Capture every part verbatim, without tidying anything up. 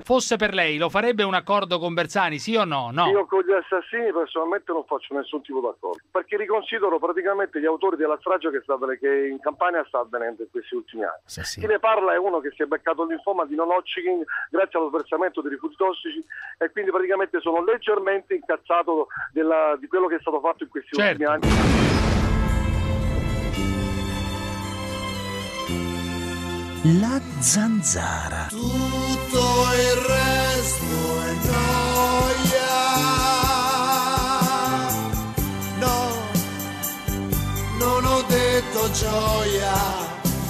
Fosse per lei, lo farebbe un accordo con Bersani, sì o no? No. Io con gli assassini personalmente non faccio nessun tipo d'accordo, perché li considero praticamente gli autori della strage che, sta, che in Campania sta avvenendo in questi ultimi anni. Assassini. Chi ne parla è uno che si è beccato il linfoma di non-Hodgkin grazie allo sversamento di rifiuti tossici e quindi praticamente sono leggermente incazzato della, di quello che è stato fatto in questi certo. ultimi anni. La zanzara. Tutto il resto è noia. No, non ho detto gioia.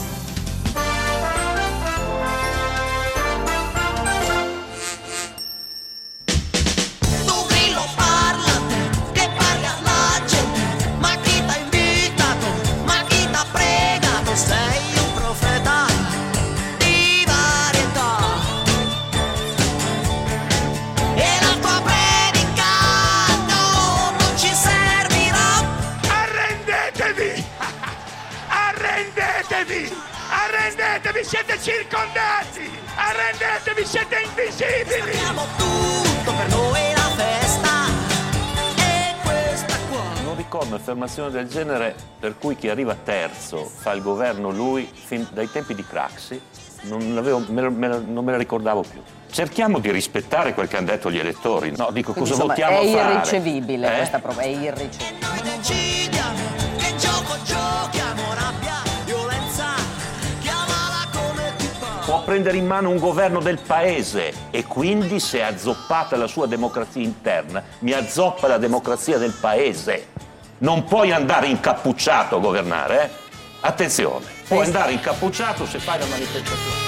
Arrendetevi, siete circondati! Arrendetevi, siete invisibili! Facciamo tutto per noi la festa e questa qua. Non ricordo un'affermazione del genere per cui chi arriva terzo fa il governo lui fin dai tempi di Craxi. Non, l'avevo, me, me, non me la ricordavo più. Cerchiamo di rispettare quel che hanno detto gli elettori. No, dico, quindi, cosa insomma, votiamo è a fare? Irricevibile eh? questa prova, è irricevibile. E noi decidiamo che gioco giochiamo, rabbia, violenza, chiamala come ti pare. Può prendere in mano un governo del paese e quindi, se è azzoppata la sua democrazia interna, mi azzoppa la democrazia del paese. Non puoi andare incappucciato a governare, eh? Attenzione, puoi andare incappucciato se fai la manifestazione.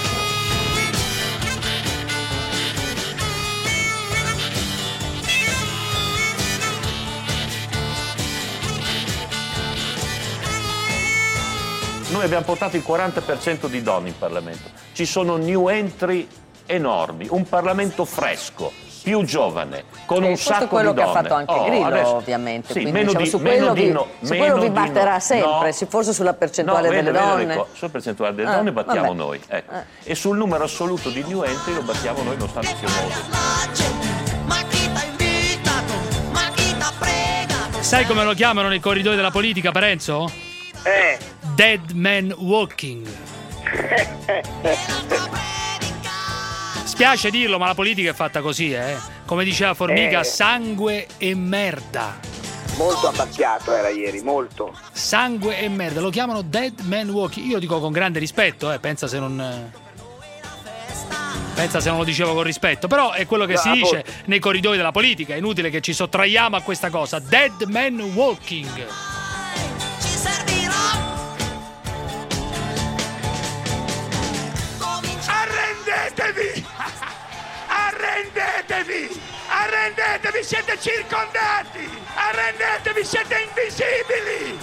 Noi abbiamo portato il quaranta per cento di donne in Parlamento. Ci sono new entry enormi, un Parlamento fresco, più giovane, con e un sacco di donne. Questo è quello che ha fatto anche oh, Grillo, adesso, ovviamente. Sì, Quindi, meno diciamo, di, su quello, vi, no, su quello vi batterà no. sempre, no. forse sulla percentuale no, delle vede, donne. Vede, sulla percentuale delle ah, donne battiamo vabbè. noi. Ecco. Eh. E sul numero assoluto di new entry lo battiamo noi, nonostante sia molto. Ma chi t'ha invitato? Ma chi t'ha pregato? Sai come lo chiamano nei corridoi della politica, Parenzo? Eh. Dead Man Walking. Spiace dirlo, ma la politica è fatta così, eh. Come diceva Formica, Eh. sangue e merda. Molto abbacchiato era ieri, molto. Sangue e merda, lo chiamano Dead Man Walking. Io lo dico con grande rispetto, eh. Pensa se non... Pensa se non lo dicevo con rispetto. Però è quello che No, si dice appunto. nei corridoi della politica. È inutile che ci sottraiamo a questa cosa. Dead Man Walking. Ci servirà. Arrendetevi! Arrendetevi! Arrendetevi, siete circondati! Arrendetevi, siete invisibili!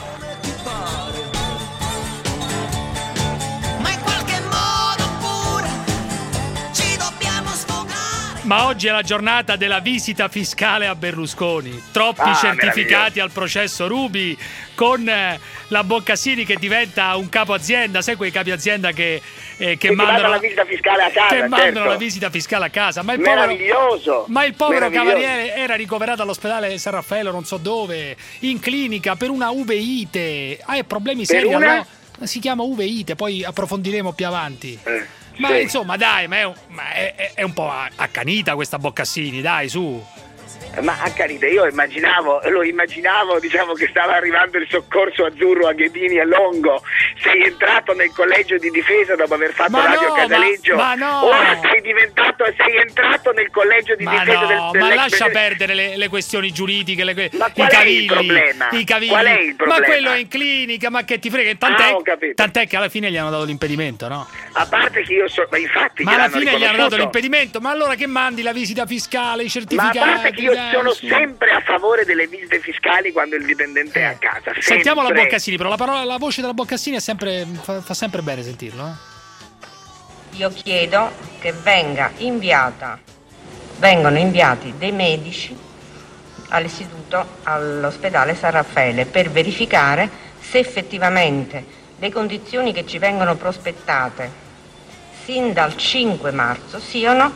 Ma in qualche modo pure ci dobbiamo sfogare. Ma oggi è la giornata della visita fiscale a Berlusconi. Troppi Ah, certificati al processo Ruby, con eh, la Boccassini che diventa un capo azienda. Sai quei capi azienda che, eh, che Che mandano la visita fiscale a casa, che mandano certo. la visita fiscale a casa. Ma il povero, Meraviglioso. ma il povero Meraviglioso. cavaliere era ricoverato all'ospedale San Raffaello, non so dove, in clinica per una uveite. Ha problemi Per seri. una? Allora, si chiama uveite, poi approfondiremo più avanti. Eh, Ma sì. insomma, dai, ma è un, ma è, è- è un po' accanita questa Boccassini, dai, su. Ma accanite, io immaginavo, lo immaginavo, diciamo che stava arrivando il soccorso azzurro a Ghedini e Longo. Sei entrato nel collegio di difesa dopo aver fatto Ma Radio no, Casaleggio. ma- ma no! Ora sei diventato, sei entrato nel collegio di Ma difesa no, del, ma dell'ex lascia presidente. perdere le, le questioni giuridiche, le, Ma i qual è il cavilli, problema? i cavilli. Qual è il problema? Ma quello è in clinica, ma che ti frega? Tant'è, Ah, ho capito. tant'è che alla fine gli hanno dato l'impedimento, no? A parte che io so, ma infatti Ma alla gliel'hanno fine gli hanno dato riconosciuto. l'impedimento, ma allora che mandi la visita fiscale, i Ma certificati? a parte che io dai, sono su. sempre a favore delle visite fiscali quando il dipendente è a casa. Sempre. Sentiamo la Boccassini, però la, parola, la voce della Boccassini è sempre, fa, fa sempre bene sentirlo, eh? Io chiedo che venga inviata, vengono inviati dei medici all'istituto, all'ospedale San Raffaele, per verificare se effettivamente le condizioni che ci vengono prospettate sin dal cinque marzo siano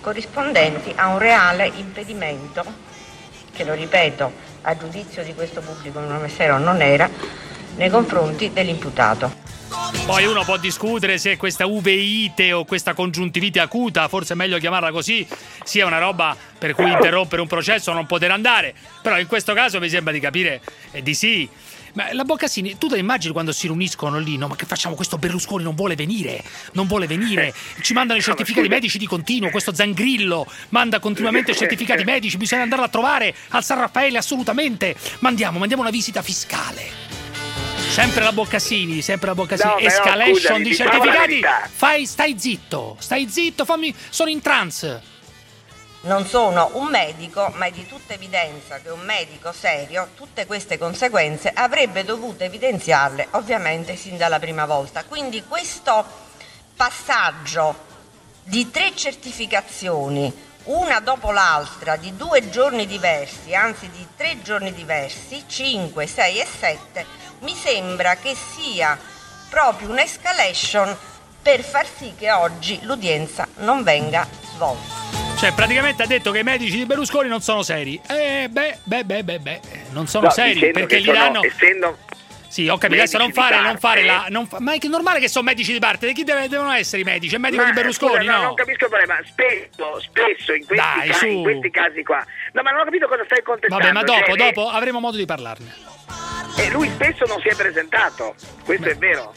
corrispondenti a un reale impedimento, che lo ripeto, a giudizio di questo pubblico ministero non era, nei confronti dell'imputato. Poi uno può discutere se questa uveite o questa congiuntivite acuta, forse è meglio chiamarla così, sia una roba per cui interrompere un processo o non poter andare, però in questo caso mi sembra di capire eh, di sì. Ma la Boccassini, tu te immagini quando si riuniscono lì, no? Ma che facciamo? Questo Berlusconi non vuole venire, non vuole venire, ci mandano i certificati medici di continuo, questo Zangrillo manda continuamente certificati medici, bisogna andarla a trovare al San Raffaele assolutamente, mandiamo, mandiamo una visita fiscale. Sempre la Boccassini, sempre la Boccassini, no, escalation no, scusami, di diciamo certificati, fai, stai zitto, stai zitto, fammi, sono in trance. Non sono un medico, ma è di tutta evidenza che un medico serio tutte queste conseguenze avrebbe dovuto evidenziarle, ovviamente, sin dalla prima volta. Quindi questo passaggio di tre certificazioni, una dopo l'altra, di due giorni diversi, anzi di tre giorni diversi, cinque, sei e sette, mi sembra che sia proprio un'escalation per far sì che oggi l'udienza non venga svolta. Cioè, praticamente ha detto che i medici di Berlusconi non sono seri. Eh, beh, beh, beh, beh, beh, non sono No, seri perché gli sono, danno. Essendo Sì, ho capito, adesso non fare, non fare la. parte. Non fa... Ma è che normale che sono medici di parte, di chi deve, devono essere i medici? È il medico Ma, di Berlusconi, scusa, no? Non capisco il problema. Spesso, spesso in questi, Dai, casi, su. in questi casi qua. No, ma non ho capito cosa stai contestando. Vabbè, ma dopo, cioè, dopo avremo modo di parlarne. E eh, lui spesso non si è presentato. Questo Beh. è vero.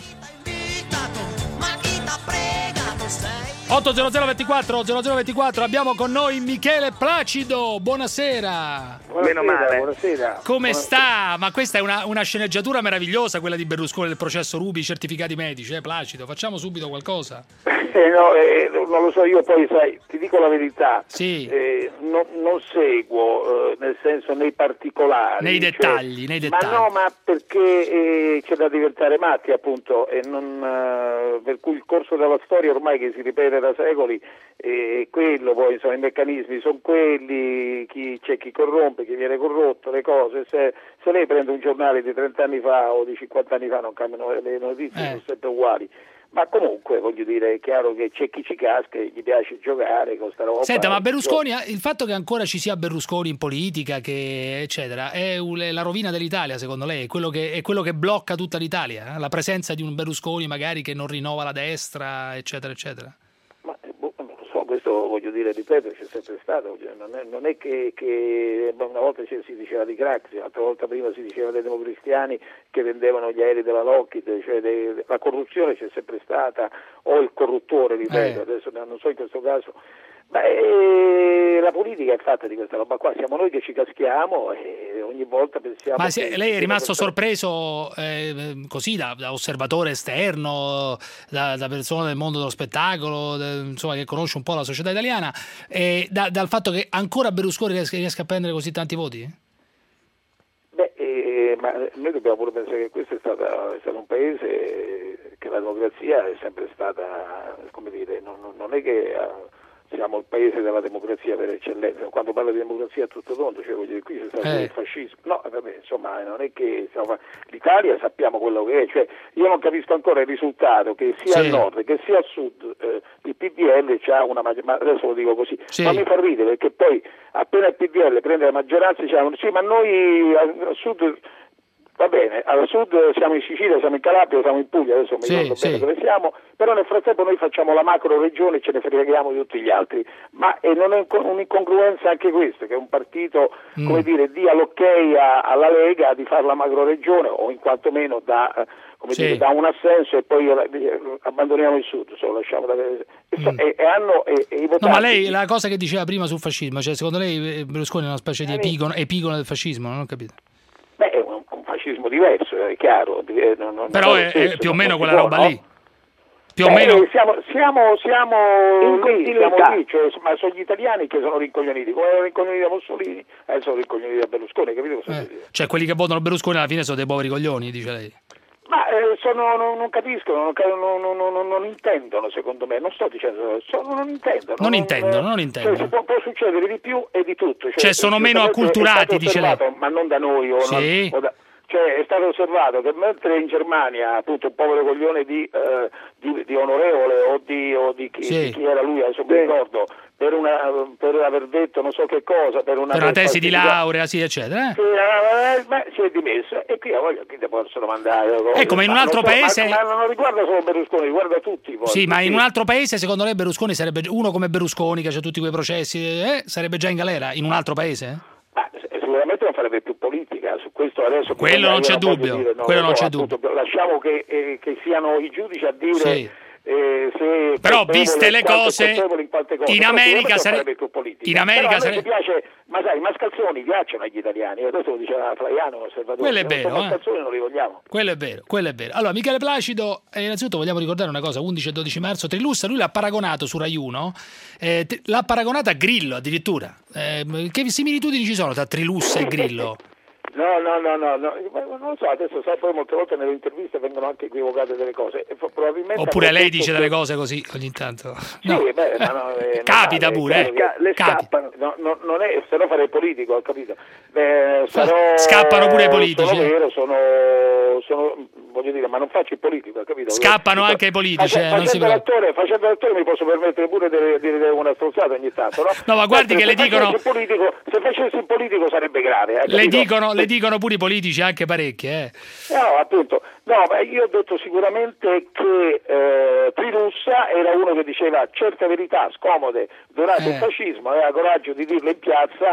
otto zero zero ventiquattro zero zero ventiquattro, abbiamo con noi Michele Placido. Buonasera. Meno male. Buonasera. Come sta? Ma questa è una, una sceneggiatura meravigliosa, quella di Berlusconi del processo Ruby, certificati medici, eh, Placido. Facciamo subito qualcosa. Eh, no, eh, non lo so, io poi sai, ti dico la verità, Sì. eh, no, non seguo, eh, nel senso nei particolari. Nei dettagli, cioè, nei dettagli. Ma no, ma perché eh, c'è da diventare matti appunto, e non, eh, per cui il corso della storia ormai che si ripete da secoli è quello, poi sono i meccanismi, sono quelli, chi, c'è chi corrompe, chi viene corrotto, le cose, se, se lei prende un giornale di trenta anni fa o di cinquanta anni fa non cambiano, le notizie Eh. sono sempre uguali. Ma comunque, voglio dire, è chiaro che c'è chi ci casca e gli piace giocare con sta roba. Senta, ma Berlusconi, il fatto che ancora ci sia Berlusconi in politica, che eccetera, è un- la rovina dell'Italia, secondo lei? È quello che, è quello che blocca tutta l'Italia? Eh? La presenza di un Berlusconi magari che non rinnova la destra, eccetera, eccetera? Ma eh, boh, non lo so, questo voglio dire, ripeto, c'è sempre stato, cioè, non, è, non è che, che una volta ci- si diceva di Craxi, l'altra volta prima si diceva dei democristiani che vendevano gli aerei della Lockheed, cioè de- la corruzione c'è sempre stata, o il corruttore, ripeto, Eh. adesso non so in questo caso. Beh, la politica è fatta di questa roba qua, siamo noi che ci caschiamo e ogni volta pensiamo... Ma se, che- lei è che rimasto questa- sorpreso eh, così da, da osservatore esterno, da, da persona del mondo dello spettacolo, de- insomma, che conosce un po' la società italiana, e da- dal fatto che ancora Berlusconi riesca, riesca a prendere così tanti voti? Beh, eh, ma noi dobbiamo pure pensare che questo è, stata, è stato un paese che la democrazia è sempre stata, come dire, non, non- non è che eh, siamo il paese della democrazia per eccellenza. Quando parlo di democrazia a tutto tondo, cioè voglio dire, qui c'è stato Eh. il fascismo. No, vabbè, insomma, non è che stiamo, l'Italia sappiamo quello che è, cioè io non capisco ancora il risultato che sia Sì. al nord che sia al sud eh, il P D L c'ha una maggioranza, ma adesso lo dico così, Sì. ma mi fa ridere perché poi appena il P D L prende la maggioranza diciamo sì, ma noi al, al sud va bene, al sud siamo in Sicilia, siamo in Calabria, siamo in Puglia, adesso mi Sì, ricordo sì. bene dove siamo, però nel frattempo noi facciamo la macro regione e ce ne freghiamo di tutti gli altri, ma e non è un'incongruenza anche questo, che un partito Mm. come dire dia l'ok a- alla Lega di fare la macro regione o in quantomeno da, eh, come Sì. dire, da un assenso e poi eh, abbandoniamo il sud, solo lasciamo da, e, Mm. e, e hanno e, e i votanti. No, ma lei, la cosa che diceva prima sul fascismo, cioè secondo lei eh, Berlusconi è una specie di epigono, epigono del fascismo, non ho capito? Beh, è un, un fascismo diverso, è chiaro. eh, non- non- Però non è, stesso, è più o non meno si quella può, roba no? lì. Più o Eh, meno... siamo, siamo, siamo In lì, continuità. siamo lì, cioè, ma sono gli italiani che sono rincoglioniti, come erano rincoglioniti da Mussolini, adesso sono rincoglioniti da Berlusconi, capito cosa eh, vuol dire? cioè quelli che votano Berlusconi alla fine sono dei poveri coglioni, dice lei. Ma eh, sono, non, non capiscono, non, non, non, non, non intendono secondo me, non sto dicendo, sono, non intendono. Non intendono, non cioè, intendono. può, può succedere di più e di tutto. Cioè, sono meno giustamente acculturati, è stato dice lei. osservato, ma non da noi o, Sì. o da... Cioè è stato osservato che mentre in Germania appunto un povero coglione di, eh, di, di onorevole o di, o di, chi, sì. di chi era lui, adesso mi ricordo, per, una, per aver detto non so che cosa, per una, per una tesi di laurea, sì, eccetera. Eh? Sì, eh, ma si è dimesso e qui a voglia chi te possono mandare. Ecco, ma in un altro so, paese... Ma, ma non riguarda solo Berlusconi, riguarda tutti. Poi. Sì, tutti. ma in un altro paese secondo lei Berlusconi sarebbe... Uno come Berlusconi che c'ha tutti quei processi, eh, sarebbe già in galera? In un altro paese? Ma sicuramente non farebbe più politica, su questo adesso quello non c'è non dubbio, dire, no, quello no, non c'è appunto, dubbio. Lasciamo che, eh, che siano i giudici a dire sì. eh, se però viste le cose in, cose. in America sarebbe più politica. In America però a me sare... piace, ma sai, i mascalzoni piacciono agli italiani, questo lo diceva Flaiano, osservatore. Quello è vero, i mascalzoni eh? non li vogliamo. Quello è vero, quello è vero. Allora, Michele Placido, eh, innanzitutto vogliamo ricordare una cosa, undici e dodici marzo, Trilussa, lui l'ha paragonato su Rai uno, eh, l'ha paragonato a Grillo addirittura. Eh, che similitudini ci sono tra Trilussa e Grillo? No, no, no, no, no, non lo so, adesso sai, poi molte volte nelle interviste vengono anche equivocate delle cose. E probabilmente oppure lei dice delle cose così ogni tanto. No. Sì, beh, ma no, eh, capita vale, pure, eh. Che, le Capita. scappano, no, no, non è, se no farei politico, ho capito. Beh, sarò, scappano pure i politici. Sono vero, sono, sono, voglio dire, ma non faccio il politico, ho capito? Scappano Io, anche i politici, face, eh, non si facendo, l'attore, facendo l'attore mi posso permettere pure di dire una stronzata ogni tanto, no? No, ma guardi Mentre che le se dicono... Facessi politico, se facessi il politico sarebbe grave. Eh, le, dicono, le dicono pure i politici anche parecchie, eh. No, appunto, no, ma io ho detto sicuramente che eh, Trilussa era uno che diceva certe verità scomode durante eh. il fascismo, aveva coraggio di dirle in piazza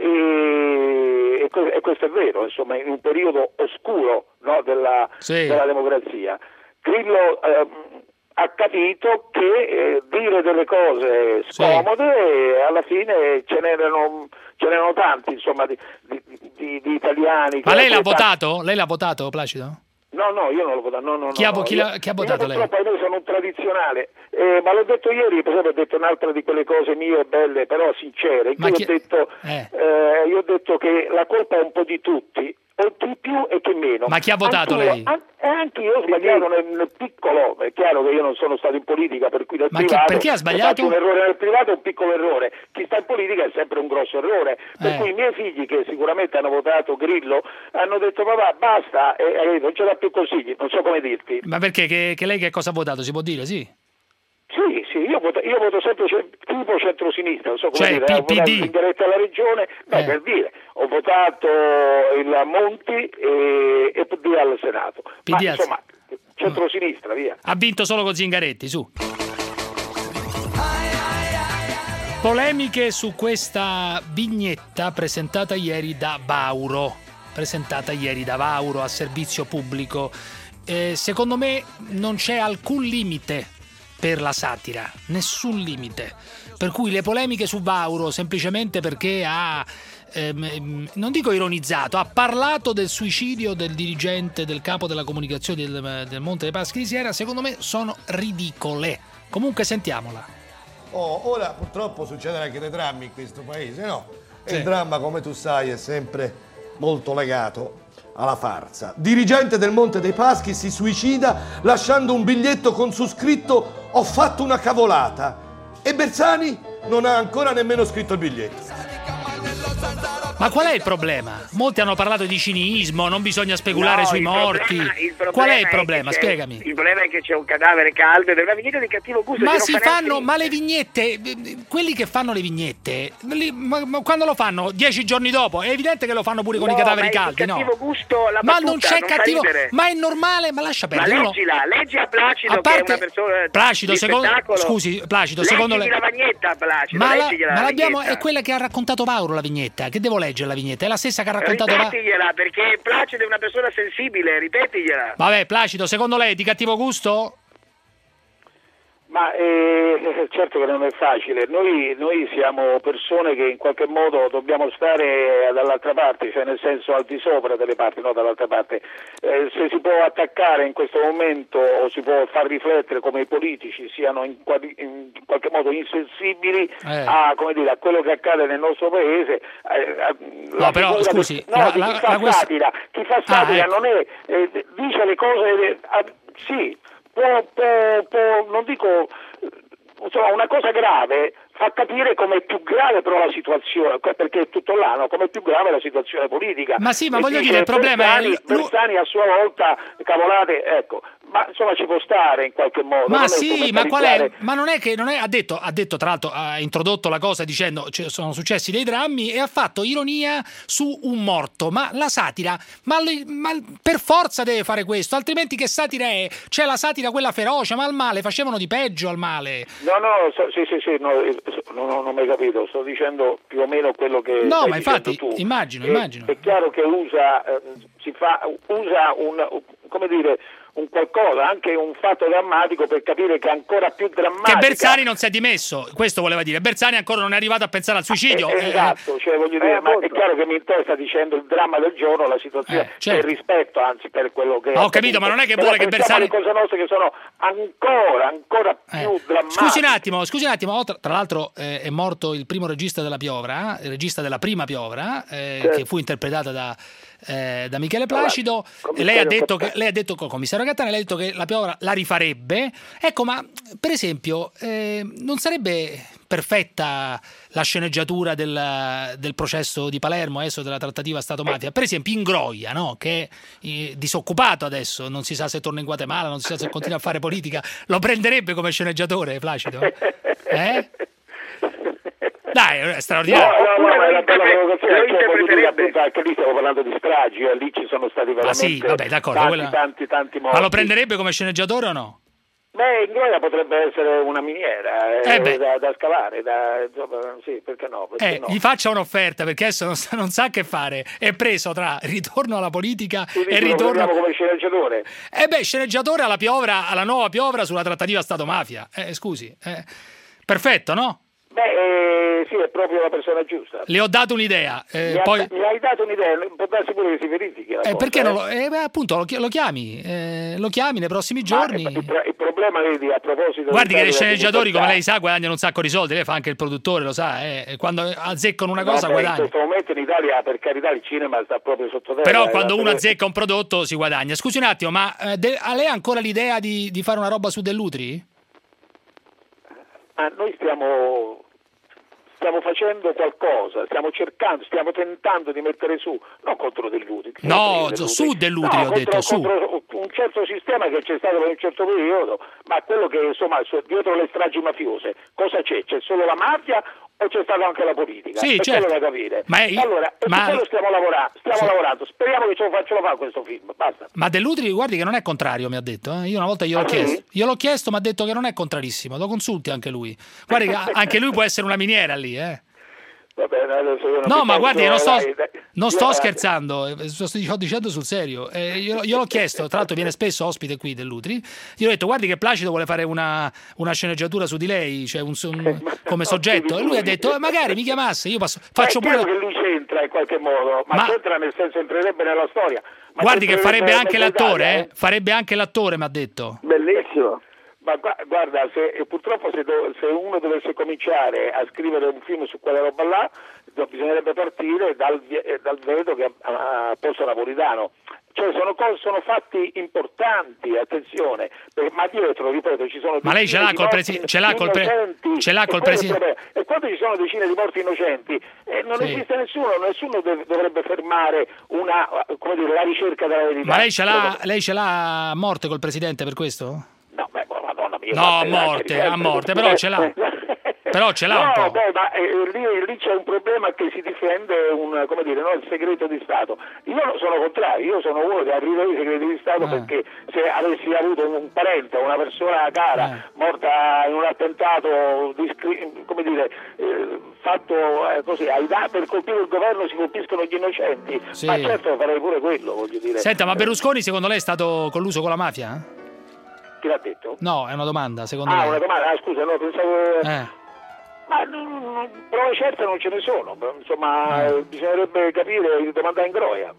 e, e, e questo è vero, insomma, in un periodo oscuro, no, della, sì. della democrazia. Grillo eh, ha capito che eh, dire delle cose scomode sì. alla fine ce n'erano, ce n'erano tanti, insomma, di, di, di, di italiani. Ma lei l'ha votato? Lei l'ha votato, Placido? No, no, io non l'ho votato. No, no, chi, ha, no, chi, io, la, chi ha votato io lei? Purtroppo io sono un tradizionale, eh, ma l'ho detto ieri, per esempio ho detto un'altra di quelle cose mie belle, però sincere. Ma chi... Io, ho detto, eh. Eh, io ho detto che la colpa è un po' di tutti, o chi più e chi meno. Ma chi ha votato anch'io, lei? An- e anche io ho sbagliato nel, nel piccolo, è chiaro che io non sono stato in politica, per cui nel Ma privato, chi, perché ha sbagliato? Un errore nel privato è un piccolo errore, chi sta in politica è sempre un grosso errore, per eh. cui i miei figli che sicuramente hanno votato Grillo hanno detto papà basta, e, e non ce l'ha più consigli, non so come dirti. Ma perché? Che, che lei che cosa ha votato? Si può dire, sì? Sì, sì, io voto, io voto sempre tipo centro-sinistra, non so come cioè, dire, P- ho votato P D. Zingaretti alla regione, beh, eh. per dire, ho votato il Monti e, e P D al Senato, P D ma al... insomma centro-sinistra, via. Ha vinto solo con Zingaretti, su. Polemiche su questa vignetta presentata ieri da Vauro, presentata ieri da Vauro a servizio pubblico. Eh, secondo me non c'è alcun limite per la satira, nessun limite, per cui le polemiche su Vauro semplicemente perché ha ehm, non dico ironizzato, ha parlato del suicidio del dirigente, del capo della comunicazione del, del Monte dei Paschi di Siena, secondo me sono ridicole. Comunque sentiamola. Oh, ora purtroppo succedono anche dei drammi in questo paese, no? E sì. Il dramma, come tu sai, è sempre molto legato alla farsa. Dirigente del Monte dei Paschi si suicida lasciando un biglietto con su scritto "Ho fatto una cavolata" e Bersani non ha ancora nemmeno scritto il biglietto. Ma qual è il problema? Molti hanno parlato di cinismo, non bisogna speculare no, sui il morti. Problema, il problema qual è il è problema? Spiegami. Il problema è che c'è un cadavere caldo ed è una vignetta di cattivo gusto. Ma non si fa fanno, ma le vignette, quelli che fanno le vignette, li, ma, ma quando lo fanno? Dieci giorni dopo? È evidente che lo fanno pure con no, i cadaveri ma caldi, no? cattivo gusto, la ma battuta, non c'è non cattivo, ridere. ma è normale, ma lascia perdere. Ma uno... leggila, leggi a Placido, a parte, che è una persona Placido, di secondo, spettacolo. scusi, Placido, secondo leggiti lei... la vignetta, Placido, ma, la, la ma l'abbiamo, vignetta. è quella che ha raccontato Vauro, la vignetta. Che devo leggere la vignetta? È la stessa che ha raccontato Vauro. Ripetigliela, perché Placido è una persona sensibile, ripetigliela. Vabbè, Placido, secondo lei è di cattivo gusto? Ma eh, certo che non è facile, noi, noi siamo persone che in qualche modo dobbiamo stare dall'altra parte, cioè nel senso al di sopra delle parti, no dall'altra parte. Eh, se si può attaccare in questo momento o si può far riflettere come i politici siano in, quali, in qualche modo insensibili eh. a, come dire, a quello che accade nel nostro paese. Eh, no, però scusi, no, la, chi, la, fa la satira, chi fa satira ah, ecco. non è, eh, dice le cose, eh, sì. Può, può, può, non dico, insomma, una cosa grave fa capire com'è più grave però la situazione, perché è tutto là, no? Com'è più grave la situazione politica. Ma sì, ma e voglio dice, dire, il problema Bersani, è... Bersani a sua volta, cavolate, ecco, ma insomma ci può stare in qualche modo. Ma non sì, ma qual è? Ma non è che non è, ha detto, ha detto tra l'altro, ha introdotto la cosa dicendo ci sono successi dei drammi e ha fatto ironia su un morto, ma la satira, ma, ma per forza deve fare questo, altrimenti che satira è? C'è la satira quella feroce, ma al male facevano di peggio al male. No, no, so, sì, sì, sì, no, no, no, non mi hai capito, sto dicendo più o meno quello che No, stai ma infatti, tu. immagino, è, immagino. È chiaro che usa, eh, si fa, usa un, come dire, un qualcosa, anche un fatto drammatico per capire che è ancora più drammatica. Che Bersani non si è dimesso, questo voleva dire. Bersani ancora non è arrivato a pensare al suicidio. Eh, esatto, cioè voglio dire, eh, ma è chiaro che Mintel sta dicendo il dramma del giorno, la situazione, eh, certo. per rispetto anzi per quello che... Ho capito, ma non è che vuole che Bersani... le cose nostre che sono ancora, ancora più eh. drammatiche. Scusi un attimo, scusi un attimo, tra, tra l'altro eh, è morto il primo regista della Piovra, il regista della prima Piovra, eh, certo. che fu interpretata da... Eh, da Michele Placido. E lei ha detto che lei ha detto col commissario Gattani, lei ha detto che la Piovra la rifarebbe. Ecco, ma per esempio eh, non sarebbe perfetta la sceneggiatura del, del processo di Palermo, adesso della trattativa Stato-mafia, per esempio Ingroia, no? Che è eh, disoccupato adesso, non si sa se torna in Guatemala, non si sa se continua a fare politica, lo prenderebbe come sceneggiatore Placido? Eh? Dai, è straordinario. No, no, no, è una bella provocazione, lo cioè, interpreterebbe. dire, anche lì stiamo parlando di stragi, e lì ci sono stati veramente Ah sì, vabbè, d'accordo, tanti, quella... tanti, tanti morti. Ma lo prenderebbe come sceneggiatore o no? Beh, Ingroia potrebbe essere una miniera eh, Eh da, da scavare, da, insomma, sì, perché no? Perché Eh, no? gli faccia un'offerta perché adesso non sa, non sa che fare. È preso tra ritorno alla politica Sì, e lo ritorno. prendiamo come sceneggiatore. Eh beh, sceneggiatore alla Piovra, alla nuova Piovra sulla trattativa Stato-mafia. Eh, scusi. Eh. Perfetto, no? Beh, eh, sì, è proprio la persona giusta. Le ho dato un'idea. Eh, mi, poi... ha, mi hai dato un'idea, può darsi pure che si verifichi la Eh, cosa, perché eh? non lo, eh, beh, appunto lo, chi- lo chiami, eh, lo chiami nei prossimi giorni. Ma il, il, il problema, vedi, a proposito... Guardi che dei i sceneggiatori, come difficoltà, lei sa, guadagnano un sacco di soldi. Lei fa anche il produttore, lo sa. Eh. Quando azzeccano una vabbè, cosa, in guadagnano. questo momento in Italia, per carità, il cinema sta proprio sottoterra. Però eh, quando la- uno azzecca un prodotto si guadagna. Scusi un attimo, ma eh, de- a lei ha ancora l'idea di, di fare una roba su Dell'Utri? Ah, noi stiamo... Stiamo facendo qualcosa, stiamo cercando, stiamo tentando di mettere su, non contro Dell'Utri. No, Dell'Utri. su Dell'Utri no, ho contro, detto, su. contro un certo sistema che c'è stato per un certo periodo, ma quello che insomma su- dietro le stragi mafiose, cosa c'è? C'è solo la mafia o c'è stata anche la politica? Sì, è certo. quello da capire. Ma è- allora, e ma- su quello stiamo lavorando, stiamo Sì. lavorando, speriamo che ce lo facciano fare questo film, basta. Ma Dell'Utri, guardi che non è contrario, mi ha detto. eh. Io una volta gliel'ho Ah, sì? chiesto. Io l'ho chiesto, ma ha detto che non è contrarissimo. Lo consulti anche lui. Guardi che a- anche lui può essere una miniera lì, eh. Va bene, adesso io non No, mi ma posso- guardi, non sto, dai, dai. non sto Io- scherzando, eh, sto, sto dicendo sul serio. Eh, io, io l'ho chiesto, tra l'altro viene spesso ospite qui Dell'Utri. Gli ho detto, guardi che Placido vuole fare una, una sceneggiatura su di lei, cioè un, un- come soggetto. E lui ha detto, eh, magari mi chiamasse, io passo, faccio Ma è chiaro pure... che lui c'entra in qualche modo, ma, Ma- c'entra nel senso entrerebbe nella storia. Ma Guardi che c'entrerebbe farebbe anche l'attore, nell'Italia, eh? Farebbe anche l'attore, mi ha detto. Bellissimo. Ma gua- guarda, se, e purtroppo se, do- se uno dovesse cominciare a scrivere un film su quella roba là, do- bisognerebbe partire dal, vie- eh, dal veto che ha posto Napolitano. Cioè sono, cose, sono fatti importanti, attenzione, perché- ma dietro, ripeto, ci sono Ma lei ce decine l'ha di col morti presi- ce l'ha col pre- innocenti, ce l'ha e col quello è il presi- problema. E quando ci sono decine di morti innocenti, eh, non Sì. esiste nessuno, nessuno dov- dovrebbe fermare una, come dire, la ricerca della verità. Ma lei ce l'ha, lei ce l'ha a morte col presidente per questo? No, beh, madonna mia. No, a quante- morte, quante- a morte, però ce l'ha. Però ce l'ha un No, po'. beh, ma eh, lì, lì c'è un problema che si difende un, come dire, no, il segreto di Stato. Io non sono contrario, io sono uno che arriva ai segreti di Stato Ah. perché se avessi avuto un parente, una persona cara, Ah. morta in un attentato, discri- come dire, eh, fatto eh, così, ai da- per colpire il governo si colpiscono gli innocenti, Sì. ma certo farei pure quello, voglio dire. Senta, ma Berlusconi secondo lei è stato colluso con la mafia? Chi l'ha detto? No, è una domanda, secondo Ah, lei. una domanda, ah, scusa, no, pensavo... Eh. Ma non- non- prove certe non ce ne sono, insomma Eh. eh, bisognerebbe capire, domandare in Groia.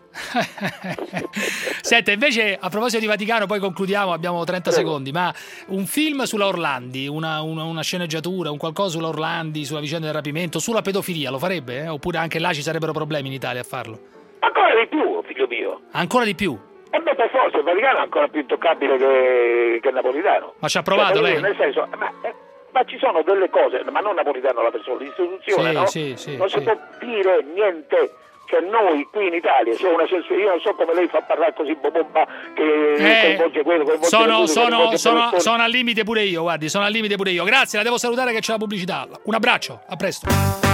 Senta, invece a proposito di Vaticano, poi concludiamo, abbiamo trenta Prego. secondi, ma un film sulla Orlandi, una, una, una sceneggiatura, un qualcosa sulla Orlandi, sulla vicenda del rapimento, sulla pedofilia, lo farebbe? eh? Oppure anche là ci sarebbero problemi in Italia a farlo? Ancora di più, figlio mio. Ancora di più? E beh, per forza, il Vaticano è ancora più intoccabile che, che Napolitano. Ma ci ha provato Cioè, lei? Nel senso, ma, eh, ma ci sono delle cose, ma non Napolitano la persona, l'istituzione, sì, no? sì, sì, non sì. si può dire niente. Cioè noi qui in Italia c'è una censura, io non so come lei fa parlare così bomba che Eh, coinvolge quello, coinvolge sono, quello, sono, coinvolge sono, persone. sono al limite pure io, guardi, sono al limite pure io. Grazie, la devo salutare che c'è la pubblicità. Un abbraccio, a presto.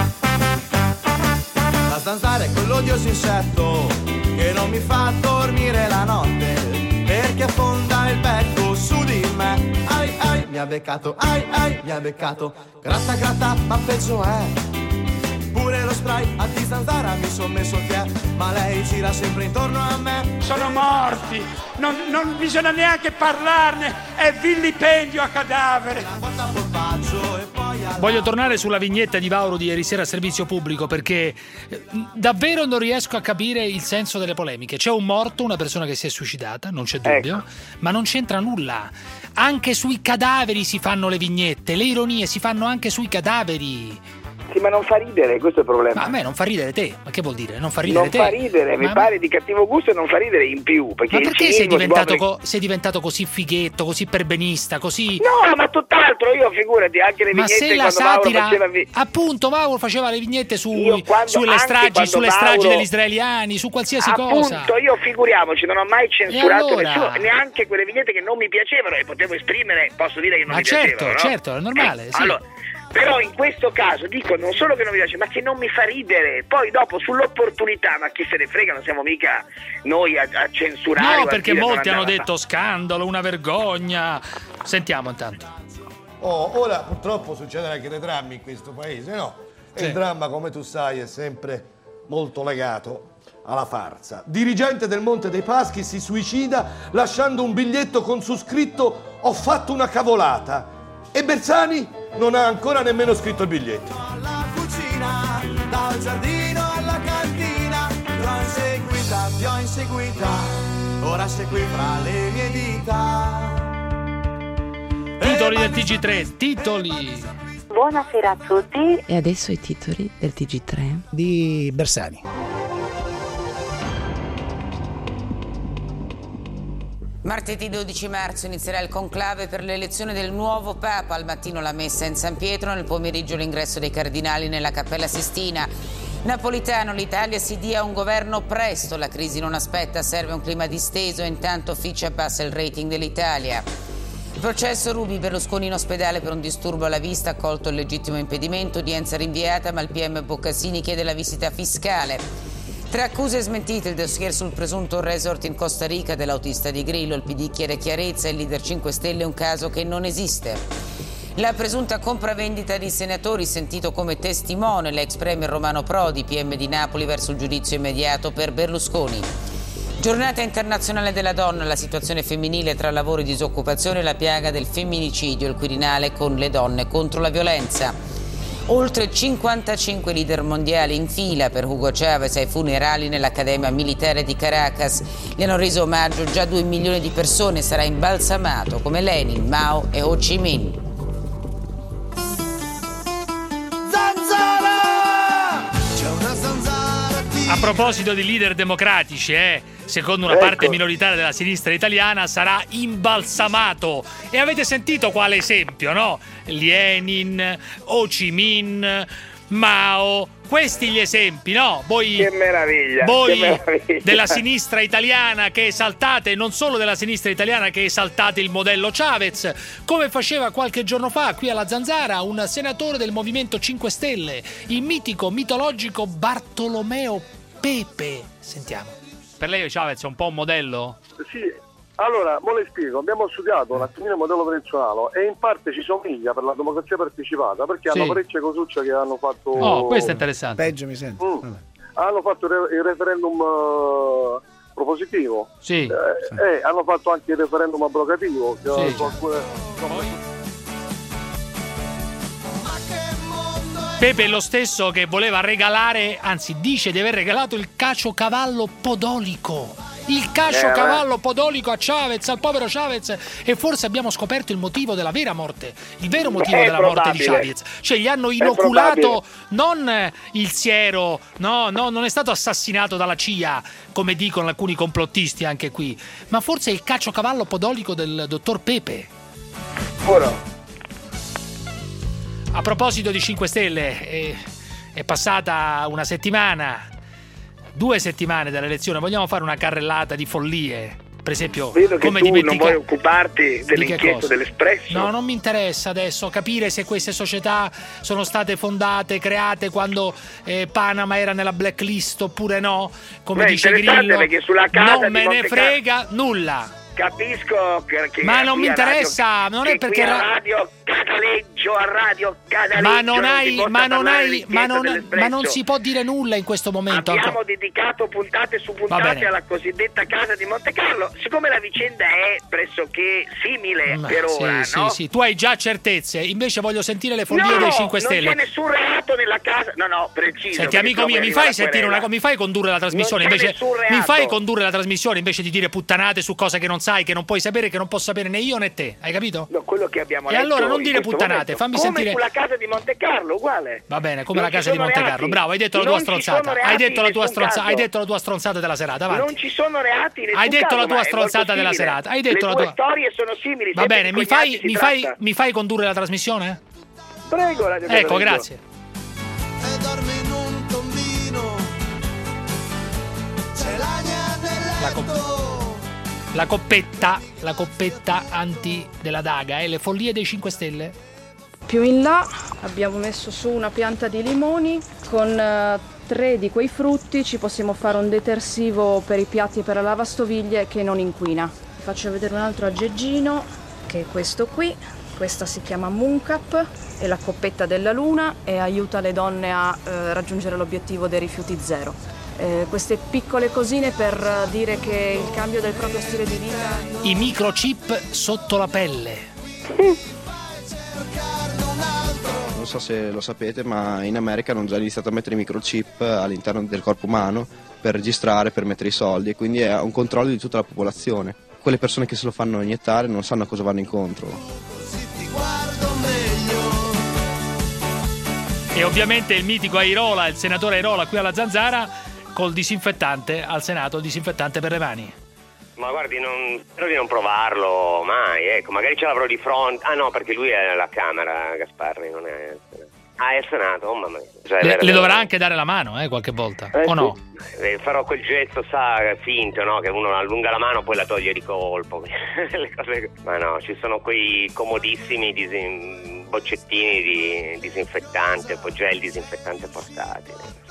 La zanzara è quell'odioso insetto che non mi fa dormire la notte, perché affonda il becco su di me. Ai ai, mi ha beccato, ai ai, mi ha beccato. Gratta gratta, ma peggio è. Pure lo spray a di zanzara mi son messo il pie, ma lei gira sempre intorno a me. Sono morti, non, non bisogna neanche parlarne, è vilipendio a cadavere. Voglio tornare sulla vignetta di Vauro di ieri sera a servizio pubblico, perché eh, davvero non riesco a capire il senso delle polemiche. C'è un morto, una persona che si è suicidata, non c'è dubbio, ecco. Ma non c'entra nulla. Anche sui cadaveri si fanno le vignette, le ironie si fanno anche sui cadaveri. Sì, ma non fa ridere, questo è il problema. Ma a me non fa ridere te, ma che vuol dire? Non fa ridere non te? Non fa ridere, ma mi pare di cattivo gusto e non fa ridere in più. Perché ma perché sei diventato, copre... co- sei diventato così fighetto, così perbenista, così... No, ma tutt'altro, io figurati, anche le ma vignette se la quando Mauro satira, faceva... Vi... appunto Mauro faceva le vignette su, quando, sulle stragi, sulle Mauro... stragi degli israeliani, su qualsiasi appunto, cosa. Appunto, io figuriamoci, non ho mai censurato allora? nessuno, neanche quelle vignette che non mi piacevano e potevo esprimere, posso dire che non ma mi certo, piacevano, no? certo, è normale, eh, sì. Allora, però in questo caso dico non solo che non mi piace, ma che non mi fa ridere. Poi dopo sull'opportunità, ma chi se ne frega, non siamo mica noi a, a censurare. No, perché molti hanno detto scandalo, una vergogna. Sentiamo intanto. Oh, ora purtroppo succedono anche dei drammi in questo paese, no? E sì. Il dramma, come tu sai, è sempre molto legato alla farsa. Dirigente del Monte dei Paschi si suicida lasciando un biglietto con su scritto "Ho fatto una cavolata". E Bersani non ha ancora nemmeno scritto il biglietto. Alla cucina, dal giardino alla cantina, ti ho inseguita, ti ho inseguita, ora sei qui fra le mie dita. Titoli del T G tre, titoli. Buonasera a tutti. E adesso i titoli del T G tre di Bersani. Martedì dodici marzo inizierà il conclave per l'elezione del nuovo Papa. Al mattino la messa in San Pietro, nel pomeriggio l'ingresso dei cardinali nella Cappella Sistina. Napolitano, l'Italia si dia un governo presto, la crisi non aspetta, serve un clima disteso e intanto Fitch abbassa il rating dell'Italia. Il processo Ruby, Berlusconi in ospedale per un disturbo alla vista, accolto il legittimo impedimento, udienza rinviata, ma il P M Boccasini chiede la visita fiscale. Tra accuse e smentite, il dossier sul presunto resort in Costa Rica dell'autista di Grillo, il P D chiede chiarezza, il leader cinque Stelle un caso che non esiste. La presunta compravendita di senatori, sentito come testimone l'ex premier Romano Prodi, P M di Napoli verso il giudizio immediato per Berlusconi. Giornata internazionale della donna, la situazione femminile tra lavoro e disoccupazione e la piaga del femminicidio, il Quirinale con le donne contro la violenza. Oltre cinquantacinque leader mondiali in fila per Hugo Chavez ai funerali nell'Accademia Militare di Caracas. Gli hanno reso omaggio già due milioni di persone, sarà imbalsamato come Lenin, Mao e Ho Chi Minh. Zanzara! C'è una zanzara di... A proposito di leader democratici, eh, secondo una ecco. parte minoritaria della sinistra italiana, sarà imbalsamato. E avete sentito quale esempio, no? Lenin, Ho Chi Minh, Mao, questi gli esempi, no? Voi, che meraviglia, voi che meraviglia. Della sinistra italiana che esaltate, non solo della sinistra italiana che esaltate il modello Chavez, come faceva qualche giorno fa qui alla Zanzara un senatore del Movimento cinque Stelle, il mitico, mitologico Bartolomeo Pepe. Sentiamo. Per lei Chavez è un po' un modello? Sì. Allora, mo le spiego, abbiamo studiato un attimino il modello venezuelano e in parte ci somiglia per la democrazia partecipata, perché sì. hanno parecchie cosucce che hanno fatto... Oh, questo è interessante. Peggio mi sento. Mm. Hanno fatto il, re- il referendum uh, propositivo. Sì. Eh, sì. E hanno fatto anche il referendum abrogativo. Che sì. su alcune... Pepe è lo stesso che voleva regalare, anzi dice di aver regalato il caciocavallo podolico. Il caciocavallo eh, podolico a Chavez, al povero Chavez, e forse abbiamo scoperto il motivo della vera morte, il vero motivo è della probabile. morte di Chavez. Cioè gli hanno inoculato non il siero, no, no, non è stato assassinato dalla C I A, come dicono alcuni complottisti anche qui, ma forse il caciocavallo podolico del dottor Pepe. Ora, A proposito di cinque Stelle, è, è passata una settimana, due settimane dall'elezione, vogliamo fare una carrellata di follie? Per esempio, vedo che come tu dimentica... non vuoi occuparti dell'inchiesta dell'Espresso. No, non mi interessa adesso capire se queste società sono state fondate, create quando eh, Panama era nella blacklist oppure no, come Beh, dice interessante, Grillo. perché sulla casa Non di me ne Monte Carlo- frega nulla. Capisco che, che Ma non qui mi a interessa, radio, non è che perché qui a ra- radio Cataleggio, a radio Cataleggio Ma non hai, si possa ma non parlare hai, dell'inchiesta ma non, dell'Espresso. ma non si può dire nulla in questo momento. Abbiamo Anco- dedicato puntate su Va puntate bene. alla cosiddetta casa di Monte Carlo. Siccome la vicenda è pressoché simile Ma per sì, ora, sì, no? sì, tu hai già certezze, invece voglio sentire le follie No, dei cinque non Stelle. c'è nessun reato nella casa. No, no, preciso. Senti, perché amico dopo mio, mi arriva fai la sentire querela. una co- mi fai condurre la trasmissione Non c'è invece nessun reato. mi fai condurre la trasmissione invece di dire puttanate su cose che non sai, che non puoi sapere, che non posso sapere né io né te. Hai capito? No, quello che abbiamo E letto allora non in dire questo puttanate, momento. fammi Come sentire. sulla casa di Monte Carlo, uguale. Va bene, come Non la ci casa di sono Monte reati. Carlo. Bravo, hai detto la tua Non ci stronzata. sono Hai reati detto la in tua nessun stronzata, caso. hai detto la tua stronzata della serata, avanti. Non ci sono reati in nessun Hai detto caso, la tua ma è molto stronzata della simile. serata. Hai detto Le la due tua storie sono simili. Va sempre bene, di mi cognati fai si mi fai tratta. mi fai condurre la trasmissione? Prego, Radio Ecco, Cataleggio. grazie. E dorme in un tombino. C'è l'agna nel La, co- la coppetta, la coppetta anti della Daga, eh, le follie dei cinque Stelle. Più in là abbiamo messo su una pianta di limoni, con eh, tre di quei frutti ci possiamo fare un detersivo per i piatti e per la lavastoviglie che non inquina. Faccio vedere un altro aggeggino, che è questo qui. Questa si chiama Mooncap, è la coppetta della luna e aiuta le donne a eh, raggiungere l'obiettivo dei rifiuti zero. Eh, queste piccole cosine per eh, dire che il cambio del proprio stile di vita... I microchip sotto la pelle. Non so se lo sapete, ma in America hanno già iniziato a mettere i microchip all'interno del corpo umano per registrare, per mettere i soldi, e quindi è un controllo di tutta la popolazione. Quelle persone che se lo fanno iniettare non sanno a cosa vanno incontro. E ovviamente il mitico Airola, il senatore Airola qui alla Zanzara, col disinfettante al Senato, il disinfettante per le mani. Ma guardi, non, spero di non provarlo mai, ecco, magari ce l'avrò di fronte. Ah no, perché lui è alla Camera, Gasparri, non è... Ah, è al Senato, oh mamma mia. Cioè, Le, vero, le vero. dovrà anche dare la mano, eh, qualche volta, Eh, o no? Eh, farò quel gesto, sa, finto, no? Che uno allunga la mano, poi la toglie di colpo. Le cose... Ma no, ci sono quei comodissimi disin... boccettini di disinfettante, poi gel disinfettante portati.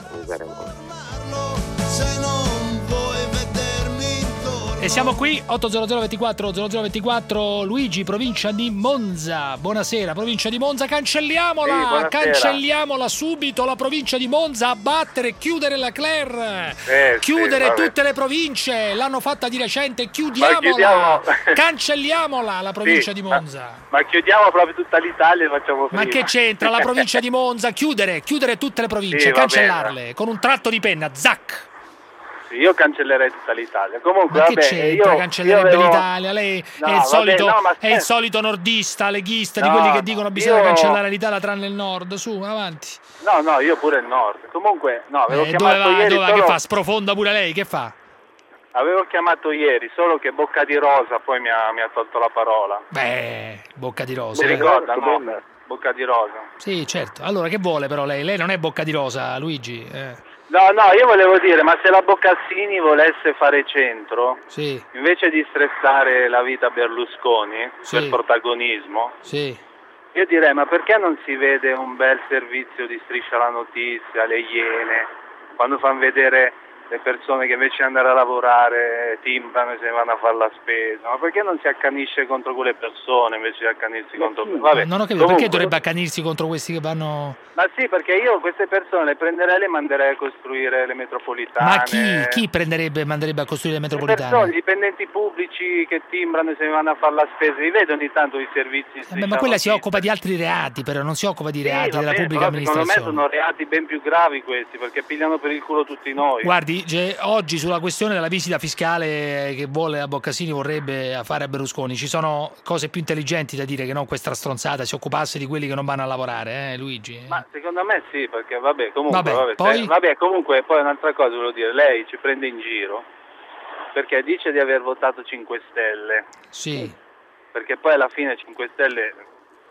E siamo qui, otto zero zero ventiquattro zero zero ventiquattro, Luigi, provincia di Monza. Buonasera, provincia di Monza, cancelliamola, Sì, buonasera. cancelliamola subito la provincia di Monza, abbattere, chiudere la Claire, Eh, chiudere sì, vabbè. tutte le province, l'hanno fatta di recente, Ma chiudiamola, chiudiamo- cancelliamola la provincia Sì, di Monza. Ma chiudiamo proprio tutta l'Italia e facciamo prima. Ma che c'entra la provincia di Monza? Chiudere, chiudere tutte le province, Sì, va cancellarle con un tratto di penna, zac. Sì, io cancellerei tutta l'Italia. Comunque, Ma che vabbè, c'entra? io, Cancellerebbe io avevo- l'Italia. Lei No, è, il vabbè, solito, no, ma è il aspetta. solito nordista, leghista, di No, quelli che dicono bisogna io- cancellare l'Italia tranne il nord. Su, avanti. No, no, io pure il nord. Comunque, no, avevo Eh, dove chiamato va? ieri Dove va? solo... Che fa? Sprofonda pure lei? Che fa? Avevo chiamato ieri, solo che Bocca di Rosa poi mi ha, mi ha tolto la parola. Beh, bocca di rosa. Si eh. ricorda, no? Bocca di Rosa. Sì, certo. Allora, che vuole però lei? Lei non è bocca di rosa, Luigi. Eh. No, no, io volevo dire, ma se la Boccassini volesse fare centro, Sì, invece di stressare la vita a Berlusconi Sì. per protagonismo, sì. io direi, ma perché non si vede un bel servizio di Striscia la Notizia, le Iene, quando fanno vedere le persone che invece di andare a lavorare timbrano e se ne vanno a fare la spesa? Ma perché non si accanisce contro quelle persone invece di accanirsi contro... Vabbè, non ho capito, comunque- perché dovrebbe accanirsi contro questi che vanno... Ma sì, perché io queste persone le prenderei e le manderei a costruire le metropolitane. Ma chi, chi prenderebbe e manderebbe a costruire le Le metropolitane? persone, i dipendenti pubblici che timbrano e se ne vanno a fare la spesa, li vedo ogni tanto i servizi. Eh, ma quella si occupa di altri reati, però non si occupa di Sì, reati va della bene, pubblica però secondo me amministrazione. sono reati ben più gravi questi, perché pigliano per il culo tutti noi. Guardi, c'è- oggi sulla questione della visita fiscale che vuole a Boccassini vorrebbe fare a Berlusconi, ci sono cose più intelligenti da dire che non questa stronzata, si occupasse di quelli che non vanno a lavorare, eh, Luigi? Ma secondo me sì, perché vabbè, comunque, Vabbè, vabbè, poi? se- vabbè, comunque poi un'altra cosa volevo dire, lei ci prende in giro perché dice di aver votato cinque Stelle, Sì. perché poi alla fine cinque Stelle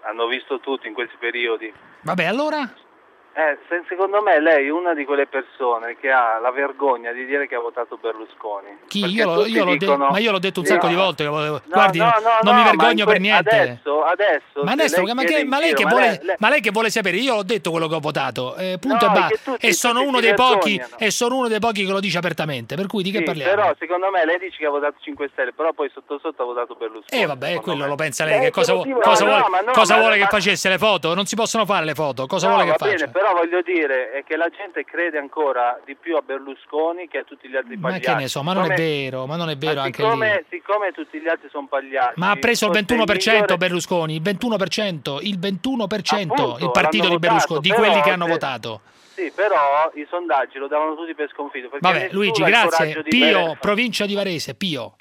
hanno visto tutti in questi periodi. Vabbè, allora? Eh, se- secondo me lei è una di quelle persone che ha la vergogna di dire che ha votato Berlusconi. Chi? Perché Io, lo, tutti io l'ho dicono- de- ma io l'ho detto un No. sacco di volte. Che volevo- No, Guardi, no, no, non no, mi ma vergogno in per que- niente. Adesso, adesso Ma se adesso, lei ma, chiede che, in ma, lei giro, che ma vuole, lei- lei- ma lei che vuole sapere? Io ho detto quello che ho votato, eh, punto No, e è basta. che tutti- E sono tutti uno si dei pochi, vergognano. e sono uno dei pochi che lo dice apertamente. Per cui di che Sì, parliamo? però secondo me lei dice che ha votato cinque Stelle, però poi sotto sotto ha votato Berlusconi. Eh vabbè, quello me. lo pensa lei. Eh, Che cosa, che motivo- cosa no, vuole, no, ma no, cosa ma- vuole che ma- facesse le foto? Non si possono fare le foto. Cosa No, vuole che va faccia? bene, però voglio dire è che la gente crede ancora di più a Berlusconi che a tutti gli altri Ma pagliacci. che ne so, ma non è Siccome- vero, ma non è vero ma anche siccome, lì. siccome tutti gli altri sono pagliacci. Ma ha preso il forse ventuno per cento migliore- Berlusconi, il ventuno per cento, il ventuno per cento, Appunto, il partito l'hanno di Berlusconi, votato, di però quelli che hanno se- votato. Sì, però i sondaggi lo davano tutti per sconfitto. perché Vabbè, nessuno Luigi, ha il grazie. coraggio di Pio, dire- provincia di Varese, Pio.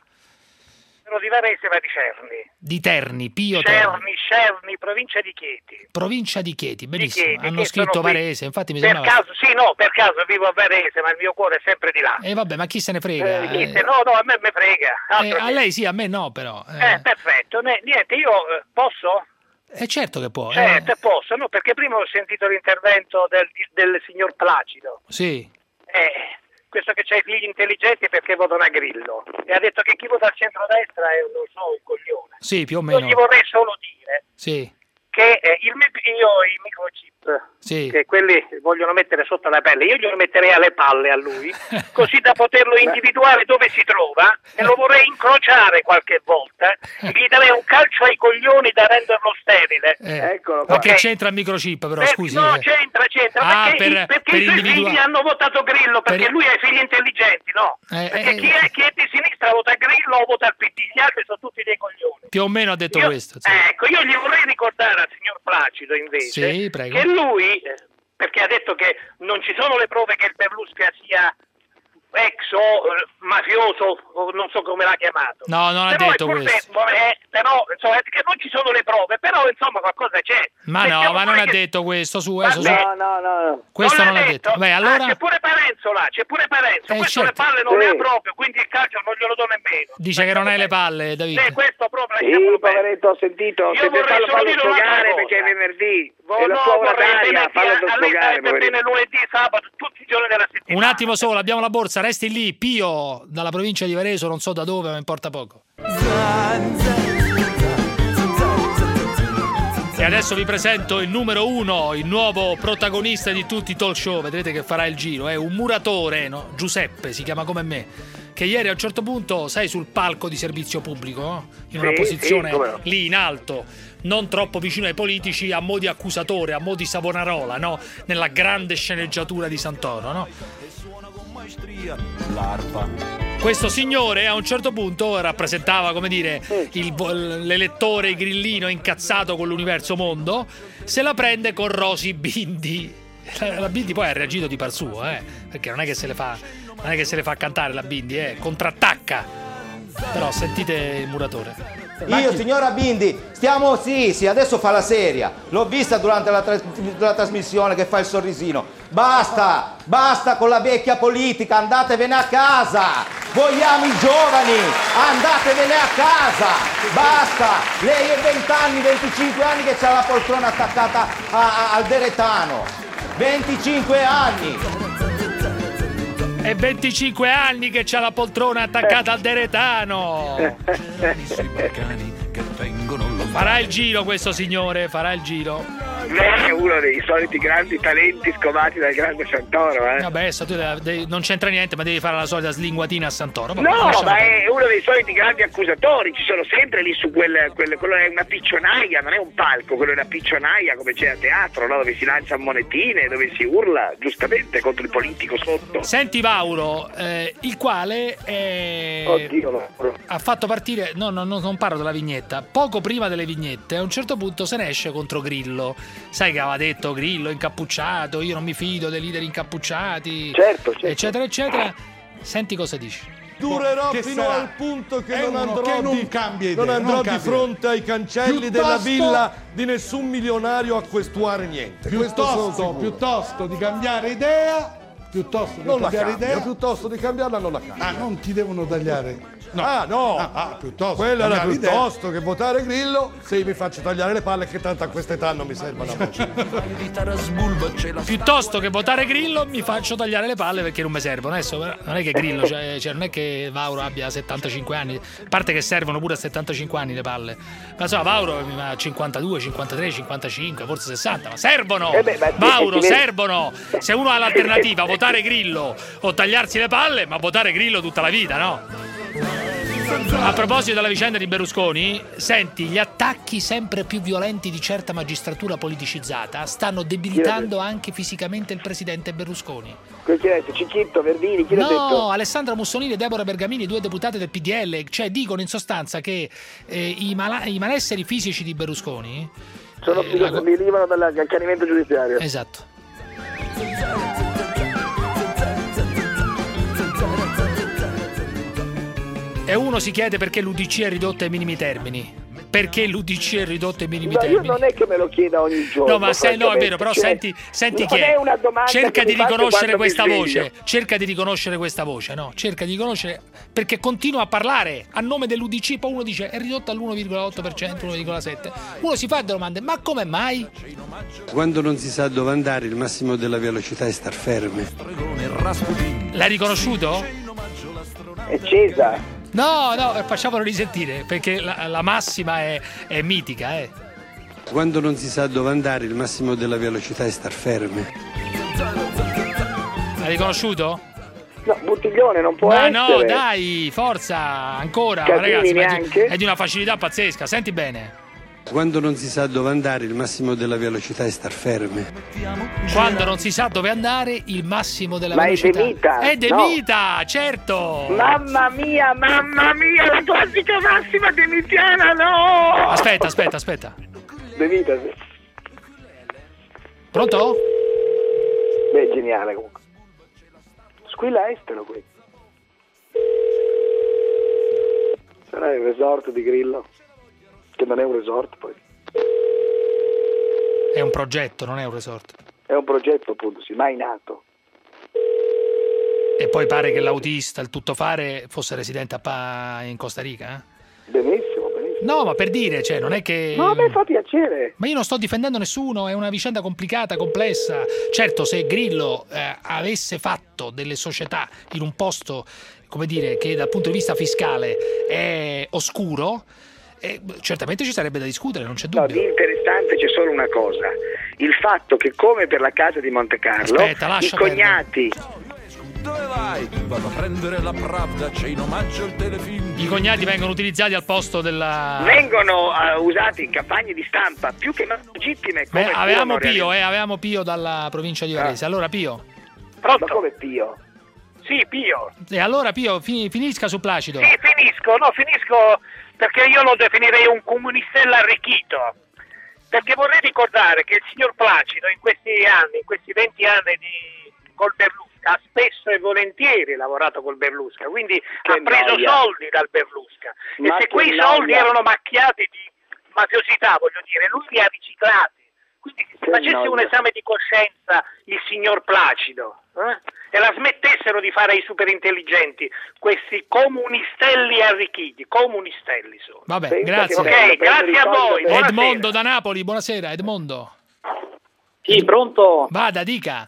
Sono di Varese ma di Cerni. Di Terni, Pio Terni. Cerni, Cerni, provincia di Chieti. Provincia di Chieti, benissimo. Chieti, Hanno che scritto sono qui. Varese, infatti mi Per sembrava. caso, sì, no, per caso vivo a Varese, ma il mio cuore è sempre di là. E vabbè, ma chi se ne frega? Eh, niente, no, no, a me me frega. Eh, Altro a che- lei sì, a me no, però. Eh, Eh, perfetto. Ne- niente, io eh, posso? eh, certo che può. eh. Certo, posso, no, perché prima ho sentito l'intervento del, del signor Placido. Sì. Eh, questo che c'ha i figli intelligenti perché votano a Grillo. E ha detto che chi vota al centrodestra è, non so, un coglione. Sì, più o Io meno. gli vorrei solo dire Sì, che eh, il, mi- io i microchip, sì. che quelli vogliono mettere sotto la pelle, io glielo metterei alle palle a lui, così da poterlo individuare dove si trova e lo vorrei incrociare qualche volta e gli darei un calcio ai coglioni da renderlo sterile. Eh, Eccolo ma qua. che Ok. c'entra il microchip, però, Per- scusi. no, eh. c'entra, c'entra, Ah, perché, per- i, perché per i suoi individua- figli hanno votato Grillo, perché Per- lui ha i figli intelligenti, no? Eh, perché eh, chi, è, chi è di sinistra vota Grillo o vota il P D, gli altri sono tutti dei coglioni. Più o meno ha detto Io- questo. sì. Ecco, io gli vorrei ricordare al signor Placido invece Sì, prego. che lui, eh, perché ha detto che non ci sono le prove che il Berlusca sia ex o eh, mafioso o non so come l'ha chiamato. No, non ha Però è detto pur questo. fermo, eh, però insomma, che non ci sono le prove, però insomma qualcosa c'è. Ma no, Mettiamo ma non pure ha che- detto questo, su, Vabbè. adesso, su. No, no, no. Questo non l'ha l'ha detto. Beh, Ah, allora c'è pure Parenzo là, c'è pure Parenzo. Eh, Questo certo. le palle non le Sì. ha proprio, quindi il calcio non glielo do nemmeno. dice che non hai le palle, David. Sì, questo proprio Sì, lasciamolo perdere. poveretto, ho sentito. Io Se vorrei fallo, solo fallo dire un'altra sfogare cosa. perché è venerdì. Oh, e la no, sua ora vorrei d'aria, bene che fallo a lei sfogare, sarebbe poveretto. bene lunedì, sabato, tutti i giorni della settimana. Un attimo solo, abbiamo la borsa, resti lì, Pio, dalla provincia di Varese, non so da dove, ma importa poco. E adesso vi presento il numero uno, il nuovo protagonista di tutti i talk show, vedrete che farà il giro, è un muratore, no? Giuseppe, si chiama come me, che ieri a un certo punto, sai, sul palco di servizio pubblico, no? In una Sì, posizione sì, come no. lì in alto, non troppo vicino ai politici, a mo' di accusatore, a mo' di Savonarola, no? Nella grande sceneggiatura di Santoro, no? Questo signore a un certo punto rappresentava, come dire, il, vo- l'elettore grillino incazzato con l'universo mondo, se la prende con Rosy Bindi. La Bindi poi ha reagito di par suo, eh, perché non è che se le fa, non è che se le fa cantare la Bindi, eh, contrattacca. Però sentite il muratore. Io, signora Bindi, stiamo, sì, sì, adesso fa la seria. L'ho vista durante la, tra- la trasmissione che fa il sorrisino. Basta, basta con la vecchia politica, andatevene a casa. Vogliamo i giovani, andatevene a casa. Basta, lei è venti anni, venticinque anni che c'ha la poltrona attaccata a- a- al deretano. venticinque anni. È venticinque anni che c'ha la poltrona attaccata al deretano. Farà il giro questo signore, farà il giro. Lei è uno dei soliti grandi talenti scovati dal grande Santoro, eh? Vabbè, adesso tu devi- devi- non c'entra niente, ma devi fare la solita slinguatina a Santoro. Vabbè, No, lasciamo ma perdere. è uno dei soliti grandi accusatori, ci sono sempre lì su quel, quel quello è una piccionaia, non è un palco, quello è una piccionaia come c'è a teatro, no? Dove si lanciano monetine, dove si urla giustamente contro il politico sotto. Senti Vauro, eh, il quale eh, Oddio, no. ha fatto partire, no, no, no, non parlo della vignetta, poco prima delle vignette, a un certo punto se ne esce contro Grillo. Sai che aveva detto Grillo incappucciato, io non mi fido dei leader incappucciati, Certo, certo. eccetera, eccetera. Senti cosa dici. Durerò Che fino sarà? al punto che È non uno andrò, che non di, cambia idea, non andrò non di cambia fronte ai cancelli Piuttosto- della villa di nessun milionario a questuare niente. Questo sono Piuttosto, sicuro. piuttosto di cambiare idea, piuttosto che Non la cambiare cambio, idea. piuttosto di cambiarla non la cambio. Ah, non ti devono tagliare. No. Ah, no! Ah, ah, piuttosto. Quello era cambiare idea. piuttosto che votare Grillo, se mi faccio tagliare le palle, che tanto a quest'età non mi serve una voce. Piuttosto che votare Grillo mi faccio tagliare le palle perché non mi servono. Adesso però, non è che Grillo, cioè, cioè, non è che Vauro abbia settantacinque anni, a parte che servono pure a settantacinque anni le palle. Ma so, Vauro ha cinquantadue, cinquantatré, cinquantacinque, forse sessanta, ma servono! Eh beh, ma Vauro, ti- ti- servono! Se uno ha l'alternativa, votare Grillo o tagliarsi le palle, ma votare Grillo tutta la vita, no? A proposito della vicenda di Berlusconi, senti, gli attacchi sempre più violenti di certa magistratura politicizzata stanno debilitando anche fisicamente il presidente Berlusconi. Chi ha detto? Cicchitto, Verdini, chi l'ha No, detto? Alessandra Mussolini e Deborah Bergamini, due deputate del P D L, cioè dicono in sostanza che eh, i, mala- i malesseri fisici di Berlusconi Sono eh, eh, la- derivano dall'accanimento giudiziario. Esatto. E uno si chiede perché l'U D C è ridotto ai minimi termini. Perché l'U D C è ridotto ai minimi No, io termini? non è che me lo chieda ogni giorno. No, ma se, no, è vero, però Cioè, senti, senti non chi è. è una domanda Cerca che di mi faccio riconoscere quando mi questa sveglio. voce. Cerca di riconoscere questa voce, no? Cerca di riconoscere perché continua a parlare a nome dell'U D C, poi uno dice è ridotto all'uno virgola otto per cento, uno virgola sette per cento. Uno si fa domande, ma come mai? Quando non si sa dove andare, il massimo della velocità è star fermi. L'hai riconosciuto? È Cesa. No, no, facciamolo risentire, perché la, la massima è, è mitica, eh. Quando non si sa dove andare, il massimo della velocità è star fermi. L'hai riconosciuto? No, Buttiglione non può Ma essere. no, dai, forza, ancora, Casini ragazzi, ma è di, neanche? è di una facilità pazzesca, senti bene. Quando non si sa dove andare, il massimo della velocità è star fermi. Quando non si sa dove andare, il massimo della Ma è velocità De Mita, è De no? Mita, certo. Mamma mia, mamma mia, la classica massima demitiana, no! Aspetta, aspetta, aspetta. De Mita, sì. Pronto? Beh, geniale comunque. Squilla estero qui. Sarà il resort di Grillo? Che non è un resort poi. È un progetto, non è un resort. È un progetto appunto, sì, mai nato. E poi pare che l'autista, il tuttofare, fosse residente a pa- in Costa Rica, eh? Benissimo, benissimo. No, ma per dire, cioè, non è che... No, a me fa piacere. Ma io non sto difendendo nessuno, è una vicenda complicata, complessa. Certo, se Grillo eh, avesse fatto delle società in un posto, come dire, che dal punto di vista fiscale è oscuro, eh, certamente ci sarebbe da discutere, non c'è No, dubbio. di interessante c'è solo una cosa: il fatto che, come per la casa di Monte Carlo, Aspetta, i lascia cognati. Dove vai? Vado a prendere la Pravda, c'è in omaggio il telefilm. I cognati vengono utilizzati al posto della... vengono uh, usati in campagne di stampa più che legittime. Come Beh, avevamo furono Pio, eh, avevamo Pio dalla provincia di Varese. Allora Pio. Pronto? Ma come Pio? Sì, Pio. E allora Pio, fini- finisca su Placido. Sì, finisco, no, finisco perché io lo definirei un comunistella arricchito. Perché vorrei ricordare che il signor Placido in questi anni, in questi venti anni di col Berlusca, ha spesso e volentieri lavorato col Berlusca, quindi Che ha preso noia. soldi dal Berlusca. Ma e se che quei noia. soldi erano macchiati di mafiosità, voglio dire, lui li ha riciclati. Quindi se Che facesse noia. un esame di coscienza il signor Placido eh, e la smettessero di fare i superintelligenti, questi comunistelli arricchiti, comunistelli sono. Vabbè, Pensa grazie. che- Ok, grazie a voi. Buonasera. Edmondo da Napoli, buonasera Edmondo. Sì, pronto? Vada, dica.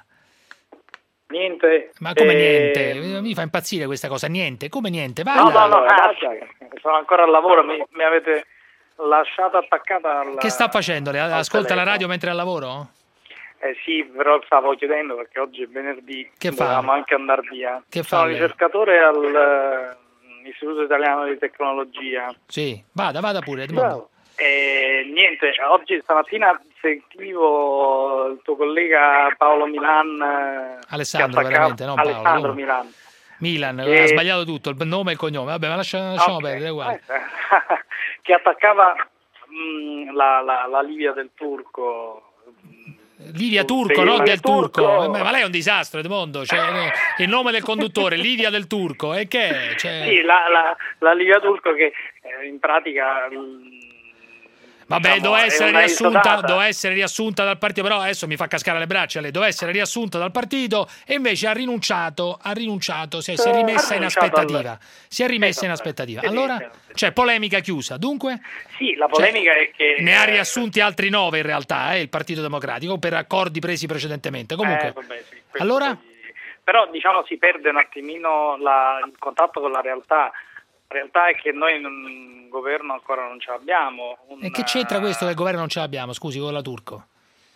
Niente. Ma come Eh, niente? Mi fa impazzire questa cosa, niente, come niente? No, Vada. no, no, ah, sono ancora al lavoro, mi, mi avete lasciato attaccata al... Che sta facendo? Le- al Ascolta la telefono. radio mentre è al lavoro? Eh sì, però stavo chiedendo perché oggi è venerdì, Che fa? dovevamo anche andare via. Che fa Sono lei? ricercatore all'Istituto Italiano di Tecnologia. Sì, vada, vada pure Edmondo. E niente, oggi stamattina sentivo il tuo collega Paolo Milan. eh, Alessandro, che attaccava- veramente, non Paolo. Alessandro Oh. Milan. Milan, E- ha sbagliato tutto, il nome e il cognome. Vabbè, ma lascia- lasciamo Ok. perdere, guarda. che attaccava mh, la, la, la Livia del Turco. Livia Turco, Sì, non ma del Turco. Turco. Eh, Ma lei è un disastro, Edmondo. Cioè, eh, il nome del conduttore, Livia del Turco. E che è? Cioè- Sì, la, la, la Livia Turco che eh, in pratica... mh, Vabbè, diciamo, doveva essere riassunta, isodata. doveva essere riassunta dal partito, però adesso mi fa cascare le braccia lei, doveva essere riassunta dal partito e invece ha rinunciato, ha rinunciato, si è, si è Eh, rimessa ha in rinunciato aspettativa. al- Si è rimessa in Esatto. aspettativa. Sì, Allora, sì, cioè, polemica chiusa. Dunque, Sì, la polemica cioè, è che... ne ha eh, riassunti altri nove in realtà, eh, il Partito Democratico, per accordi presi precedentemente. Comunque, eh, vabbè, sì, questo allora? poi- Però diciamo si perde un attimino la- il contatto con la realtà. La realtà è che noi un governo ancora non ce l'abbiamo. Un, E che c'entra questo che il governo non ce l'abbiamo, scusi, con la Turco?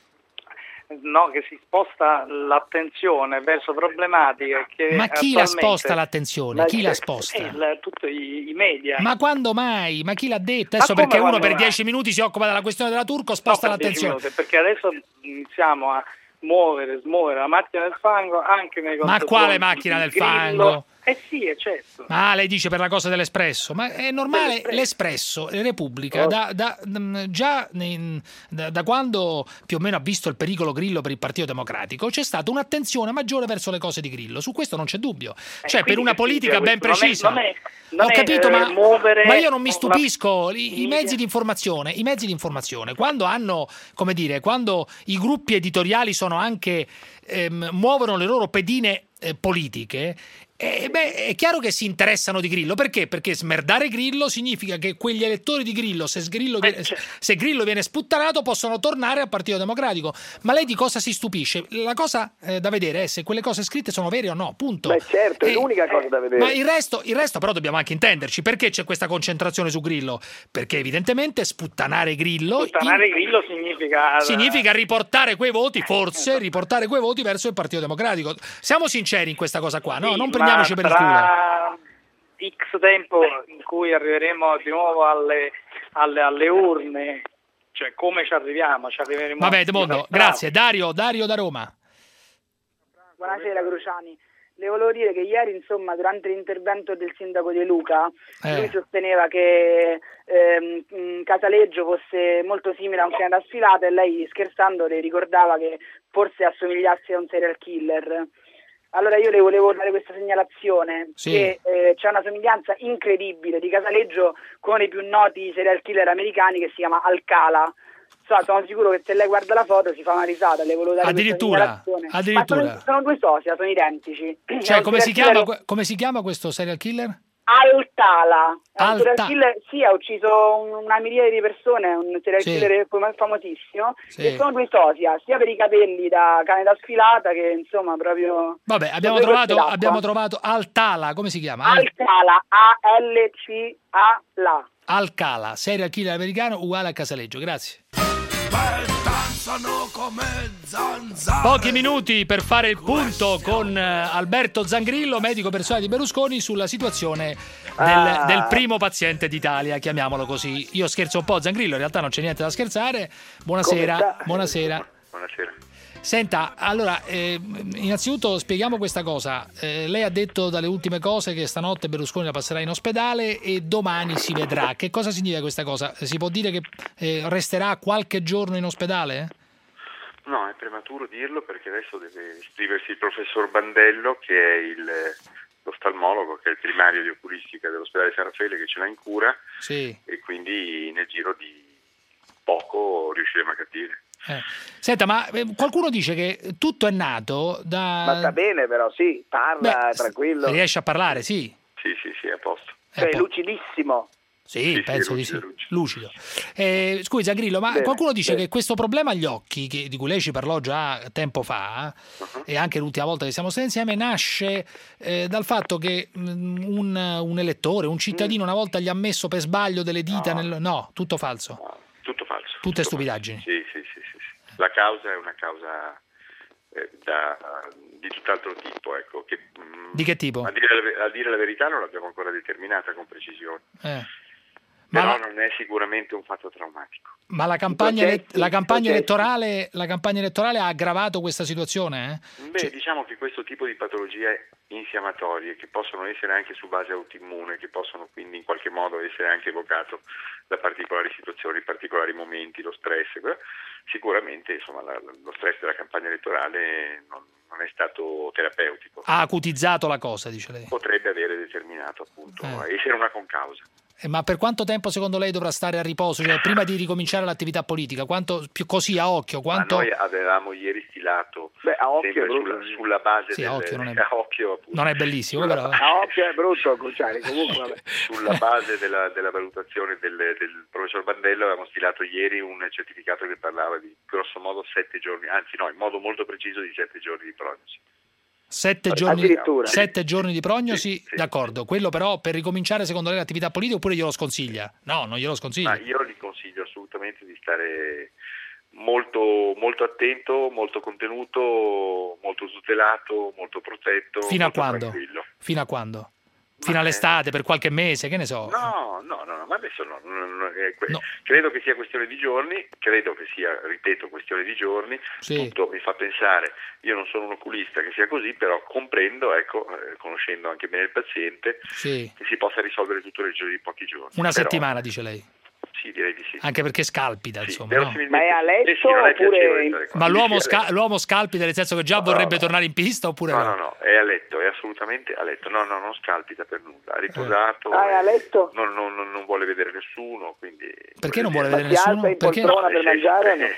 No, che si sposta l'attenzione verso problematiche che Ma chi la attualmente- sposta l'attenzione? Ma Chi la c'è- sposta? eh, il- tutti i, i media. Ma quando mai? Ma chi l'ha detto? Ma Adesso come perché uno quando per mai? dieci minuti si occupa della questione della Turco, No, sposta per dieci l'attenzione. minuti, perché adesso iniziamo a muovere, smuovere la macchina del fango anche nei Ma confronti quale macchina di del Grillo. fango? Eh sì, è certo. Ah, lei dice per la cosa dell'Espresso, ma è normale, l'Espresso, Repubblica, Oh. da, da- mm, già in- da, da quando più o meno ha visto il pericolo Grillo per il Partito Democratico, c'è stata un'attenzione maggiore verso le cose di Grillo, su questo non c'è dubbio. Cioè, per quindi una che politica significa ben questo? precisa. Non è- non è- non Ho è, capito, eh, ma, muovere ma io non mi la- stupisco. I, i media. mezzi di informazione, i mezzi di informazione, quando hanno, come dire, quando i gruppi editoriali sono anche ehm, muovono le loro pedine eh, politiche. E beh, è chiaro che si interessano di Grillo. Perché? Perché smerdare Grillo significa che quegli elettori di Grillo, se Grillo viene, se Grillo viene sputtanato, possono tornare al Partito Democratico. Ma lei di cosa si stupisce? La cosa eh, da vedere è se quelle cose scritte sono vere o no, punto. Beh, certo, è Eh, l'unica cosa da vedere. Ma il resto, il resto però dobbiamo anche intenderci. Perché c'è questa concentrazione su Grillo? Perché evidentemente sputtanare Grillo Sputtanare in- Grillo significa... significa riportare quei voti, forse riportare quei voti verso il Partito Democratico. Siamo sinceri in questa cosa qua, no? Sì, Non prendiamoci ma per il culo. tra X tempo in cui arriveremo di nuovo alle, alle, alle urne, cioè come ci arriviamo? Ci arriveremo Vabbè, a- Mondo, grazie. Dario, Dario da Roma. Buonasera Cruciani. Le volevo dire che ieri, insomma, durante l'intervento del sindaco De Luca, Eh. lui sosteneva che ehm, mh, Casaleggio fosse molto simile a un cane da sfilata e lei, scherzando, le ricordava che forse assomigliasse a un serial killer. Allora io le volevo dare questa segnalazione, Sì. che eh, c'è una somiglianza incredibile di Casaleggio con uno dei più noti serial killer americani che si chiama Alcala. So, sono sicuro che se lei guarda la foto si fa una risata, le volevo dare Addirittura, questa segnalazione. addirittura. Ma sono, sono due sosia, sono identici. È Cioè, un come si, serial chiama, killer que- come si chiama questo serial killer? Altala. È un Alta- serial killer, sì, ha ucciso un- una miriade di persone, è un serial Sì. killer fam- famosissimo. Sì. E sono due sosia, sia per i capelli da cane da sfilata che insomma proprio... Vabbè, abbiamo due trovato, gocce d'acqua. abbiamo trovato Altala, come si chiama? Al- Altala, A L C A L A. Alcala, serial killer americano uguale a Casaleggio, grazie. Danzano come zanzare. Pochi minuti per fare il punto con eh, Alberto Zangrillo, medico personale di Berlusconi, sulla situazione del, Ah. del primo paziente d'Italia, chiamiamolo così. Io scherzo un po', Zangrillo, in realtà non c'è niente da scherzare. Buonasera, Come sta? buonasera. Buonasera. Senta, allora, eh, innanzitutto spieghiamo questa cosa. Eh, lei ha detto dalle ultime cose che stanotte Berlusconi la passerà in ospedale e domani si vedrà. Che cosa significa questa cosa? Si può dire che eh, resterà qualche giorno in ospedale? No, è prematuro dirlo perché adesso deve iscriversi il professor Bandello, che è il, l'oftalmologo, che è il primario di oculistica dell'ospedale San Raffaele, che ce l'ha in cura, Sì. e quindi nel giro di poco riusciremo a capire. Eh. Senta, ma eh, qualcuno dice che tutto è nato da... Ma sta bene però, sì, parla, Beh, tranquillo. Riesce a parlare, sì. Sì, sì, sì, è a posto. È Cioè, a po- lucidissimo. Sì, sì, penso di lucido, sì. Lucido. Eh, scusi, Grillo, ma Bene, qualcuno dice bene. che questo problema agli occhi, che- di cui lei ci parlò già tempo fa, Uh-huh. e anche l'ultima volta che siamo stati insieme, nasce eh, dal fatto che mm, un, un elettore, un cittadino, una volta gli ha messo per sbaglio delle dita No. nel... No, tutto falso. No, tutto falso. Tutte tutto stupidaggini. falso. Sì, sì, sì, sì, sì. La causa è una causa eh, da, di tutt'altro tipo, ecco. Che, mm, Di che tipo? A dire, la, a dire la verità non l'abbiamo ancora determinata con precisione. Eh. Ma Però la- non è sicuramente un fatto traumatico. Ma la campagna, progetti, ele- la campagna progetti. elettorale, la campagna elettorale ha aggravato questa situazione? Eh? Beh, diciamo che questo tipo di patologie infiammatorie, che possono essere anche su base autoimmune, che possono quindi in qualche modo essere anche evocato da particolari situazioni, particolari momenti, lo stress, eh, sicuramente insomma, la- lo stress della campagna elettorale non, non è stato terapeutico. Ha acutizzato la cosa, dice lei. Potrebbe avere determinato appunto, Eh. essere una concausa. Eh, ma per quanto tempo secondo lei dovrà stare a riposo? Cioè, prima di ricominciare l'attività politica, quanto più così a occhio? Quanto... Ma noi avevamo ieri stilato Beh, a occhio sulla, sulla base sì, del, a occhio non è, a occhio, appunto, non è bellissimo, sulla, però... A occhio è brutto, Cruciani, comunque vabbè. Sulla base della, della valutazione del, del professor Bandello avevamo stilato ieri un certificato che parlava di grosso modo sette giorni, anzi no, in modo molto preciso di sette giorni di prognosi. Sette giorni, sette giorni di prognosi, sì, sì. D'accordo. Quello però per ricominciare secondo lei l'attività politica oppure glielo sconsiglia? No, non glielo sconsiglia. Ma io gli consiglio assolutamente di stare molto, molto attento, molto contenuto, molto tutelato, molto protetto. Fino molto a quando? Tranquillo. Fino a quando? Fino all'estate, per qualche mese, che ne so? No, no, no, no ma adesso no, no, no, eh, que- no. Credo che sia questione di giorni, credo che sia, ripeto, questione di giorni, sì. Tutto mi fa pensare, io non sono un oculista che sia così, però comprendo, ecco, eh, conoscendo anche bene il paziente, sì. che si possa risolvere tutto nel giro di pochi giorni. Una però, settimana, dice lei? Sì, direi di sì. Anche perché scalpita, sì, insomma. No? Ma è a letto eh sì, non è oppure... Ma l'uomo, sca- l'uomo scalpita nel senso che già no, vorrebbe no, tornare in pista oppure no? No, no, no, è a letto, è assolutamente a letto. No, no, non scalpita per nulla, ha riposato. Eh. Ah, è a letto? Non, non, non, non vuole vedere nessuno, quindi... Perché non vuole vedere Ma si nessuno? alza in Perché? poltrona per mangiare o no?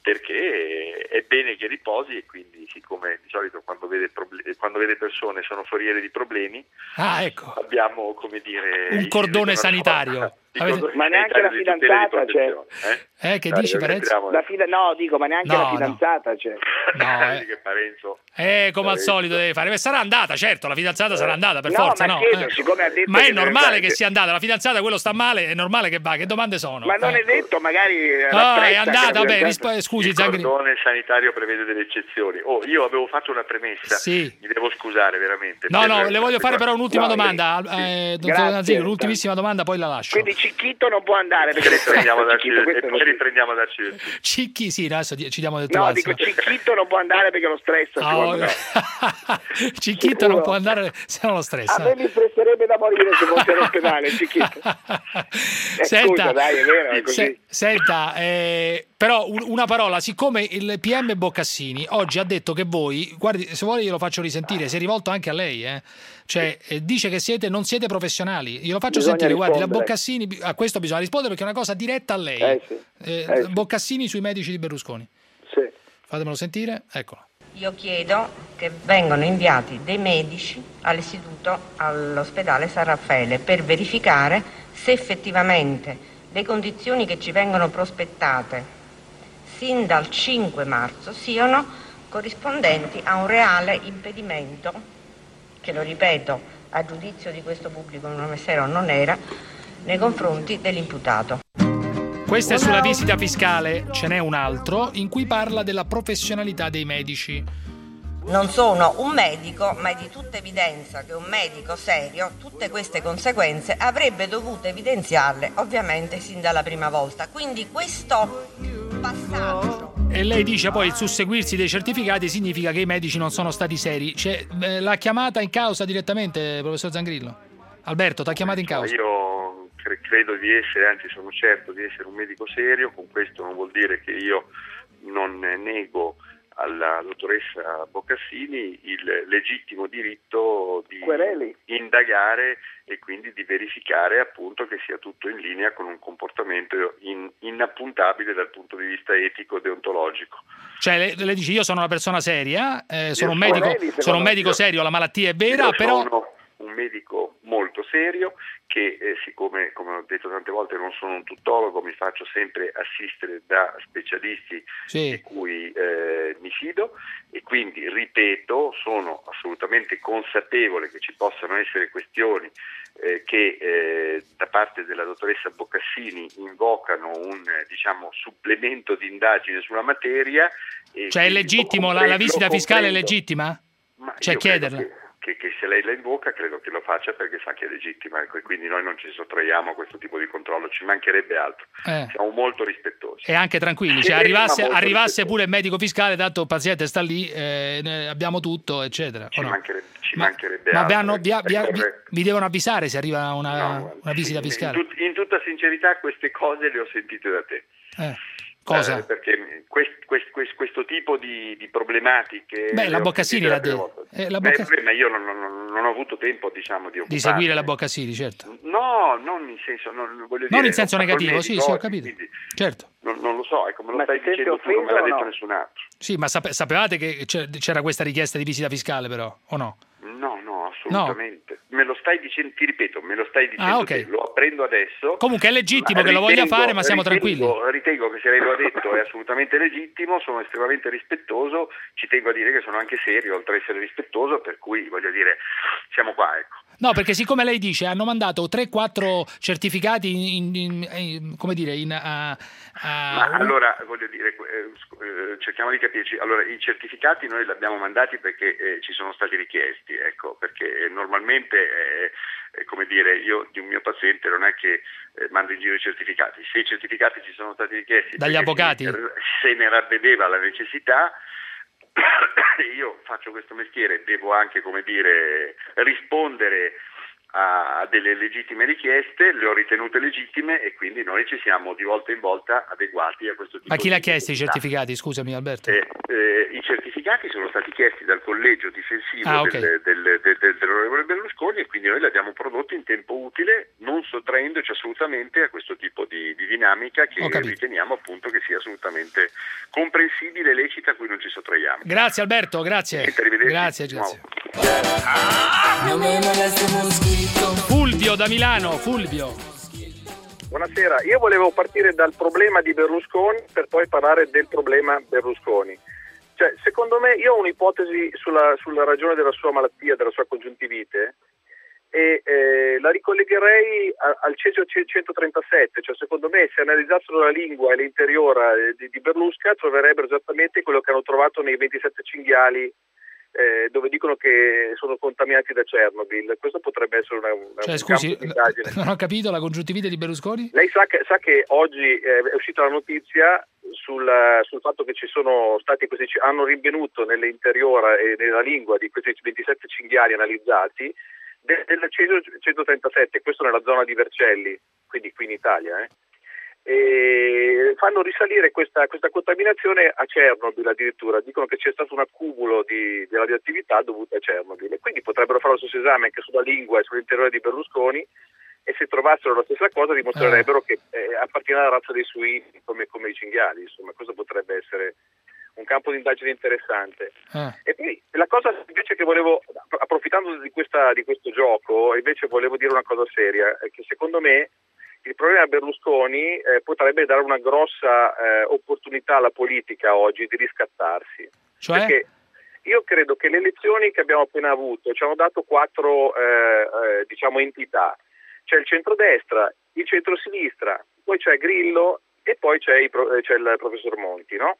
Perché è bene che riposi e quindi siccome di solito quando vede, proble- quando vede persone sono foriere di problemi, ah, ecco. abbiamo come dire un cordone sanitario. Avete... Ma neanche la fidanzata c'è. Eh, eh che Dai, dici Parenzo? La fida... No, dico, ma neanche no, la fidanzata no. c'è. No, eh. che Parenzo... eh, come al solito deve fare. Sarà andata, certo, la fidanzata eh. sarà andata per no, forza, ma no? chiedo, eh. siccome ha detto ma è che normale che... che sia andata, la fidanzata, quello sta male, è normale che va. Che domande sono? Ma non eh. è detto, magari ah, è andata, vabbè, risp- scusi, il Zangri. cordone sanitario prevede delle eccezioni. Oh, io avevo fatto una premessa, sì. mi devo scusare veramente. No, no, le voglio fare qua. però un'ultima no, domanda, sì. eh, dottor Zangri, un'ultimissima domanda, poi la lascio. Quindi Cicchito non può andare perché riprendiamo darci, Cicchito, e poi riprendiamo a darci del Cicchi, sì, adesso ci diamo del tuo No, alzo. dico Cicchito non può andare perché lo stress. Oh, Cicchito non può andare se non lo stress. A me mi stresserebbe da morire se fosse all'ospedale, Cicchito. Eh, senta, scusa, dai, è vero, è così. Se, senta, eh, però un, una parola, siccome il P M Boccassini oggi ha detto che voi, guardi, se vuole glielo faccio risentire, si è rivolto anche a lei, eh. Cioè eh, dice che siete non siete professionali. Glielo faccio Bisogna sentire, guardi, la rispondere. Boccassini, a questo bisogna rispondere perché è una cosa diretta a lei. Eh sì, eh, eh sì. Boccassini sui medici di Berlusconi. Sì. Fatemelo sentire, eccolo. Io chiedo che vengano inviati dei medici all'istituto, all'ospedale San Raffaele, per verificare se effettivamente le condizioni che ci vengono prospettate sin dal cinque marzo siano corrispondenti a un reale impedimento, che lo ripeto, a giudizio di questo pubblico ministero non era, nei confronti dell'imputato. Questa è sulla visita fiscale, ce n'è un altro in cui parla della professionalità dei medici. Non sono un medico, ma è di tutta evidenza che un medico serio tutte queste conseguenze avrebbe dovuto evidenziarle ovviamente sin dalla prima volta. Quindi questo passaggio... E lei dice poi il susseguirsi dei certificati significa che i medici non sono stati seri. Cioè, eh, l'ha chiamata in causa direttamente, professor Zangrillo? Alberto, ti ha chiamato in causa? Io credo di essere, anzi sono certo di essere un medico serio, con questo non vuol dire che io non nego alla dottoressa Boccassini il legittimo diritto di Quereli. indagare e quindi di verificare appunto che sia tutto in linea con un comportamento in, inappuntabile dal punto di vista etico deontologico. Cioè lei, lei dice io sono una persona seria, eh, sono, un Io medico, Quereli, sono un medico io, serio, la malattia è vera, io però... sono un medico molto serio che eh, siccome, come ho detto tante volte, non sono un tuttologo, mi faccio sempre assistere da specialisti sì. di cui eh, mi fido e quindi, ripeto, sono assolutamente consapevole che ci possano essere questioni eh, che eh, da parte della dottoressa Boccassini invocano un eh, diciamo supplemento di indagine sulla materia. E cioè è legittimo, la, la visita fiscale è legittima? Ma cioè chiederla? Che, che, che se lei la invoca credo che lo faccia perché sa che è legittima, ecco, e quindi noi non ci sottraiamo a questo tipo di controllo, ci mancherebbe altro, eh. siamo molto rispettosi. E anche tranquilli, cioè arrivasse, arrivasse pure il medico fiscale, tanto il paziente sta lì, eh, abbiamo tutto, eccetera. Ci no? mancherebbe, ci ma, mancherebbe ma altro. Hanno, via, via, Ecco, vi, mi devono avvisare se arriva una, no, una visita sì, fiscale? In, tut, in tutta sincerità queste cose le ho sentite da te. Eh. Cosa? Eh, perché quest, quest, quest, questo tipo di, di problematiche... Beh, la Boccassini l'ha detto. Eh, la Boccassini... Ma io non, non, non ho avuto tempo, diciamo, di Di seguire la Boccasili, certo. No, non in senso, non, voglio Non dire, in senso ho fatto il negativo, sì, medico sì, ho oggi, capito. quindi Certo. Non, non lo so, ecco, me lo Ma stai ti senti dicendo tu, non me l'ha offeso o detto no? nessun altro. Sì, ma sape- sapevate che c'è- c'era questa richiesta di visita fiscale però, o no? No, no, assolutamente. Me lo stai dicendo, ti ripeto, me lo stai dicendo Ah, ok. te, lo apprendo adesso. Comunque è legittimo Ma che lo voglia ritengo- fare, ma siamo ritengo- tranquilli. Ritengo che se lei lo ha detto è assolutamente legittimo, sono estremamente rispettoso, ci tengo a dire che sono anche serio, oltre ad essere rispettoso, per cui voglio dire, siamo qua, ecco. No, perché siccome lei dice hanno mandato tre quattro certificati in, in- in- come dire, in, a, a- Ma allora, voglio dire, eh, sc- eh, cerchiamo di capirci. Allora, i certificati noi li abbiamo mandati perché eh, ci sono stati richiesti, ecco, perché normalmente, eh, eh, come dire, io di un mio paziente non è che eh, mando in giro i certificati. Se i certificati ci sono stati richiesti Dagli perché avvocati? Se, se ne ravvedeva la necessità, io faccio questo mestiere, devo anche, come dire, rispondere a delle legittime richieste, le ho ritenute legittime e quindi noi ci siamo di volta in volta adeguati a questo tipo Ma chi di l'ha chiesto i necessità. certificati? Scusami Alberto. Eh, eh, I certificati sono stati chiesti dal collegio difensivo Ah, ok. del, del, del, del, dell'onorevole Berlusconi e quindi noi li abbiamo prodotti in tempo utile, non sottraendoci assolutamente a questo tipo di, di dinamica che Ho capito. riteniamo appunto che sia assolutamente comprensibile e lecita, a cui non ci sottraiamo. Grazie Alberto, grazie. Arrivederci. Grazie, grazie. Non me molesta il mosquito. Fulvio da Milano, Fulvio. Buonasera, io volevo partire dal problema di Berlusconi per poi parlare del problema Berlusconi. Cioè, secondo me, io ho un'ipotesi sulla, sulla ragione della sua malattia, della sua congiuntivite, e eh, la ricollegherei a, al Cesio centotrentasette, cioè secondo me se analizzassero la lingua e l'interiora di, di Berlusca troverebbero esattamente quello che hanno trovato nei ventisette cinghiali eh, dove dicono che sono contaminati da Chernobyl. Questo potrebbe essere una, una Cioè, un scusi, campo di indagine. non ho capito la congiuntivite di Berlusconi? Lei sa che, sa che oggi eh, è uscita la notizia sul, sul fatto che ci sono stati questi, hanno rinvenuto nell'interiora e nella lingua di questi ventisette cinghiali analizzati del, del Cesio centotrentasette, questo nella zona di Vercelli, quindi qui in Italia, eh. E fanno risalire questa, questa contaminazione a Chernobyl addirittura, dicono che c'è stato un accumulo di, di radioattività dovuta a Chernobyl e quindi potrebbero fare lo stesso esame anche sulla lingua e sull'interiore di Berlusconi e se trovassero la stessa cosa dimostrerebbero che eh, appartiene alla razza dei suini come, come i cinghiali, insomma questo potrebbe essere un campo di indagine interessante. Ah. E poi la cosa invece che volevo, approfittando di, questa, di questo gioco, invece volevo dire una cosa seria, è che secondo me il problema Berlusconi eh, potrebbe dare una grossa eh, opportunità alla politica oggi di riscattarsi. Cioè? Perché io credo che le elezioni che abbiamo appena avuto ci hanno dato quattro eh, eh, diciamo entità. C'è il centrodestra, il centrosinistra, poi c'è Grillo e poi c'è, i, c'è il professor Monti, no?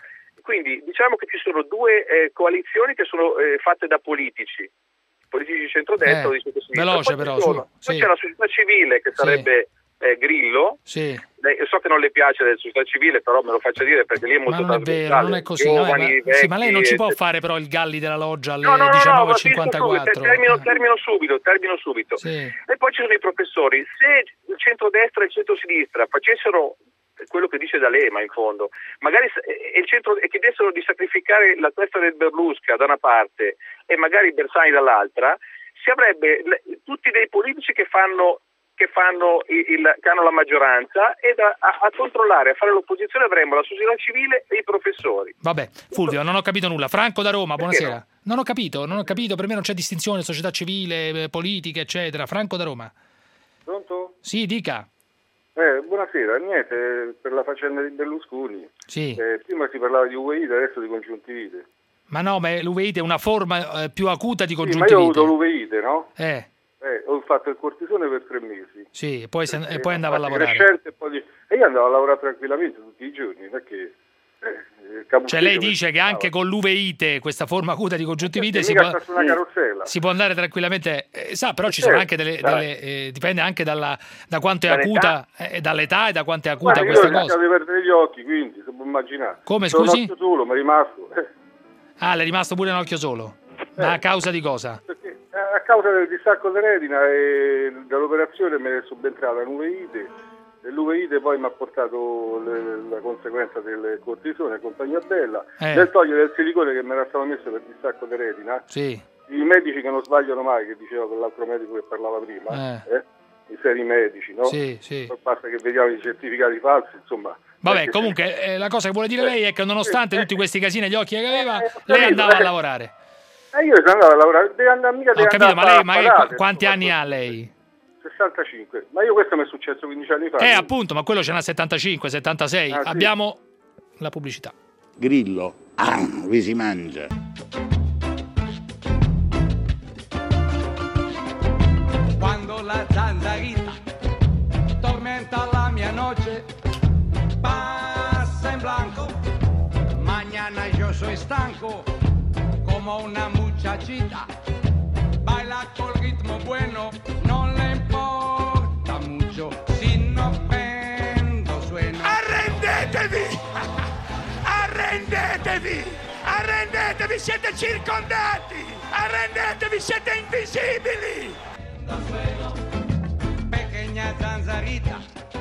Quindi diciamo che ci sono due eh, coalizioni che sono eh, fatte da politici, politici di centrodestra Eh, o di centrosinistra. veloce Poi però, ci sono- su, poi sì. c'è la società civile che sarebbe eh, Grillo. Sì. Lei, so che non le piace della società civile, però me lo faccia dire perché lì è Ma molto non è vero, trasversale. non è così. Giovani, vabbè, ma, vecchi, sì, ma lei non ci può eccetera. fare però il Galli della loggia alle No, no, no, no, diciannove e ma finisco cinquantaquattro. subito, termino, termino subito, termino subito. Sì. E poi ci sono i professori. Se il centrodestra e il centrosinistra facessero quello che dice D'Alema in fondo, magari s- e il centro, e chiedessero di sacrificare la testa del Berlusca da una parte e magari Bersani dall'altra, si avrebbe le- tutti dei politici che fanno che fanno il, il- che hanno la maggioranza e da- a, a controllare, a fare l'opposizione avremmo la società civile e i professori. Vabbè, Fulvio, non ho capito nulla. Franco da Roma, Perché buonasera. Non ho capito, non ho capito, per me non c'è distinzione, società civile, eh, politica, eccetera. Franco da Roma. Pronto? Sì, dica. Eh, buonasera, niente, per la faccenda di Berlusconi. Sì. Eh, prima si parlava di uveite, adesso di congiuntivite. Ma no, ma l'uveite è una forma eh, più acuta di Sì, ma io ho congiuntivite. avuto l'uveite, no? Eh, Eh, ho fatto il cortisone per tre mesi. sì, e poi, se- e Eh, poi andava a fase lavorare. crescente e, poi di- e io andavo a lavorare tranquillamente tutti i giorni, perché eh, il Cioè cappuccino lei mi dice che anche con l'uveite, questa forma acuta di congiuntivite, Eh, si mica può, sta su una carrozzella. si può andare tranquillamente. Eh, sa, però ci Certo, sono anche delle, dai. delle, eh, dipende anche dalla, da quanto è Dall'età. acuta, eh, dall'età e da quanto è acuta Guarda, io questa ho cosa. iniziato a perdere gli occhi, quindi si può immaginare. Come, Sono scusi? un occhio solo, mi è rimasto. Eh, Ah, le è rimasto pure un occhio solo. Ma a causa di cosa? perché a causa del distacco di retina e dell'operazione mi è subentrata l'uveite e l'uveite poi mi ha portato le- la conseguenza del cortisone, compagnia bella, Eh. nel togliere il silicone che mi era stato messo per distacco di retina. Sì. i medici che non sbagliano mai, che diceva quell'altro medico che parlava prima, Eh. eh? i seri medici, no? Sì, sì. Basta che vediamo i certificati falsi, insomma. Vabbè, Perché comunque eh, la cosa che vuole dire lei è che nonostante tutti questi casini agli occhi che aveva, Eh, lei andava a eh. lavorare. Eh, io sono andato a lavorare, deve andare, mica Ho deve capito, andare ma a lei ma che- parate, quanti insomma, anni ha lei? sessantacinque, ma io questo mi è successo quindici anni fa. Eh, appunto, ma quello ce n'ha settantacinque, settantasei. Ah, sì. Abbiamo la pubblicità. Grillo, ah, vi si mangia. Quando la zanzarita tormenta la mia noche, pasa en blanco. Mañana yo soy estanco como una muchachita. Baila col ritmo bueno, no le importa mucho si no prendo sueno. Arrendetevi! Arrendetevi! Arrendetevi, siete circondati! Arrendetevi, siete invisibili! Pequeña zanzarita,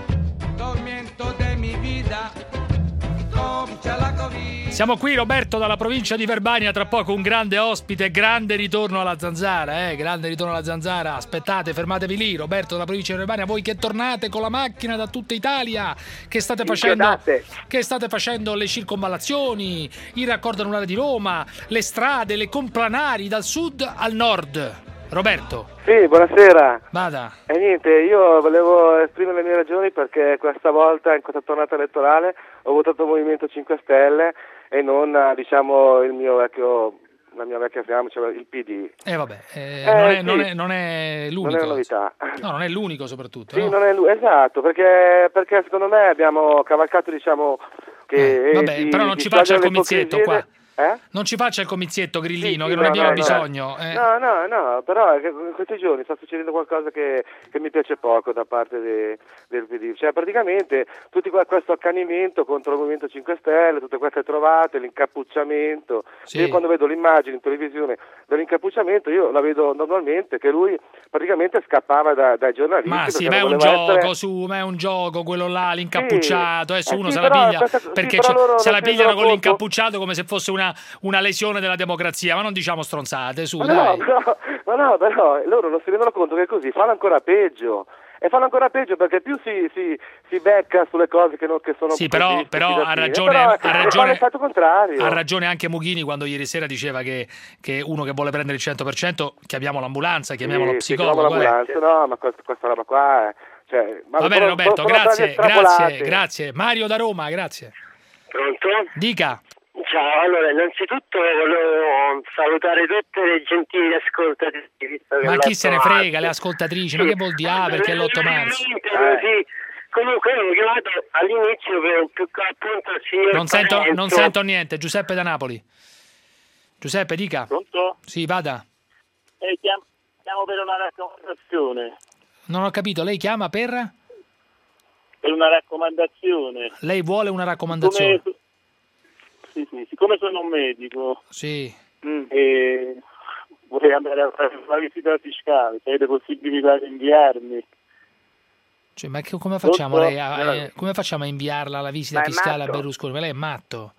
tormento de mi vida, comincia la covid. Siamo qui, Roberto, dalla provincia di Verbania. Tra poco un grande ospite, grande ritorno alla zanzara, eh? Grande ritorno alla zanzara. Aspettate, fermatevi lì. Roberto dalla provincia di Verbania, voi che tornate con la macchina da tutta Italia, che state facendo, Inchiodate. che state facendo le circonvallazioni, il raccordo anulare di Roma, le strade, le complanari dal sud al nord. Roberto, Sì, buonasera. vada. E niente, io volevo esprimere le mie ragioni perché questa volta in questa tornata elettorale ho votato Movimento cinque Stelle e non, eh, diciamo, il mio vecchio, la mia vecchia fiamma, cioè il P D. Eh vabbè, eh, Eh, non, è, sì. non, è, non è l'unico. Non è una novità. No, non è l'unico soprattutto. Sì, no? non è lui, esatto, perché, perché secondo me abbiamo cavalcato, diciamo, che... Eh, vabbè, di- però non di ci faccia il togliere comizietto l'ipocrisia qua. de- Eh? Non ci faccia il comizietto, Grillino, Sì, che sì, non no, abbiamo no, bisogno. eh. No, no, no, però è che in questi giorni sta succedendo qualcosa che, che mi piace poco da parte de- del P D. Cioè, praticamente tutto que- questo accanimento contro il Movimento cinque Stelle, tutte queste trovate, l'incappucciamento. Sì. Io quando vedo l'immagine in televisione dell'incappucciamento, io la vedo normalmente che lui praticamente scappava da- dai giornalisti. Ma sì, perché ma è un voleva gioco, essere- su, ma è un gioco quello là, l'incappucciato. Adesso Eh uno sì, se la però piglia questa- sì, perché però c'è- loro se non la si pigliano rendono con conto. l'incappucciato come se fosse una, una lesione della democrazia. Ma non diciamo stronzate, su, Ma dai. no, però, ma no, però loro non si rendono conto che così fanno ancora peggio. E fanno ancora peggio perché più si, si, si becca sulle cose che, non, che sono Sì, però, così però stupide, ha fine. ragione, Però ha fanno ragione, l'effetto contrario. ha ragione anche Mughini quando ieri sera diceva che, che uno che vuole prendere il cento per cento chiamiamo l'ambulanza, chiamiamo lo Sì, sì, psicologo. chiamiamo eh. l'ambulanza, no, ma questa, questa roba qua è... Cioè, ma Va bene sono- Roberto, sono frasi grazie, estrapolate. grazie, grazie. Mario da Roma, grazie. Pronto? Dica. Ciao, allora innanzitutto volevo salutare tutte le gentili ascoltatrici. visto che Ma chi l'otto se ne marzo- frega, le ascoltatrici, ma che vuol dire? Ah, perché è l'otto marzo. Veramente, così. Comunque io ho chiamato all'inizio per per- appunto il signor Non sento, Parenzo. non sento niente. Giuseppe da Napoli. Giuseppe, dica. Pronto? Sì, vada. Eh, chiam- chiamo per una raccomandazione. Non ho capito, lei chiama per? Per una raccomandazione. Lei vuole una raccomandazione? Come, sì, sì, siccome sono un medico Sì. e vorrei andare a fare una visita fiscale, se avete possibilità di inviarmi. Cioè, ma che- come facciamo, Pronto? lei a, eh, come facciamo a inviarla la visita Ma è fiscale a matto? Berlusconi? Ma lei è matto?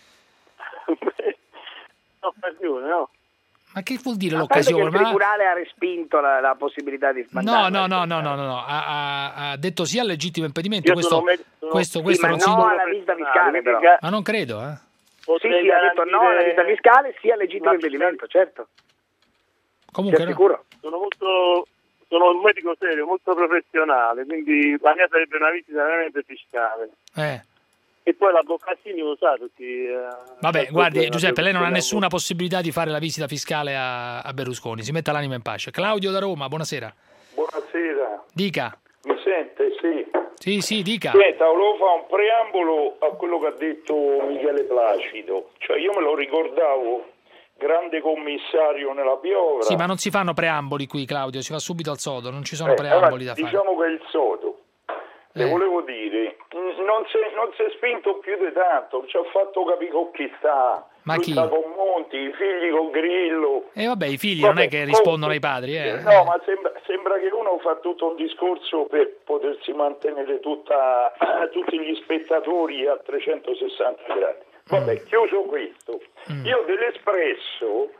Occasione, no? Ma che vuol dire A parte che l'occasione? il Ma- tribunale ha respinto la, la possibilità di No, mandarla. no, no, no, no, no, no. Ha, ha- ha detto sì al legittimo impedimento. Io Questo, sono med- sono- questo, sì, questo ma non si... no alla visita fiscale, però. Ma non credo, eh. Sì, sì, ha detto no alla visita fiscale, sì al legittimo impedimento, certo. Comunque, Sei no. sicuro? Sono molto sono un medico serio, molto professionale, quindi la mia sarebbe una visita veramente fiscale. Eh. E poi l'avvocatini lo sa tutti. eh, Vabbè, tutti, guardi eh, Giuseppe, lei non ha tutti nessuna possibilità di fare la visita fiscale a, a Berlusconi. Si metta l'anima in pace. Claudio da Roma, buonasera. Buonasera, Dica. mi sente? Sì. Sì, sì, dica. Senta, volevo fare un preambolo a quello che ha detto Michele Placido. Cioè io me lo ricordavo grande commissario nella piovra. Sì, ma non si fanno preamboli qui, Claudio, si va subito al sodo, non ci sono Eh, preamboli allora, da fare. diciamo che è il sodo. Le Eh. volevo dire, mh, non si non si è spinto più di tanto, ci ha fatto capire con chi sta. Ma Lui chi? sta con Monti, i figli con Grillo. E vabbè, i figli Vabbè, non è che rispondono ai padri, eh. No, ma sembra, sembra che uno fa tutto un discorso per potersi mantenere tutta, tutti gli spettatori a trecentosessanta gradi. Vabbè, chiuso questo. Io dell'Espresso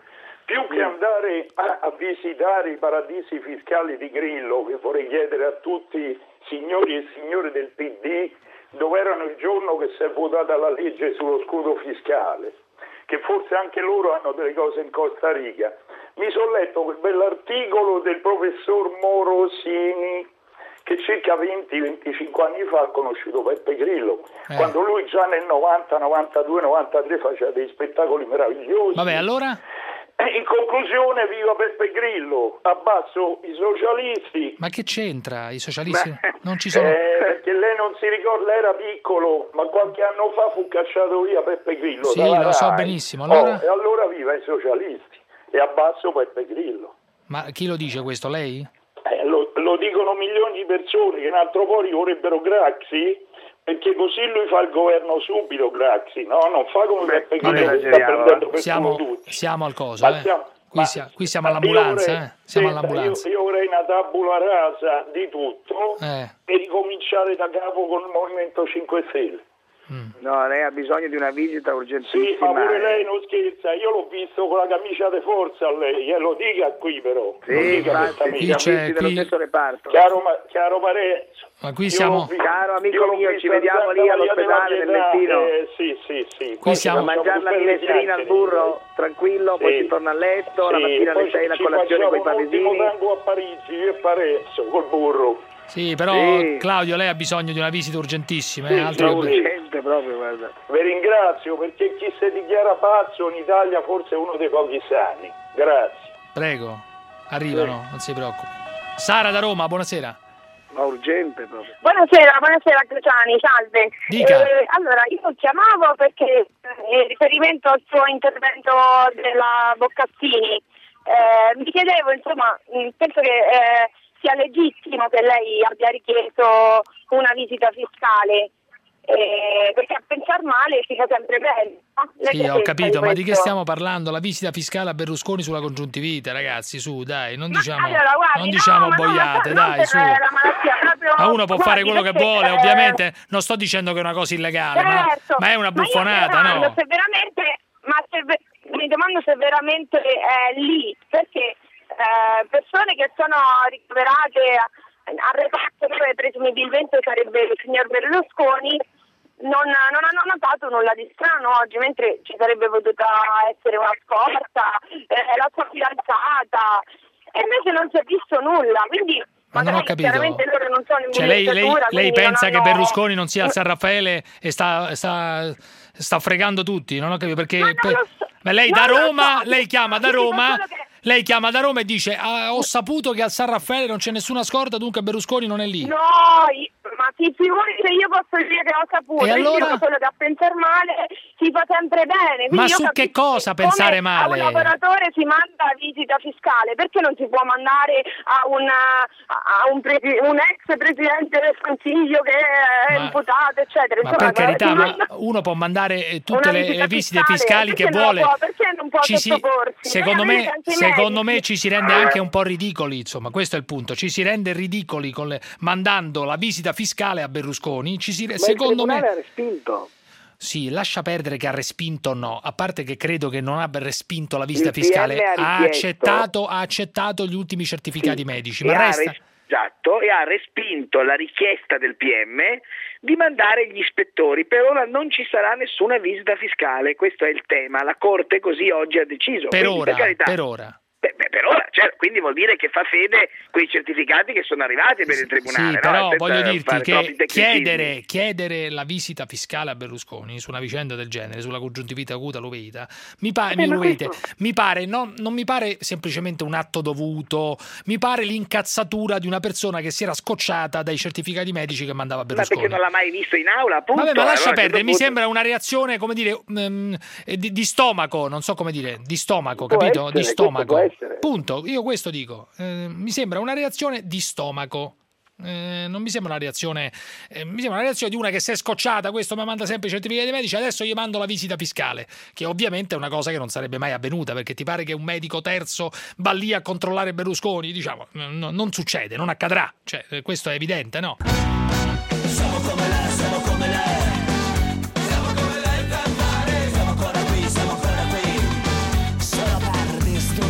più che andare a, a visitare i paradisi fiscali di Grillo, che vorrei chiedere a tutti signori e signore del P D dove erano il giorno che si è votata la legge sullo scudo fiscale, che forse anche loro hanno delle cose in Costa Rica. Mi sono letto quel bell'articolo del professor Morosini che circa venti venticinque anni fa ha conosciuto Beppe Grillo, eh. quando lui già nel novanta, novantadue, novantatré faceva dei spettacoli meravigliosi. Vabbè, allora? In conclusione, viva Beppe Grillo, abbasso i socialisti. Ma che c'entra? I socialisti Beh, non ci sono. Eh, perché lei non si ricorda, lei era piccolo, ma qualche anno fa fu cacciato via Beppe Grillo. Sì, lo Rai. so benissimo. Allora... Oh, e allora viva i socialisti e abbasso Beppe Grillo. Ma chi lo dice questo, lei? Eh, lo, lo dicono milioni di persone che un altro po' vorrebbero Craxi, perché così lui fa il governo subito, Craxi, no? Non fa come Beppe Grillo che sta prendendo per siamo, tutti. Siamo al coso, eh. siamo, qui, ma, sia, qui siamo all'ambulanza, vorrei, eh. Siamo senta, all'ambulanza. Io, io vorrei una tabula rasa di tutto eh. e ricominciare da capo con il Movimento cinque Stelle. Mm. No, lei ha bisogno di una visita urgentissima. Sì, ma pure lei non scherza, io l'ho visto con la camicia di forza a lei, e lo dica qui però. Sì, infatti, qui c'è, qui... dello stesso reparto. Chiaro, chiaro Parenzo. Ma qui siamo... Caro amico mio, ci vediamo lì all'ospedale del Lettino. Eh, sì, sì, sì. Qui siamo... A mangiare la minestrina al burro, tranquillo, sì. Poi si torna a letto, sì. La mattina alle sei la colazione con i pavesini. Vengo a Parigi, io e Parenzo, col burro. Sì, però sì. Claudio, lei ha bisogno di una visita urgentissima. Sì, eh? Altro sì, urgente proprio, guarda. Vi ringrazio perché chi si dichiara pazzo in Italia forse è uno dei pochi sani. Grazie. Prego, arrivano, sì. Non si preoccupi. Sara da Roma, buonasera. Ma urgente proprio. Buonasera, buonasera Crociani, salve. Dica. Eh, allora, io chiamavo perché in riferimento al suo intervento della Boccassini, eh, mi chiedevo, insomma, penso che eh, sia legittimo che lei abbia richiesto una visita fiscale, eh, perché a pensar male si fa sempre bene. No? Sì, ho capito, ma di che stiamo parlando? La visita fiscale a Berlusconi sulla congiuntivite, ragazzi, su, dai, non diciamo, allora, guardi, non diciamo no, boiate, no, dai, su. Malattia, proprio, ma uno può guardi, fare quello perché, che vuole, eh, ovviamente, non sto dicendo che è una cosa illegale, certo, ma, ma è una buffonata, ma io no? Se veramente, ma se, mi domando se veramente è lì, perché eh, persone che sono ricoverate al reparto dove presumibilmente sarebbe il signor Berlusconi non, non hanno notato nulla di strano oggi, mentre ci sarebbe potuta essere una scorta, eh, la sua fidanzata, e invece non si è visto nulla, quindi ma non ho capito, loro non sono in cioè lei, lei, lei pensa hanno... che Berlusconi non sia al San Raffaele e sta, sta, sta fregando tutti? Non ho capito perché ma per... so. ma lei da Roma, so. lei chiama da Roma, che... lei chiama da Roma e dice ah, ho saputo che al San Raffaele non c'è nessuna scorta, dunque Berlusconi non è lì. No, ma si figuri se io posso dire che ho saputo, e allora? Io quello che a pensare male si fa sempre bene. Ma su che cosa pensare male? A un lavoratore si manda la visita fiscale, perché non si può mandare a, una, a un, presi- un ex presidente del Consiglio che è ma, imputato, eccetera? Ma Insomma, per carità, ma manda... uno può mandare tutte le visite fiscale, fiscali che vuole. Non può, perché non può ci si, secondo me, secondo me ci si rende anche un po' ridicoli, insomma, questo è il punto. Ci si rende ridicoli con le, mandando la visita fiscale a Berlusconi. Ci si, ma secondo il me ha respinto. Sì, lascia perdere che ha respinto o no, a parte che credo che non abbia respinto la visita il fiscale, ha, ha accettato, ha accettato gli ultimi certificati sì. medici, ma resta... Res- esatto, e ha respinto la richiesta del P M di mandare gli ispettori. Per ora non ci sarà nessuna visita fiscale, questo è il tema, la Corte così oggi ha deciso. Per Quindi, ora, per carità, per ora. Beh, beh, per ora, cioè, quindi vuol dire che fa fede quei certificati che sono arrivati per il tribunale. Sì, no? però Senza voglio dirti che chiedere, chiedere la visita fiscale a Berlusconi su una vicenda del genere, sulla congiuntivite acuta l'uveita, mi, pa- eh, mi, questo... mi pare, no, non mi pare semplicemente un atto dovuto, mi pare l'incazzatura di una persona che si era scocciata dai certificati medici che mandava Berlusconi. Ma perché non l'ha mai visto in aula, appunto. Vabbè, ma lascia allora, perdere, mi punto... sembra una reazione, come dire, um, di, di stomaco, non so come dire, di stomaco, può capito? Essere, di stomaco. Punto. Io questo dico, eh, mi sembra una reazione di stomaco, eh, non mi sembra una reazione, eh, mi sembra una reazione di una che si è scocciata, questo mi manda sempre i certificati medici, adesso gli mando la visita fiscale, che ovviamente è una cosa che non sarebbe mai avvenuta, perché ti pare che un medico terzo va lì a controllare Berlusconi? Diciamo, no, non succede, non accadrà, cioè, questo è evidente, no? Siamo come lei, siamo come lei, siamo come lei cantare, siamo ancora qui, siamo ancora qui, solo per distruggere.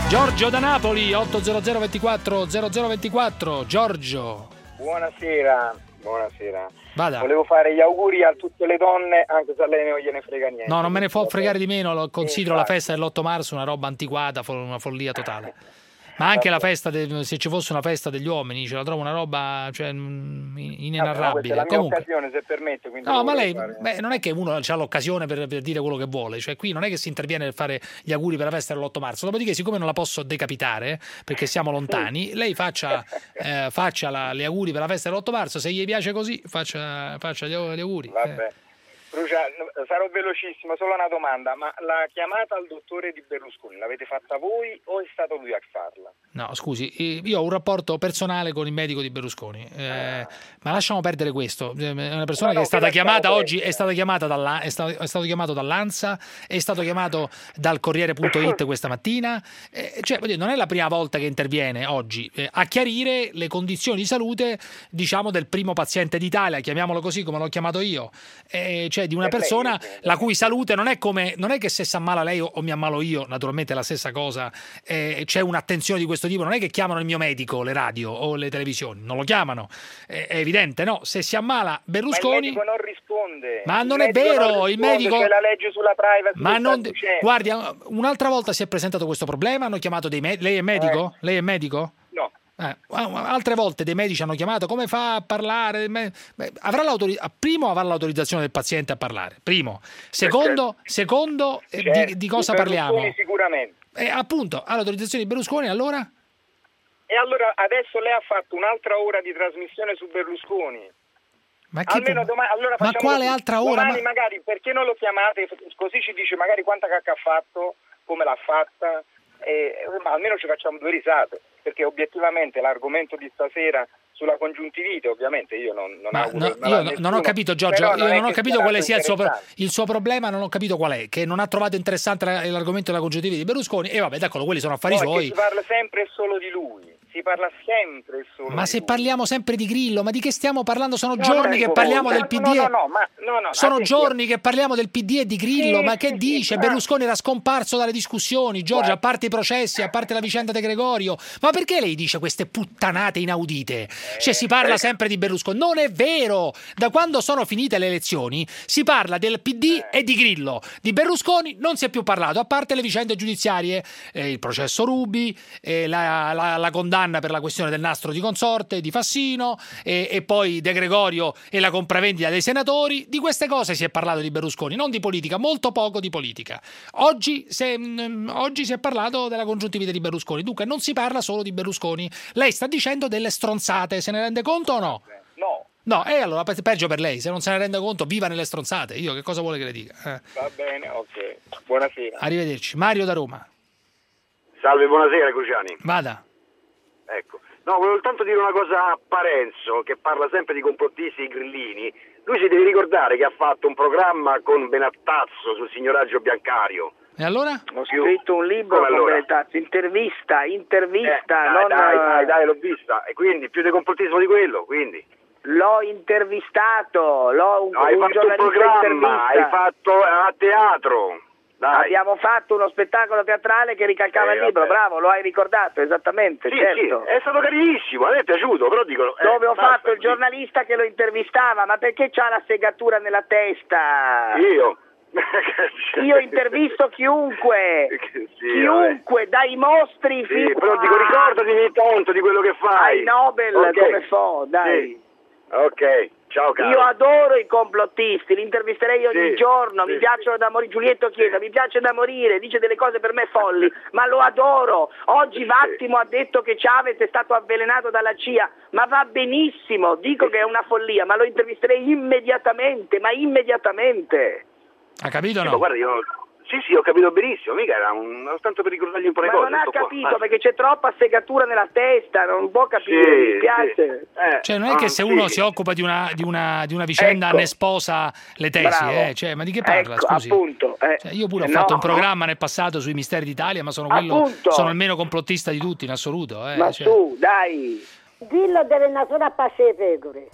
Giorgio da Napoli, otto zero zero ventiquattro zero zero ventiquattro. Giorgio. Buonasera, buonasera. Vada. Volevo fare gli auguri a tutte le donne, anche se a lei non gliene frega niente. No, non me ne può fregare di meno, lo considero la festa dell'otto marzo una roba antiquata, una follia totale. Ma anche la festa, de, se ci fosse una festa degli uomini, ce la trovo una roba, cioè, inenarrabile. È la mia Comunque, occasione, se permette. no, ma lei beh, non è che uno ha l'occasione per, per dire quello che vuole, cioè qui non è che si interviene per fare gli auguri per la festa dell'otto marzo. Dopodiché, siccome non la posso decapitare perché siamo lontani, lei faccia, eh, faccia la, gli auguri per la festa dell'otto marzo. Se gli piace così, faccia, faccia gli, gli auguri. Vabbè. Eh. Crucia, sarò velocissimo, solo una domanda, ma la chiamata al dottore di Berlusconi l'avete fatta voi o è stato lui a farla? No, scusi, io ho un rapporto personale con il medico di Berlusconi, eh, ma lasciamo perdere questo. È una persona no, che è stata chiamata oggi, è stata chiamata dalla, è stato, è stato chiamato dall'ANSA, è stato chiamato dal Corriere punto it questa mattina, eh, cioè non è la prima volta che interviene oggi eh, a chiarire le condizioni di salute, diciamo, del primo paziente d'Italia, chiamiamolo così come l'ho chiamato io, eh, cioè di una persona la cui salute non è come, non è che se si ammala lei o, o mi ammalo io, naturalmente è la stessa cosa, eh, c'è un'attenzione di questo tipo, non è che chiamano il mio medico le radio o le televisioni, non lo chiamano, è, è evidente, no? Se si ammala Berlusconi... Ma il medico non risponde. Ma non è vero, il medico... C'è la legge sulla privacy. Ma non... Guardi, un'altra volta si è presentato questo problema, hanno chiamato dei medici... Lei è medico? Eh. Lei è medico? No. Eh, altre volte dei medici hanno chiamato, come fa a parlare? Beh, avrà l'autorizzazione, primo avrà l'autorizzazione del paziente a parlare, primo. Secondo, certo. secondo certo. Di, di cosa di parliamo? Sicuramente. Eh, appunto, ha l'autorizzazione di Berlusconi, allora? E allora adesso lei ha fatto un'altra ora di trasmissione su Berlusconi. Ma, che Almeno domani, allora ma quale così. altra ora? Domani ma... magari, perché non lo chiamate, così ci dice magari quanta cacca ha fatto, come l'ha fatta, e, ma almeno ci facciamo due risate, perché obiettivamente l'argomento di stasera sulla congiuntivite, ovviamente io non, non ma auguro no, il male io a nessuno, non ho capito, Giorgio, io non, non ho capito quale sia il suo, il suo problema, non ho capito qual è, che non ha trovato interessante l'argomento della congiuntivite di Berlusconi, e vabbè, d'accordo, quelli sono affari no, suoi. Si parla sempre e solo di lui. Si parla sempre e solo ma di se lui. Parliamo sempre di Grillo, ma di che stiamo parlando? Sono no, giorni no, che parliamo no, del P D. No, no, no, ma, no, no, sono attenzione. giorni che parliamo del P D e di Grillo, sì, ma che sì, dice? Sì, Berlusconi era scomparso dalle discussioni, Giorgio, a parte i processi, a parte la vicenda De Gregorio. Ma perché lei dice queste puttanate inaudite? Cioè si parla eh. sempre di Berlusconi. Non è vero! Da quando sono finite le elezioni si parla del P D eh. e di Grillo. Di Berlusconi non si è più parlato, a parte le vicende giudiziarie, eh, il processo Ruby, eh, la, la, la condanna per la questione del nastro di consorte di Fassino e, e poi De Gregorio e la compravendita dei senatori. Di queste cose si è parlato di Berlusconi, non di politica, molto poco di politica. Oggi, se, mh, oggi si è parlato della congiuntività di Berlusconi, dunque non si parla solo di Berlusconi. Lei sta dicendo delle stronzate, se ne rende conto o no? No. No, e allora peggio per lei, se non se ne rende conto, viva nelle stronzate. Io che cosa vuole che le dica? Eh. Va bene, ok. Buonasera. Arrivederci. Mario da Roma. Salve, buonasera Cruciani. Vada. Ecco. No, volevo soltanto dire una cosa a Parenzo, che parla sempre di complottisti e grillini. Lui si deve ricordare che ha fatto un programma con Benattazzo sul signoraggio bancario. E allora? Ho scritto un libro con allora? Benattazzo, intervista, intervista. Eh, non... dai, dai, dai, l'ho vista. E quindi più di complottismo di quello, quindi. L'ho intervistato, l'ho un, no, hai un fatto un programma, hai fatto a teatro. Dai. Abbiamo fatto uno spettacolo teatrale che ricalcava eh, il libro, vabbè. Bravo, lo hai ricordato, esattamente, sì, certo. Sì, è stato carinissimo, a me è piaciuto, però dico... Dove eh, ho basta, fatto il giornalista che lo intervistava, ma perché c'ha la segatura nella testa? Io? Io intervisto chiunque, sì, chiunque, vabbè. Dai mostri sì, fino però dico, ricordati tonto di quello che fai. Ai Nobel, okay. Come fo, dai. Sì. Ok. Ciao, caro. Io adoro i complottisti, li intervisterei ogni sì, giorno, sì. mi piacciono da morire. Giulietto Chiesa, mi piace da morire, dice delle cose per me folli, ma lo adoro. Oggi Vattimo ha detto che Chavez è stato avvelenato dalla C I A, ma va benissimo, dico che è una follia, ma lo intervisterei immediatamente, ma immediatamente. Ha capito o no? Sì, guarda, io... Sì, sì, ho capito benissimo, mica era un... tanto per ricordargli un po' le ma cose. Ma non ha capito, qua. Perché c'è troppa segatura nella testa, non può capire, sì, mi spiace. Sì. Eh, cioè non è che ah, se sì. uno si occupa di una, di una, di una vicenda ecco. Ne sposa le tesi, eh? Cioè, ma di che parla, ecco, scusi? Appunto, eh. Cioè, io pure ho no, fatto un programma nel passato sui misteri d'Italia, ma sono quello, sono il meno complottista di tutti in assoluto. Eh? Ma cioè... su, dai! Dillo deve natura a pace pecore.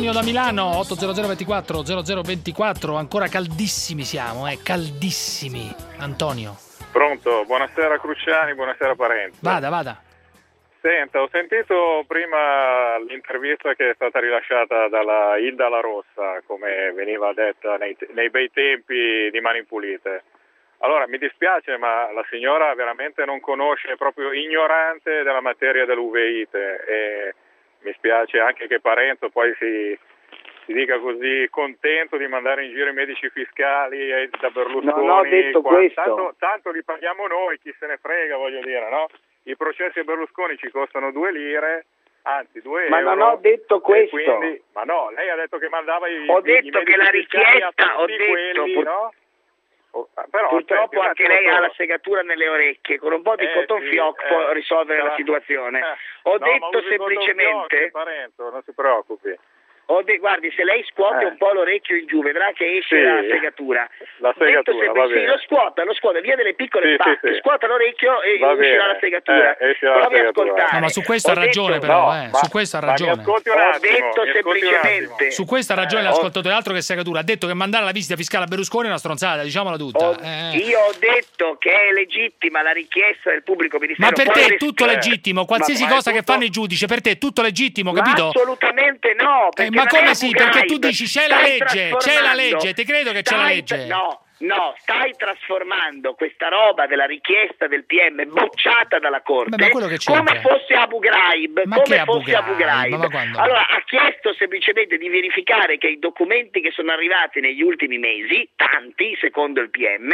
Antonio da Milano, otto zero zero ventiquattro zero zero ventiquattro, ancora caldissimi siamo, eh, caldissimi. Antonio. Pronto, buonasera Cruciani, buonasera Parenti. Vada, vada. Senta, ho sentito prima l'intervista che è stata rilasciata dalla Ilda La Rossa, come veniva detta nei, nei bei tempi di Mani Pulite. Allora, mi dispiace, ma la signora veramente non conosce, è proprio ignorante della materia dell'uveite e mi spiace anche che Parenzo poi si, si dica così contento di mandare in giro i medici fiscali e da Berlusconi. Non ho detto qua, questo. Tanto, tanto li paghiamo noi, chi se ne frega, voglio dire, no? I processi a Berlusconi ci costano due lire, anzi due ma euro. Ma non ho detto questo. Quindi, ma no, lei ha detto che mandava i Ho i, detto i che la richiesta, ho detto, quelli, pur... no? Oh, però, purtroppo aspetti, anche lei ha la segatura nelle orecchie, con un po' di eh, cotton sì, fioc eh, può risolvere eh, la situazione. Eh, ho no, detto ma semplicemente... Parenzo, non si preoccupi. Ho de- guardi, se lei scuote eh. un po' l'orecchio in giù, vedrà che esce sì, la segatura. La segatura, sempre, va sì, bene. lo scuota, lo scuota, via delle piccole sì, spacche, sì, sì. scuota l'orecchio e va uscirà bene. la segatura. Eh, esce la Provi a segatura. ascoltare. No, ma su questo ho ha ragione detto, però, no, eh. ma, su questo ha ragione. Ma mi ascolti un ho attimo, detto mi ascolti semplicemente. Su questo ha ragione eh, l'ascoltatore, altro che segatura. Ha detto che mandare la visita fiscale a Berlusconi è una stronzata, diciamola tutta. Ho, eh. Io ho detto che è legittima la richiesta del pubblico ministero. Ma per Poi te è le- tutto legittimo, qualsiasi ma- ma è cosa che tutto- fanno i giudici, per te è tutto legittimo, Ma capito? assolutamente no. Eh, perché ma non come è sì? Abu Perché Ghraib. tu dici c'è la Stai legge, c'è la trasformando- legge, ti credo che c'è la stai- legge. No, no, stai trasformando questa roba della richiesta del P M bocciata dalla Corte Beh, ma quello che c'entra? come fosse Abu Ghraib, Ma che come Abu fosse Abu Ghraib? Ghraib. Ma quando? Allora ha chiesto semplicemente di verificare che i documenti che sono arrivati negli ultimi mesi, tanti secondo il P M,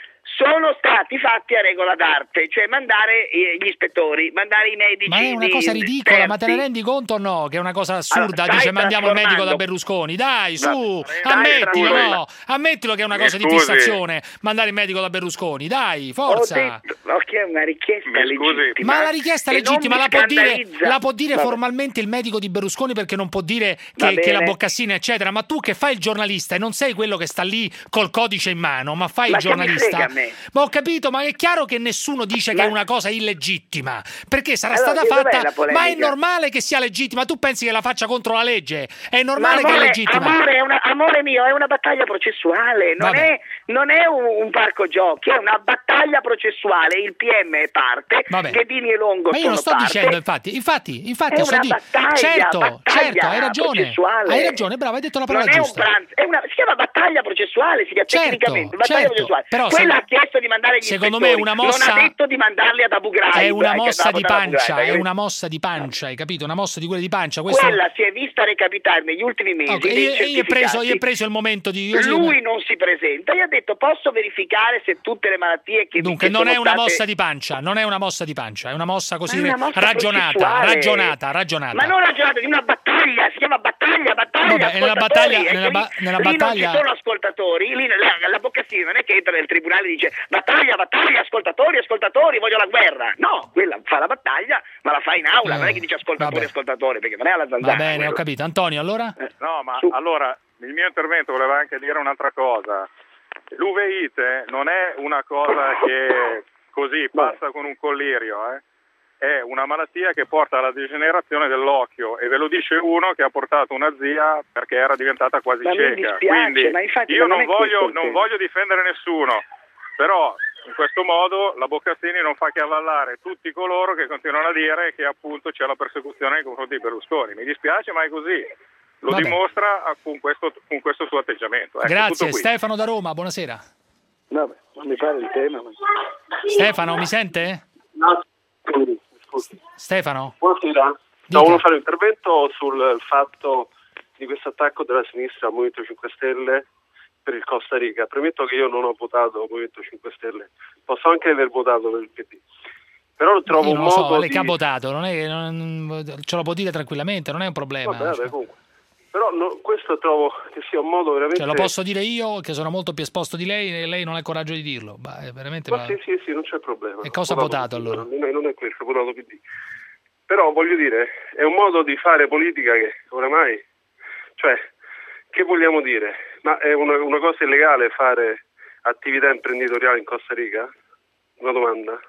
sono stati fatti a regola d'arte, cioè mandare eh, gli ispettori, mandare i medici. Ma è una di- cosa ridicola, ma te ne terzi. rendi conto o no? Che è una cosa assurda, Allora, dice stai mandiamo il medico da trasformando- Berlusconi. Dai, su, Stai ammettilo, trasformando- no? Ammettilo che è una Mi cosa di scusi. fissazione, mandare il medico da Berlusconi. Dai, forza. Ho detto no, che è una richiesta Mi scusi. legittima. Ma la richiesta e legittima non la mi può, dire, scandalizza. la può dire Vabbè. formalmente il medico di Berlusconi, perché non può dire Va che, che la bene. Boccassina eccetera, ma tu che fai il giornalista e non sei quello che sta lì col codice in mano, ma fai Ma il che mi giornalista. frega a me? Ma ho capito, ma è chiaro che nessuno dice che Ma- è una cosa illegittima, perché sarà Allora, stata che dov'è fatta, la polemica? ma è normale che sia legittima. Tu pensi che la faccia contro la legge? È normale Ma che è amore, legittima. amore, è una- amore mio, è una battaglia processuale, non Vabbè. è, non è un, un parco giochi, è una battaglia processuale. Il P M è parte, Vabbè. Ghedini e Longo Ma io sono non sto parte. dicendo, infatti, infatti, infatti, È sto una di- battaglia, certo, battaglia certo, hai ragione, processuale. hai ragione, bravo, hai detto la parola non è un giusta. pranzo, è una, si chiama battaglia processuale, si chiama Certo, tecnicamente battaglia certo, processuale. però Quella se- ha chiesto di mandare gli secondo me ispettori, una mossa- non ha detto di mandarli ad Abu Ghraib. È una eh, che mossa andava di ad Abu pancia, Ghraib, è eh. una mossa di pancia, hai capito? Una mossa di quelle di pancia. Questo... Quella si è vista recapitare negli ultimi mesi. Ok, dei io, io ho preso, certificati. io ho preso il momento di... io- Lui non si presenta, io ha detto posso verificare se tutte le malattie che Dunque, che non sono è una state... mossa di pancia, non è una mossa di pancia, è una mossa così Ma è una mossa ragionata, processuale. ragionata, ragionata. Ma non ragionate, di una battaglia, si chiama battaglia, battaglia, Vabbè, nella ascoltatori, battaglia- e nella lì- ba- nella lì battaglia- non ci sono ascoltatori, lì la, la Boccassini non è che entra nel tribunale e dice battaglia, battaglia, ascoltatori, ascoltatori, voglio la guerra. No, quella fa la battaglia, ma la fa in aula, Eh, non è che dice ascoltatori, vabbè. ascoltatori, perché non è alla zanzara. Va bene, quello. ho capito. Antonio, allora? No, ma allora il mio intervento voleva anche dire un'altra cosa. L'uveite non è una cosa che così passa con un collirio, eh. È una malattia che porta alla degenerazione dell'occhio, e ve lo dice uno che ha portato una zia perché era diventata quasi Ma mi cieca. dispiace, Quindi ma infatti io non non è questo voglio, il non tema. voglio difendere nessuno, però in questo modo la Boccassini non fa che avvallare tutti coloro che continuano a dire che appunto c'è la persecuzione nei confronti di Berlusconi. Mi dispiace, ma è così. Lo Vabbè. dimostra ah, con questo, con questo suo atteggiamento. Ecco, Grazie, tutto qui. Stefano da Roma, buonasera. Vabbè, non mi pare il tema. Ma... Stefano, mi sente? No, scusi, scusi. Stefano? Buonasera. No, Dica. volevo fare un intervento sul fatto di questo attacco della sinistra al Movimento cinque Stelle per il Costa Rica. Premetto che io non ho votato il Movimento cinque Stelle, posso anche aver votato per il P D. Però trovo Io un non lo so, modo lei di... che ha votato, non è, non- ce lo può dire tranquillamente, non è un problema. Vabbè, vabbè, cioè. comunque. Però no, questo trovo che sia un modo veramente... Cioè, lo posso dire io, che sono molto più esposto di lei, e lei non ha il coraggio di dirlo. Ma è veramente... Ma ma- sì, sì, sì, non c'è problema. E cosa ha votato, P D, allora? Non è, non è questo, ho votato P D. Però voglio dire, è un modo di fare politica che oramai... Cioè, che vogliamo dire? Ma è una, una cosa illegale fare attività imprenditoriale in Costa Rica? Una domanda?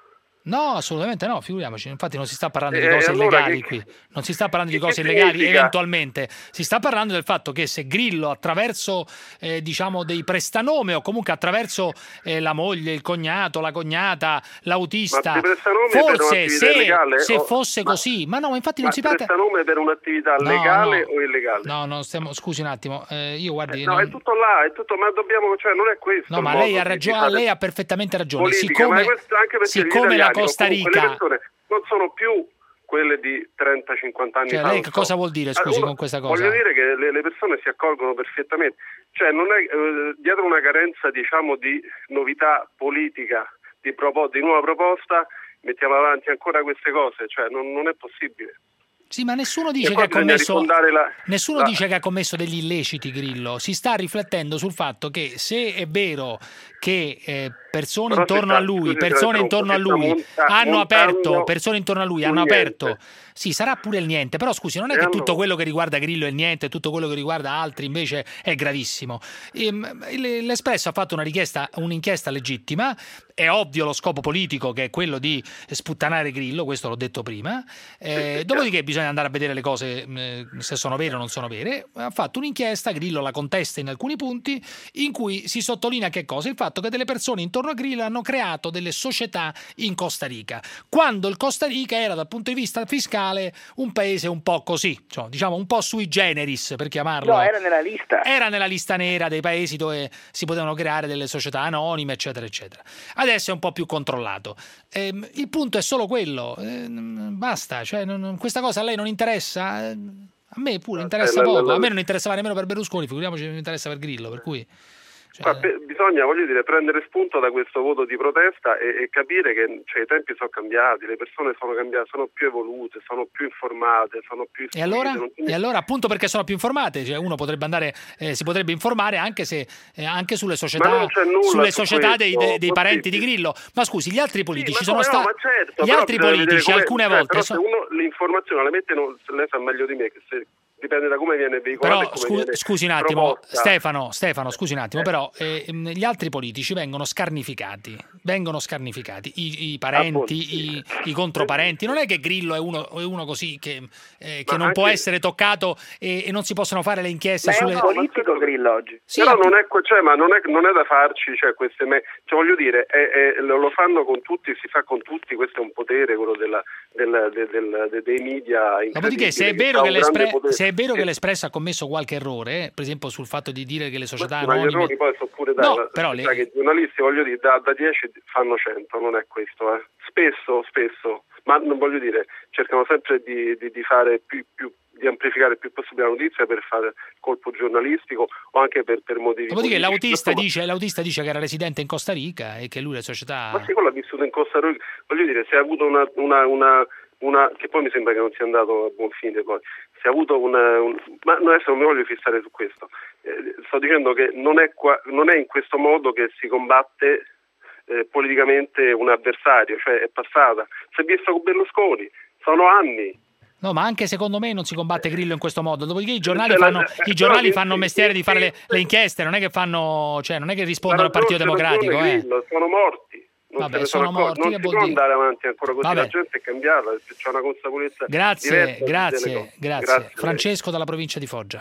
No, assolutamente no, figuriamoci. Infatti non si sta parlando di Eh, cose allora illegali che- qui. Non si sta parlando di che cose illegali significa? eventualmente. Si sta parlando del fatto che se Grillo attraverso eh, diciamo dei prestanome o comunque attraverso eh, la moglie, il cognato, la cognata, l'autista, Ma dei prestanome per forse un'attività se, illegale? se O- fosse ma- così, ma no, ma infatti Ma non si tratta. prestanome per un'attività No, legale no. o illegale? No, no, stiamo, scusi un attimo, eh, io guardi. No, non- è tutto là, è tutto, ma dobbiamo, cioè non è questo. No, il ma modo lei ha di- ragione, di fare lei ha perfettamente ragione. politica, siccome ma questo anche perché siccome gli la italiani, o Costa comunque le Rica. persone non sono più quelle di trenta cinquanta anni Cioè, fa. lei non che so. cosa vuol dire, Ah, scusi, uno- con questa cosa? Voglio dire che le, le persone si accorgono perfettamente, cioè non è eh, dietro una carenza, diciamo, di novità politica, di, propo- di nuova proposta, mettiamo avanti ancora queste cose, cioè non, non è possibile. Sì, ma nessuno E dice che poi ha bisogna commesso rifondare la- nessuno la- dice che ha commesso degli illeciti, Grillo. Si sta riflettendo sul fatto che se è vero che eh, persone Però intorno si sta- a lui, scusi, persone si intorno a sta lui monta- hanno montando aperto, persone intorno a lui sul hanno niente. aperto. Sì, sarà pure il niente, però scusi, non è E che allora? tutto quello che riguarda Grillo è il niente, tutto quello che riguarda altri invece è gravissimo. Ehm, il- L'Espresso ha fatto una richiesta, un'inchiesta legittima, è ovvio lo scopo politico che è quello di sputtanare Grillo, questo l'ho detto prima. Eh, dopodiché bisogna andare a vedere le cose eh, se sono vere o non sono vere. Ha fatto un'inchiesta, Grillo la contesta in alcuni punti, in cui si sottolinea che cosa? Il fatto che delle persone intorno a Grillo hanno creato delle società in Costa Rica, quando il Costa Rica era dal punto di vista fiscale un paese un po' così, cioè, diciamo un po' sui generis per chiamarlo. No, era nella lista. Era nella lista nera dei paesi dove si potevano creare delle società anonime, eccetera, eccetera. Adesso è un po' più controllato. Ehm, il punto è solo quello. Ehm, basta, cioè, non- questa cosa a lei non interessa? Eh, A me pure interessa la- la- poco. la- A me non interessava nemmeno per Berlusconi, figuriamoci che non interessa per Grillo, per cui. Ma pe- bisogna, voglio dire, prendere spunto da questo voto di protesta e, e capire che cioè, i tempi sono cambiati, le persone sono cambiate, sono più evolute, sono più informate, sono più E allora? istruite, non- E allora, appunto perché sono più informate, cioè uno potrebbe andare, eh, si potrebbe informare anche se eh, anche sulle Ma società, non c'è nulla sulle su società dei, questo, dei- dei parenti di possibile. Grillo. Ma scusi, gli altri politici Sì, ma sono come no, stati. ma certo, Gli però altri bisogna vedere politici come- alcune cioè, volte. però so- se uno l'informazione la mette, non, lei sa meglio di me che se dipende da come viene veicolata e Però come scu- viene scusi un attimo, proposta. Stefano, Stefano, scusi un attimo, Eh. però eh, mh, gli altri politici vengono scarnificati, vengono scarnificati, i, i parenti, i, i controparenti. Non è che Grillo è uno, è uno così che, eh, che Ma non può anche- essere toccato e, e non si possono fare le inchieste Ma è sulle. un politico Grillo oggi. Sì, però app- non è, que- cioè, ma non è, non è da farci, cioè, queste me- cioè, voglio dire, è- è- lo, lo fanno con tutti, si fa con tutti, questo è un potere, quello della, del- del- del- de- dei media. Dopodiché, se è, incredibile, vero ha che un grande l'Espre- potere. se è vero che l'Espresso ha commesso qualche errore, per esempio sul fatto di dire che le società Ma gli anonime. errori poi sono pure dai, No, ma- però sai le- che i giornalisti, voglio dire, da, da dieci fanno cento, non è questo, eh. Spesso, spesso, ma non voglio dire, cercano sempre di, di, di fare più, più di amplificare il più possibile la notizia per fare colpo giornalistico o anche per, per motivi Dopodiché politici. l'autista Insomma, dice, l'autista dice che era residente in Costa Rica e che lui le società. ma sì, quello ha vissuto in Costa Rica, voglio dire, se ha avuto una, una, una, una che poi mi sembra che non sia andato a buon fine poi, se ha avuto una, un, ma no, adesso non mi voglio fissare su questo, eh, sto dicendo che non è, qua, non è in questo modo che si combatte eh, politicamente un avversario, cioè è passata, si è visto con Berlusconi, sono anni. No, ma anche secondo me non si combatte Grillo in questo modo. Dopodiché i giornali Cioè, la- fanno, eh, i giornali però- fanno sì, mestiere sì, di fare sì, le, sì. le inchieste, non è che fanno, cioè non è che rispondono Ma al Partito ragione, Democratico, ragione, eh. Grillo, sono morti. Non Vabbè, se ne sono sono accorti. morti, non che si vuol può dire? andare avanti ancora così, Vabbè. la gente è cambiata, c'è una consapevolezza Grazie, diversa grazie, delle cose. grazie. Grazie a lei. Francesco dalla provincia di Foggia.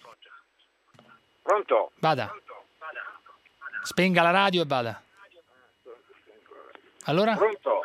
Pronto? Vada. Spenga la radio e vada. Allora? Pronto?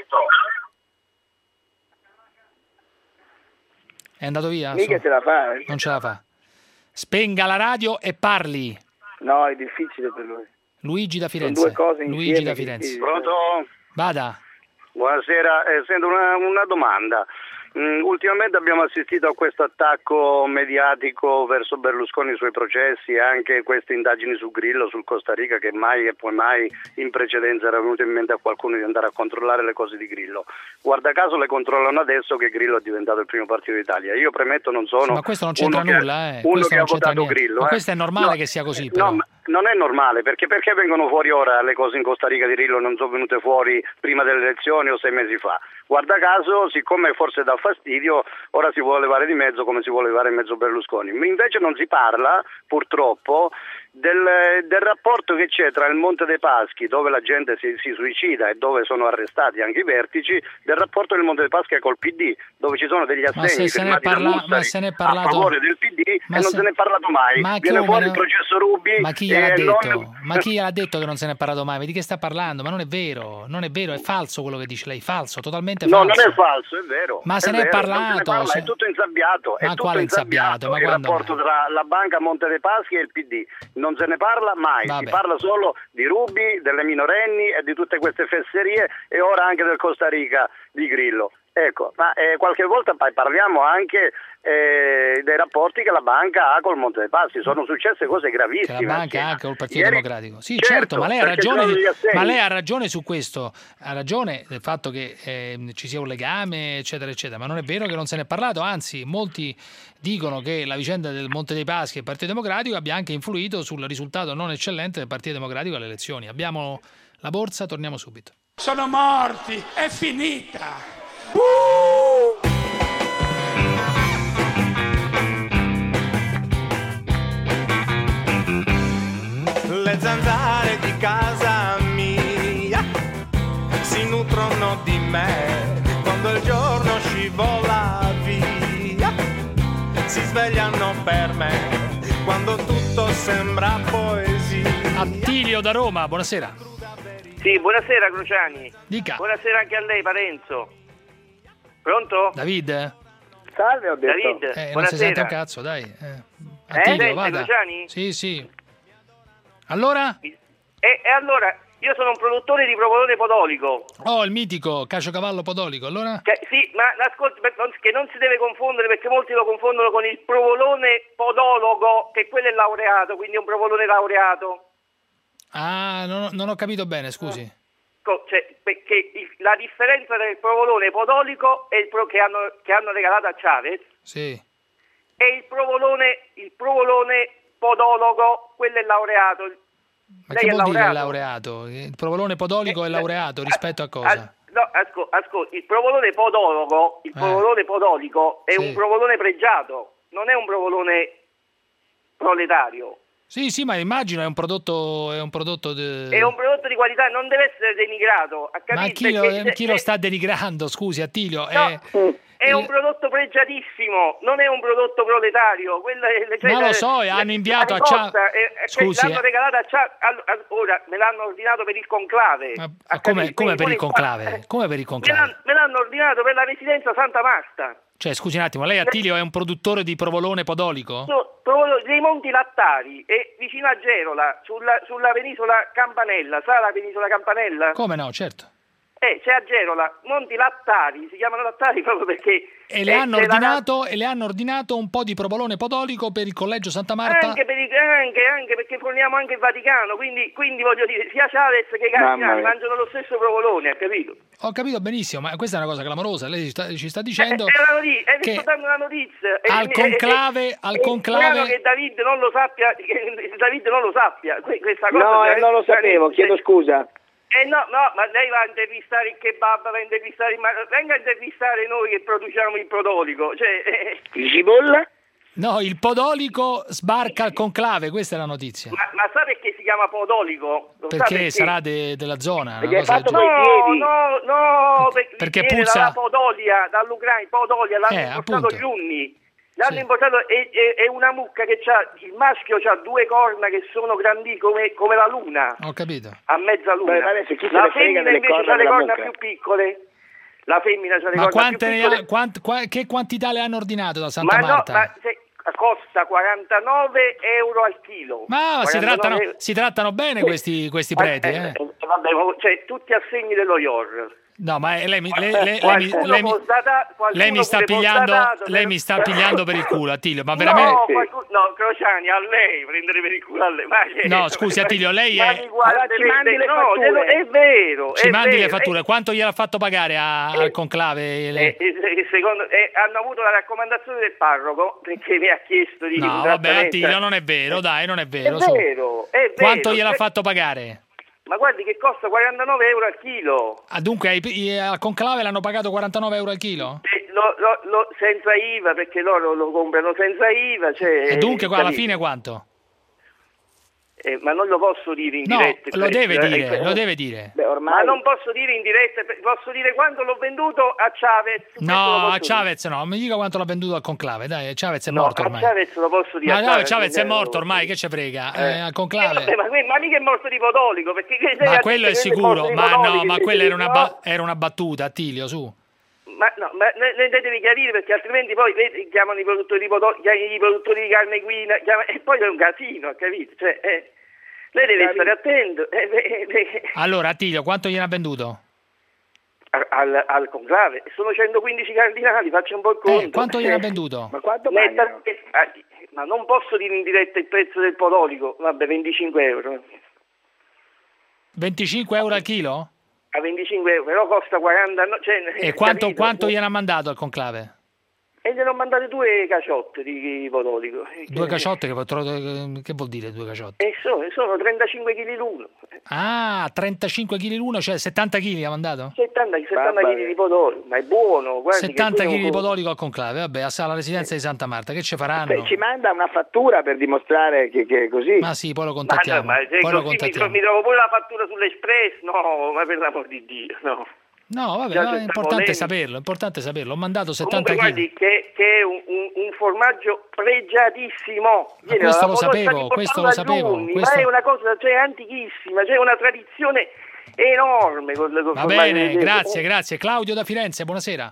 È andato via? Mica So- ce la fa. eh. Non ce la fa. Spenga la radio e parli. No, è difficile per lui. Luigi da Sono Firenze. due cose Luigi insieme da che- Firenze. Pronto? Vada. Buonasera, eh, sento una, una domanda. Mm, ultimamente abbiamo assistito a questo attacco mediatico verso Berlusconi sui processi e anche queste indagini su Grillo, sul Costa Rica, che mai e poi mai in precedenza era venuto in mente a qualcuno di andare a controllare le cose di Grillo. Guarda caso le controllano adesso che Grillo è diventato il primo partito d'Italia. Io premetto non sono Ma questo non c'entra uno che- nulla, eh. uno Questo che ha non c'entra votato niente. Grillo. Ma eh. questo è normale No, che sia così, no, però. ma non è normale, perché perché vengono fuori ora le cose in Costa Rica di Grillo, non sono venute fuori prima delle elezioni o sei mesi fa. Guarda caso, siccome forse dà fastidio, ora si vuole levare di mezzo come si vuole levare in mezzo Berlusconi. Invece non si parla, purtroppo, Del, del rapporto che c'è tra il Monte dei Paschi, dove la gente si, si suicida e dove sono arrestati anche i vertici, del rapporto del Monte dei Paschi col P D, dove ci sono degli assegni firmati da Mussari a favore del P D e non se ne è parlato mai. Ma Viene fuori no? il processo Ruby. Ma chi gliel'ha e detto? non... Ma chi gliel'ha detto che non se ne è parlato mai? Di che sta parlando? Ma non è vero, non è vero, è falso quello che dice lei, falso, totalmente falso. No, non è falso, è vero. Ma è se ne è vero, parlato. non se ne parla, se... È tutto insabbiato. È Ma tutto quale insabbiato, insabbiato? Ma il quando rapporto mai? tra la banca Monte dei Paschi e il P D. Non se ne parla mai, Vabbè. si parla solo di Ruby, delle minorenni e di tutte queste fesserie e ora anche del Costa Rica di Grillo. Ecco, ma eh, qualche volta parliamo anche eh, dei rapporti che la banca ha col Monte dei Paschi, sono successe cose gravissime. Che la banca ha anche col Partito Ieri... Democratico. Sì, certo, certo, ma lei ha perché ragione, sono gli assegni. ma lei ha ragione su questo, ha ragione del fatto che eh, ci sia un legame, eccetera, eccetera, ma non è vero che non se ne è parlato, anzi, molti dicono che la vicenda del Monte dei Paschi e il Partito Democratico abbia anche influito sul risultato non eccellente del Partito Democratico alle elezioni. Abbiamo la borsa, torniamo subito. Sono morti, è finita. Uh! Le zanzare di casa mia si nutrono di me quando il giorno scivola via, si svegliano per me quando tutto sembra poesia. Attilio da Roma, buonasera. Sì, buonasera Cruciani. Dica. Buonasera anche a lei, Parenzo. Pronto? David? Salve, ho detto. David, Eh, non si buonasera. sente un cazzo, dai. Eh. Attilio, sente, vada. Cruciani? Sì, sì. Allora? E, e allora, io sono un produttore di provolone podolico. Oh, il mitico caciocavallo podolico, allora? Che, sì, ma ascolti, per- non- che non si deve confondere perché molti lo confondono con il provolone podologo, che quello è laureato, quindi è un provolone laureato. Ah, non ho, non ho capito bene, scusi. Co- Cioè, perché il- la differenza tra il provolone podolico e il pro- che, hanno, che hanno regalato a Chavez Sì. e il provolone, il provolone podologo, quello è laureato. Ma Lei che è vuol dire laureato? laureato? Il provolone podolico è laureato rispetto a cosa? Al- no, asco- ascolti, il provolone podologo, il Eh. provolone podolico è Sì. un provolone pregiato, non è un provolone proletario. Sì, sì, ma immagino è un prodotto è un prodotto de... È un prodotto di qualità, non deve essere denigrato. Ha Ma capito? chi, lo, Perché- chi lo sta denigrando? Scusi, Attilio, No, è... è un prodotto pregiatissimo, non è un prodotto proletario. Quella è, cioè, Ma lo la- so, e la- hanno inviato la a Cia- ricotta è- è che Scusi, l'hanno eh. regalato a Cia- all- all- ora me l'hanno ordinato per il conclave. Ma Ha come, capito? come per Quindi il pure- conclave? Come per il Me conclave? l'hanno, me l'hanno ordinato per la residenza Santa Marta. Cioè, scusi un attimo, lei Attilio è un produttore di provolone podolico? No, proprio dei Monti Lattari e vicino a Gerola, sulla, sulla penisola Campanella. Sa la penisola Campanella? Come no, certo. Eh, c'è a Gerola, Monti Lattari, si chiamano Lattari proprio perché... E le, eh, hanno c'è la- ordinato, e le hanno ordinato un po' di provolone podolico per il Collegio Santa Marta? Anche, per il- anche, anche perché forniamo anche il Vaticano, quindi, quindi voglio dire, sia Chavez che i Mamma cardinali mia. mangiano lo stesso provolone, ha capito? Ho capito benissimo, ma questa è una cosa clamorosa. Lei ci sta, ci sta dicendo Eh, è una notizia, eh, che vi sto dando una notizia. E- al e- conclave- e- al è conclave- strano che David non lo sappia, che David non lo sappia, que- questa cosa... No, cioè, eh, non lo sapevo, chiedo scusa. Eh no, no, ma lei va a intervistare il kebab, va a intervistare il... ma venga a intervistare noi che produciamo il prodolico, cioè... eh, Il cipolla? no, il podolico sbarca al conclave, questa è la notizia. ma, ma sa perché si chiama podolico? Lo sa Perché sarà de- della zona, una Perché è cosa del fatto genere. coi No, no, no, perché, perché viene puzza- dalla Podolia, dall'Ucraina, Podolia, l'hanno Eh, importato appunto. gli unni. L'hanno importato e è, è una mucca che c'ha, il maschio ha due corna che sono grandi come, come la luna, Ho capito. a mezza luna. Beh, ma adesso chi se La ne frega femmina delle invece corna ha le della corna mucca? più piccole. La femmina ha le Ma corna quante più ne piccole. ha- quant- qua- che quantità le hanno ordinato da Santa ma no, Marta? ma se- costa quarantanove euro al chilo. Ma si quarantanove trattano, euro. si trattano bene questi, questi preti, eh? Eh, vabbè, cioè tutti assegni dello I O R. No, ma lei, mi- lei, lei, lei, mi- Qualcuno lei mi- postata- qualcuno lei mi sta pure pigliando, postatato, lei per- mi sta pigliando per il culo, Attilio, ma veramente... No, qualcuno- no, Crociani, a lei prendere per il culo a lei. Ma che- No, scusi, Attilio, lei ma è- mi guarda, Allora ci mandi le no, fatture. glielo- è vero. Ci è mandi vero, le fatture, quanto gliel'ha fatto pagare a- al conclave? eh, le- eh, eh, secondo, eh, hanno avuto la raccomandazione del parroco perché mi ha chiesto di No, un vabbè, trattamento. Attilio, non è vero, dai, non è È vero. su. vero, è vero. Quanto gliel'ha Cioè- fatto pagare? Ma guardi che costa quarantanove euro al chilo. Ah, dunque ai- i- al conclave l'hanno pagato quarantanove euro al chilo? Eh, lo- lo- lo- senza I V A, perché loro lo comprano senza I V A. Cioè, E dunque qua alla capito? fine quanto? Eh, ma non lo posso dire in No, diretta. lo deve eh, dire, eh, lo deve dire. Beh, ormai... Ma non posso dire in diretta, posso dire quando l'ho venduto a Chavez. No, a Chavez no, mi dica quanto l'ha venduto al conclave, dai, Chavez è No, morto a ormai. Chavez lo posso dire. Ma a no, Chavez, Chavez è non morto ormai, che ci frega? Eh. Eh, al conclave. Eh, vabbè, ma, ma mica è morto di Podolico, perché che Ma lei ha quello è detto che sicuro, morto di ma Podolico, no, ma che quella dice era una, no. ba- era una battuta, Attilio, su. Ma no, ma ne, ne devi chiarire, perché altrimenti poi vedi, chiamano i produttori di Podolico, i produttori di carne equina, chiamano, e poi è un casino, capito? Cioè, eh, lei deve stare attento. Eh, eh, eh, Allora, Attilio, quanto gliene ha venduto? al, al conclave sono centoquindici cardinali, faccio un po' il conto. Eh, quanto gliene ha venduto? Ma quanto Netta, eh, ma non posso dire in diretta il prezzo del podolico, vabbè, venticinque euro. venticinque euro al chilo? A venticinque euro, però costa quaranta. No, cioè, E quanto, capito? quanto gliene ha mandato al conclave? E gliene ho mandate due caciotte di podolico. Due caciotte, che, che vuol dire due caciotte? E sono, sono trentacinque chili l'uno. Ah, trentacinque chili l'uno, cioè settanta chili ha mandato? settanta chili di podolico, ma è buono. Guardi settanta che chili di quello- podolico al conclave, vabbè, alla residenza di Santa Marta, che ci faranno? Beh, ci manda una fattura per dimostrare che, che è così. Ma sì, poi lo Ma, no, contattiamo. ma se poi lo così mi, contattiamo. tro- mi trovo pure la fattura sull'Express, no, ma per l'amor di Dio, no. No, vabbè, Già no, c'è è importante polemica. saperlo, è importante saperlo. Ho mandato settanta Comunque chili. guardi che, che è un, un, un formaggio pregiatissimo. Ma questo dalla lo Polonia, sapevo, sta questo lo riportando sapevo, agli uni, questo- Ma è una cosa, cioè, antichissima, c'è una tradizione enorme con le Va bene, grazie, grazie. Claudio da Firenze, buonasera.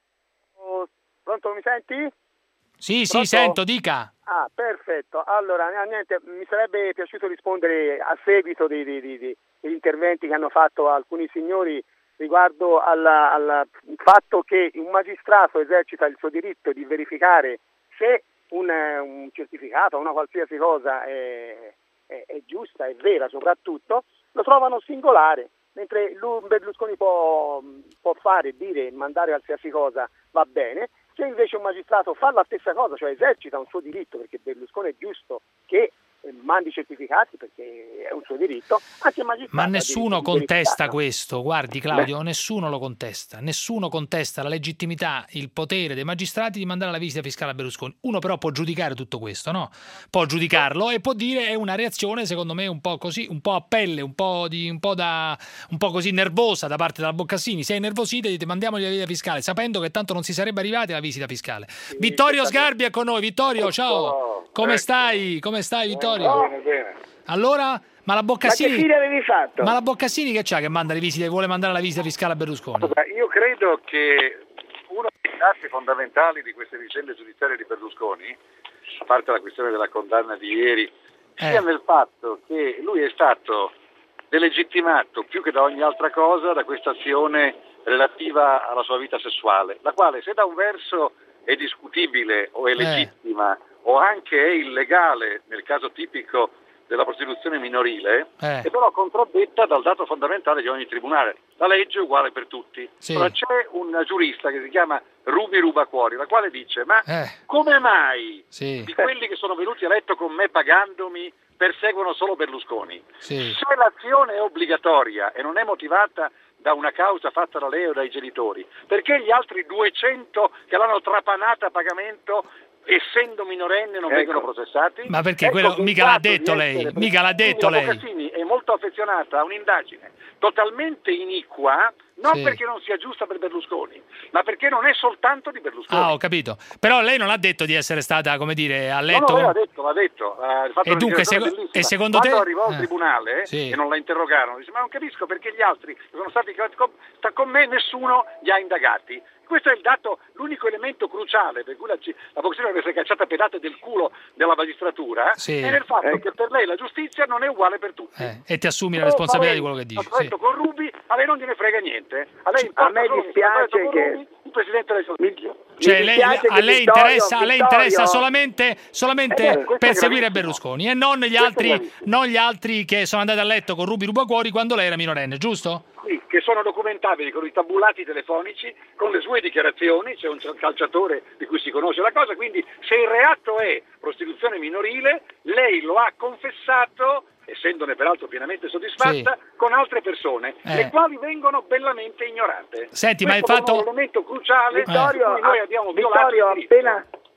Pronto, mi senti? Sì, sì, Pronto? sento, dica. Ah, perfetto. Allora, n- niente, mi sarebbe piaciuto rispondere a seguito dei- dei- dei- dei- degli interventi che hanno fatto alcuni signori riguardo alla- al fatto che un magistrato esercita il suo diritto di verificare se un, eh, un certificato o una qualsiasi cosa è, è- è giusta, è vera soprattutto, lo trovano singolare, mentre lui, Berlusconi può, può fare, dire, mandare qualsiasi cosa, va bene. Se invece un magistrato fa la stessa cosa, cioè esercita un suo diritto, perché Berlusconi è giusto che eh, mandi certificati perché è un suo diritto, anche il magistrato Ma ha nessuno diritto di contesta verificarlo. questo, guardi Claudio, nessuno lo contesta, nessuno contesta la legittimità, il potere dei magistrati di mandare la visita fiscale a Berlusconi. Uno però può giudicare tutto questo, no? Può giudicarlo e può dire è una reazione secondo me un po' così, un po' a pelle, un po', di, un po', da, un po' così nervosa da parte della Boccassini. Se è nervosita dite mandiamogli la visita fiscale, sapendo che tanto non si sarebbe arrivati alla visita fiscale. Vittorio Sgarbi è con noi. Vittorio, ciao, come stai? Come stai Vittorio? Bene, bene. Allora, ma la Boccassini... Ma che fine avevi fatto? Ma la Boccassini che c'ha che manda le visite, vuole mandare la visita fiscale a Berlusconi? Guarda, io credo che uno degli atti fondamentali di queste vicende giudiziarie di Berlusconi, a parte la questione della condanna di ieri, sia nel fatto che lui è stato delegittimato più che da ogni altra cosa da questa azione relativa alla sua vita sessuale, la quale se da un verso è discutibile o è legittima o anche è illegale nel caso tipico della prostituzione minorile, Eh. è però contraddetta dal dato fondamentale di ogni tribunale. La legge è uguale per tutti. Sì. Ora, c'è una giurista che si chiama Rubi Rubacuori, la quale dice ma Eh. come mai Sì. di quelli che sono venuti a letto con me pagandomi perseguono solo Berlusconi? Sì. Se l'azione è obbligatoria e non è motivata da una causa fatta da lei o dai genitori, perché gli altri duecento che l'hanno trapanata a pagamento, essendo minorenne, non Ecco. vengono processati? Ma perché Ecco quello che il mica l'ha fatto di detto lei, essere- mica l'ha Quindi detto la lei. Boccassini è molto affezionata a un'indagine totalmente iniqua, non Sì. perché non sia giusta per Berlusconi, ma perché non è soltanto di Berlusconi. Ah, ho capito. Però lei non ha detto di essere stata, come dire, a No, letto. no, lei l'ha detto, l'ha detto. Ha fatto E una dunque, dichiarazione sec- bellissima. e secondo Quando te- arrivò al eh. tribunale Sì. e non la interrogarono, dice ma non capisco perché gli altri che sono stati con, sta con me nessuno li ha indagati. Questo è il dato, l'unico elemento cruciale per cui la, la Boccassini deve essere cacciata a pedate del culo della magistratura, Sì. è nel fatto Ecco. che per lei la giustizia non è uguale per tutti. Eh, e ti assumi la Oh, responsabilità ma di lei, quello che dici. ha detto Sì. con Rubi, a lei non gliene frega niente. A lei importa A me solo che dispiace sia stato con che- Rubi, il Presidente del Consiglio. Cioè, Mi lei, dispiace a che lei Vittorio- interessa, a lei Vittorio- interessa solamente, solamente Eh, questo è perseguire gravissimo. Berlusconi e non gli, Questo è altri, gravissimo. non gli altri che sono andati a letto con Rubi Rubacuori quando lei era minorenne, giusto? Sì, che sono documentabili con i tabulati telefonici, con le sue dichiarazioni, c'è un calciatore di cui si conosce la cosa, quindi se il reato è prostituzione minorile, lei lo ha confessato, essendone peraltro pienamente soddisfatta, con altre persone, Eh. le quali vengono bellamente ignorate. Senti, ma il Questo è fatto- un elemento cruciale Vittorio, su cui noi ah, abbiamo violato Vittorio, il diritto. appena,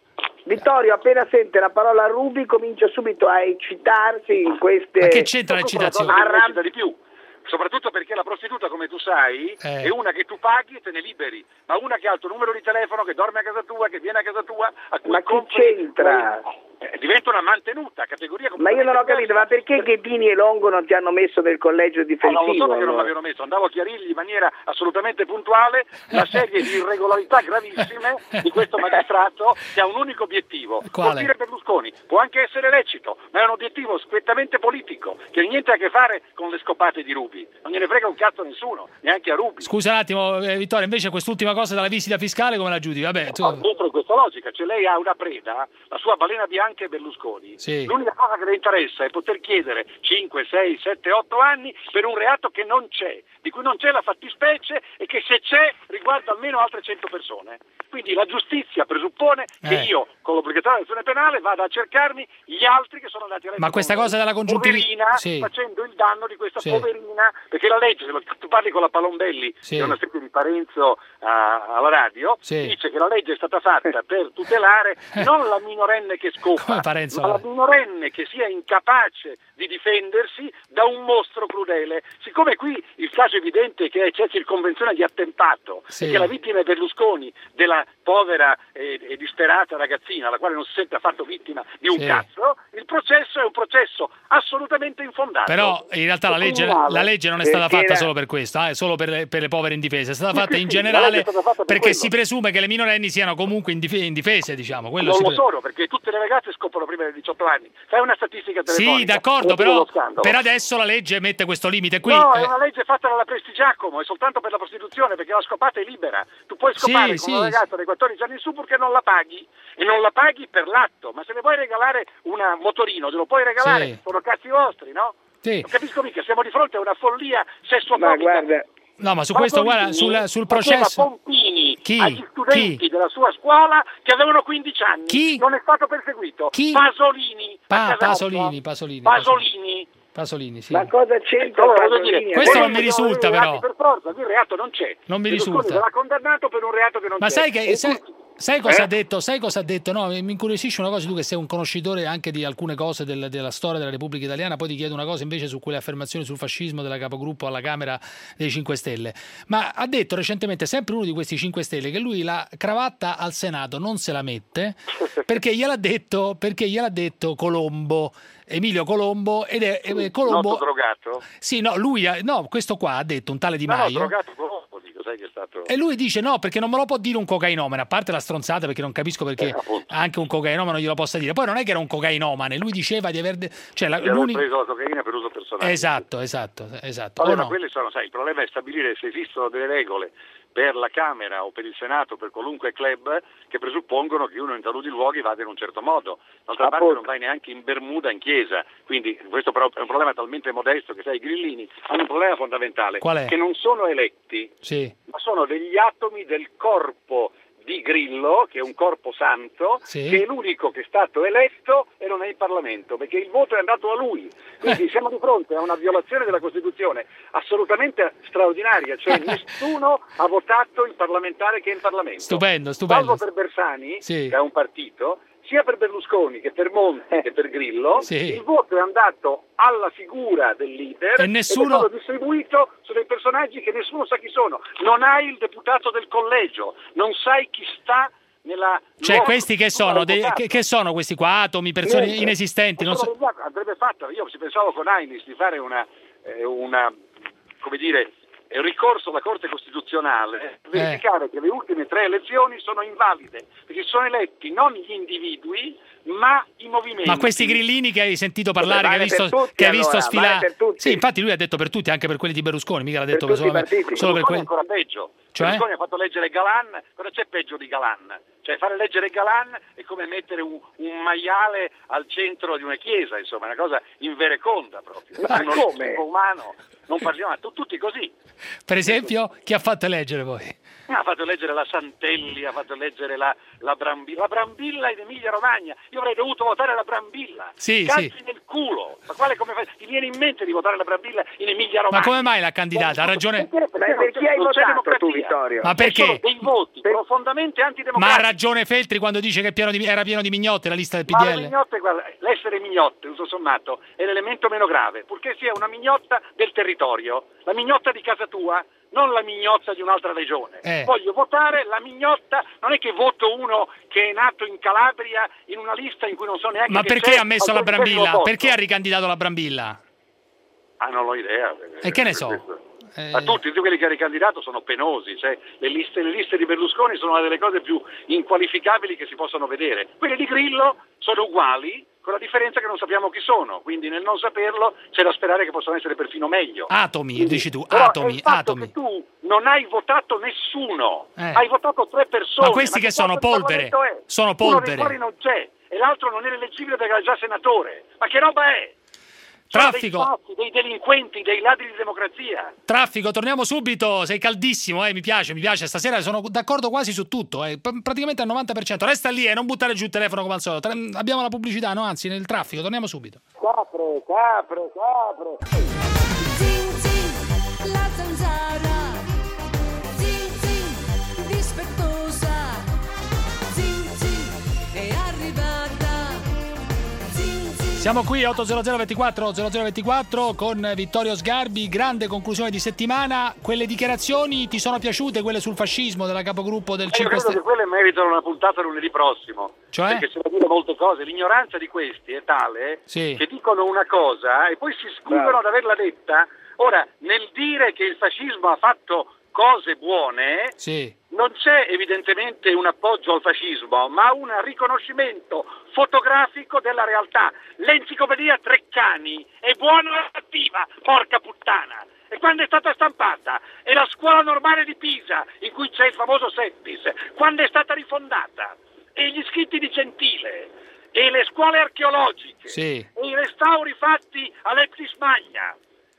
Vittorio appena sente la parola Ruby comincia subito a eccitarsi in queste... Ma che c'entra l'eccitazione? Arram- di più. Soprattutto perché la prostituta, come tu sai, eh. è una che tu paghi e te ne liberi, ma una che ha il tuo numero di telefono, che dorme a casa tua, che viene a casa tua, a cui ma chi compri, c'entra? Eh, diventa una mantenuta, categoria Ma io non ho capito, ma perché Ghedini e Longo non ti hanno messo nel collegio difensivo? No, non lo so perché non l'avevano messo, andavo a chiarirgli in maniera assolutamente puntuale una serie di irregolarità gravissime di questo magistrato che ha un unico obiettivo, colpire Berlusconi. Può anche essere lecito, ma è un obiettivo squettamente politico, che niente ha a che fare con le scopate di Ruby. Non gliene frega un cazzo a nessuno, neanche a Ruby. Scusa un attimo, eh, Vittorio, invece quest'ultima cosa della visita fiscale come la giudichi? Vabbè, tu... no, dentro questa logica, cioè lei ha una preda, la sua balena bianca è Berlusconi. Sì. L'unica cosa che le interessa è poter chiedere cinque, sei, sette, otto anni per un reato che non c'è, di cui non c'è la fattispecie e che se c'è riguarda almeno altre cento persone. Quindi la giustizia presuppone eh. che io, con l'obbligatoria azione penale, vada a cercarmi gli altri che sono andati a letto. Ma questa cosa della congiuntività, sì. facendo il danno di questa sì. poverina, perché la legge, se tu parli con la Palombelli, sì. che è una specie di Parenzo uh, alla radio, sì. dice che la legge è stata fatta per tutelare non la minorenne che scopa, ma la minorenne che sia incapace di difendersi da un mostro crudele. Siccome qui il caso evidente è che c'è circonvenzione di attempato sì. e che la vittima è Berlusconi, della povera e, e disperata ragazzina, la quale non si sente affatto vittima di un sì. cazzo, il processo è un processo assolutamente infondato. Però in realtà la legge, la legge non è stata fatta solo per questo, eh, solo per le, per le povere indifese, è stata fatta in generale per perché quello. Si presume che le minorenni siano comunque indifese, diciamo. Quello non lo pre... sono, perché tutte le ragazze scoprono prima dei diciotto anni. Fai una statistica telefonica. Sì, d'accordo, però per adesso la legge mette questo limite qui. No, eh. è una legge fatta dalla Prestigiacomo, è soltanto per la prostituzione, perché la scopata è libera. Tu puoi scopare sì, con sì, una ragazza dai quattordici anni in su perché non la paghi, e non la paghi per l'atto, ma se le vuoi regalare un motorino, te lo puoi regalare, sì. sono cazzi vostri, no? Sì. Non capisco mica, siamo di fronte a una follia sessuofobica. Ma guarda... No, ma su questo, guarda, sul, sul processo... Pompini Chi? agli studenti Chi? della sua scuola che avevano quindici anni. Chi? Non è stato perseguito. Chi? Pasolini. Pa- Pasolini, Pasolini. Pasolini. Pasolini, sì. Ma cosa c'entra allora, Pasolini? Questo non mi risulta, però. Per forza, il reato non c'è. Non mi risulta. Verrà condannato per un reato che non ma c'è. Ma sai che... Sai... Sai cosa eh? ha detto? Sai cosa ha detto? No, mi incuriosisce una cosa, tu che sei un conoscitore anche di alcune cose del, della storia della Repubblica Italiana, poi ti chiedo una cosa invece su quelle affermazioni sul fascismo della capogruppo alla Camera dei cinque Stelle. Ma ha detto recentemente sempre uno di questi cinque Stelle che lui la cravatta al Senato non se la mette perché gliel'ha detto, perché gliel'ha detto Colombo, Emilio Colombo, ed è, è Colombo... Noto drogato? Sì, no, lui, ha, no, questo qua ha detto un tale Di Maio. No, no, drogato Colombo, dico, sai che è stato... E lui dice no, perché non me lo può dire un cocainomane, a parte la stronzata, perché non capisco perché eh, anche un cocainomane glielo possa dire. Poi non è che era un cocainomane, lui diceva di aver... De... Cioè, la, l'unico... preso la cocaina per uso personale. Esatto, esatto, esatto. Allora, no? quelle sono, sai, il problema è stabilire se esistono delle regole per la Camera o per il Senato, per qualunque club, che presuppongono che uno in taluni luoghi vada in un certo modo. D'altra ah, parte poi. non vai neanche in Bermuda in chiesa, quindi questo però è un problema talmente modesto che sai, i grillini hanno un problema fondamentale. Qual è? Che non sono eletti, sì. ma sono degli atomi del corpo di Grillo, che è un corpo santo, sì. che è l'unico che è stato eletto e non è in Parlamento, perché il voto è andato a lui. Quindi eh. siamo di fronte a una violazione della Costituzione assolutamente straordinaria, cioè nessuno ha votato il parlamentare che è in Parlamento. Stupendo, stupendo. Salvo per Bersani, sì. che è un partito, sia per Berlusconi che per Monti che per Grillo, sì. il voto è andato alla figura del leader e nessuno... è stato distribuito su dei personaggi che nessuno sa chi sono. Non hai il deputato del collegio, non sai chi sta nella... Cioè nuova... questi che sono? Dei, che, che sono questi qua? Atomi, persone Niente. inesistenti? Non so... Andrebbe fatto, io ci pensavo con Ainis di fare una, eh, una come dire... è un ricorso alla Corte Costituzionale per verificare eh. che le ultime tre elezioni sono invalide, perché sono eletti non gli individui, ma i movimenti. Ma questi grillini che hai sentito parlare, vale che hai visto, tutti, che hai allora, visto sfilare... Vale sì, infatti lui ha detto per tutti, anche per quelli di Berlusconi, mica l'ha detto per solo, solo per quelli... ancora peggio. Cioè? Berlusconi ha fatto leggere Galan, cosa c'è peggio di Galan? Cioè fare leggere Galan è come mettere un, un maiale al centro di una chiesa, insomma, è una cosa invereconda proprio. Ma uno come? umano, non parliamo, tutti così. Per esempio, chi ha fatto leggere poi? Ha fatto leggere la Santelli, ha fatto leggere la, la Brambilla. La Brambilla in Emilia Romagna. Io avrei dovuto votare la Brambilla. Sì, Calci sì. nel culo. Ma quale come fai? Ti viene in mente di votare la Brambilla in Emilia Romagna? Ma come mai l'ha candidata? Ha ragione. Perché, perché per chi hai non c'è votato tu, democrazia. Vittorio? Ma perché? Sono dei voti profondamente Ma antidemocratici. ha ragione Feltri quando dice che è pieno di- era pieno di mignotte la lista del P Ma D le L? mignotte, guarda, l'essere mignotte, tutto sommato, è l'elemento meno grave, purché sia una mignotta del territorio, la mignotta di casa tua, non la mignotta di un'altra regione. Eh. Voglio votare la mignotta, non è che voto uno che è nato in Calabria in una lista in cui non so neanche Ma che perché c'è ha messo al la dodicesimo Brambilla? posto. Perché ha ricandidato la Brambilla? Ah, non ho idea. E che ne so? Eh... Ma tutti, tutti quelli che ha ricandidato sono penosi, cioè le liste, le liste di Berlusconi sono una delle cose più inqualificabili che si possono vedere. Quelle di Grillo sono uguali, con la differenza che non sappiamo chi sono, quindi nel non saperlo c'è da sperare che possano essere perfino meglio. Atomi, Quindi, dici tu, però atomi, è il fatto atomi. che tu non hai votato nessuno, Eh. hai votato tre persone. Ma questi che sono cazzo di polvere? Parlamento è? Sono Uno polvere. dei quali non c'è e l'altro non era eleggibile perché era già senatore. Ma che roba è? Sono Traffico. dei pazzi, dei delinquenti, dei ladri di democrazia. Traffico, torniamo subito, sei caldissimo, eh, mi piace, mi piace, stasera sono d'accordo quasi su tutto, eh, p- praticamente al novanta per cento. Resta lì e eh, non buttare giù il telefono come al solito. Tra- abbiamo la pubblicità, no, anzi, nel traffico, torniamo subito. Capre, capre, capre. Zin zin, la zanzara. Zin zin, dispettosa. Zin zin, è arrivata. Zin zin. Siamo qui otto zero zero ventiquattro zero zero ventiquattro con Vittorio Sgarbi, grande conclusione di settimana. Quelle dichiarazioni ti sono piaciute, quelle sul fascismo della capogruppo del Io cinque credo Stelle? che quelle meritano una puntata lunedì prossimo. Cioè? Perché c'è da dire molte cose. L'ignoranza di questi è tale Sì. che dicono una cosa e poi si scudono ad averla detta. Ora, nel dire che il fascismo ha fatto cose buone, Sì. non c'è evidentemente un appoggio al fascismo, ma un riconoscimento fotografico della realtà. L'enciclopedia Treccani è buona o cattiva, porca puttana. E quando è stata stampata? E la scuola normale di Pisa, in cui c'è il famoso Settis, quando è stata rifondata? E gli scritti di Gentile? E le scuole archeologiche? Sì. E i restauri fatti all'Eptis Magna?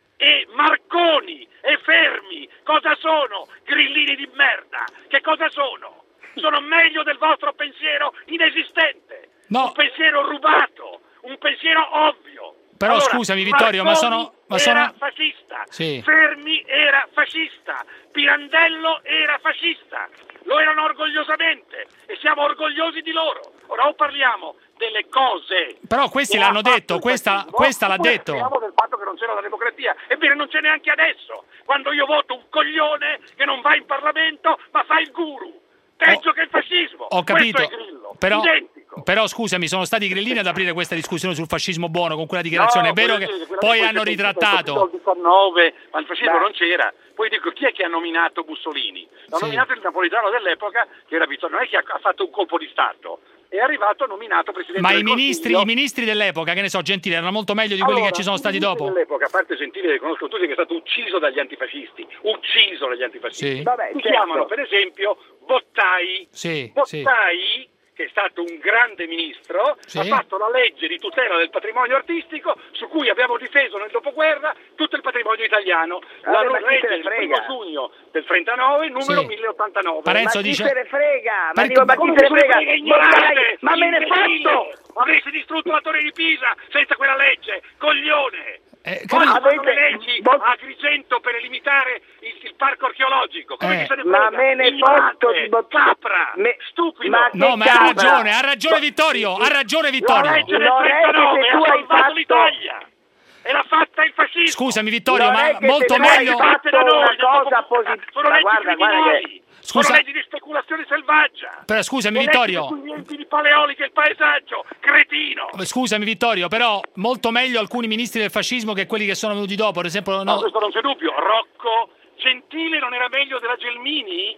E Marconi e Fermi, cosa sono? Grillini di merda, che cosa sono? Sono meglio del vostro pensiero inesistente, No. un pensiero rubato, un pensiero ovvio. Però Allora, scusami Vittorio, ma Marconi sono... Ma era sono... fascista, Sì. Fermi era fascista, Pirandello era fascista, lo erano orgogliosamente e siamo orgogliosi di loro. Ora o parliamo delle cose. Però questi che l'hanno ha fatto detto, il questa, fascismo, questa l'ha oppure detto. parliamo del fatto che non c'era la democrazia. Ebbene, non c'è neanche adesso, quando io voto un coglione che non va in Parlamento ma fa il guru. Peggio Ho- che il fascismo. Ho capito, Questo è Grillo. però, Identico. però scusami, sono stati i grillini ad aprire questa discussione sul fascismo buono con quella dichiarazione. No, è vero voglio che dire, quella poi di hanno poi ritrattato. il diciannove, ma il fascismo Beh. non c'era. Poi dico, chi è che ha nominato Mussolini? L'ha Sì. nominato il napolitano dell'epoca, che era Vittorio, non è che ha, ha fatto un colpo di Stato. È arrivato nominato Presidente Ma del i ministri, Consiglio. i ministri dell'epoca, che ne so, Gentile, erano molto meglio di quelli Allora, che ci sono stati il ministro dopo. Dell'epoca, a parte Gentile, che conosco tutti, che è stato ucciso dagli antifascisti. Ucciso dagli antifascisti. Sì. Vabbè, Si certo. chiamano, per esempio, Bottai. Sì, sì. Bottai, che è stato un grande ministro, Sì. ha fatto la legge di tutela del patrimonio artistico su cui abbiamo difeso nel dopoguerra tutto il patrimonio italiano. La Vabbè, ma chi se legge ne del frega? primo giugno del trentanove, numero Sì. mille ottantanove. Parenzo Ma chi dice- se ne frega? Ma, Perché- dico, ma chi Come se ne se ne frega? frega, ignorante, Bottai, ma me ne imbecille! fatto! Avresti distrutto la torre di Pisa senza quella legge, coglione! Eh, Poi capito? fanno le Avete- leggi Bot- a Agrigento per limitare il, il parco archeologico. Come Eh. chi se ne frega? Ma me ne Ignorante, fatto di Bottai. capra, Me- stupido. ma No, che ma ha capra? ragione, ha ragione Vittorio, ha ragione La Vittorio. legge del Non è che se trentanove tu ha hai salvato fatto- l'Italia e l'ha fatta il fascismo. Scusami Vittorio, Non ma è che molto se tu hai meglio... fatto da noi, una del cosa dopo- positiva. Sono Ma leggi guarda, guarda criminali. che- Scusa. Sono leggi di speculazione selvaggia. Però scusami Le leggi Vittorio. sui riempi di paleoliche e il paesaggio, cretino. Scusami Vittorio, però molto meglio alcuni ministri del fascismo che quelli che sono venuti dopo, per esempio... No, No, questo non c'è dubbio. Rocco Gentile non era meglio della Gelmini?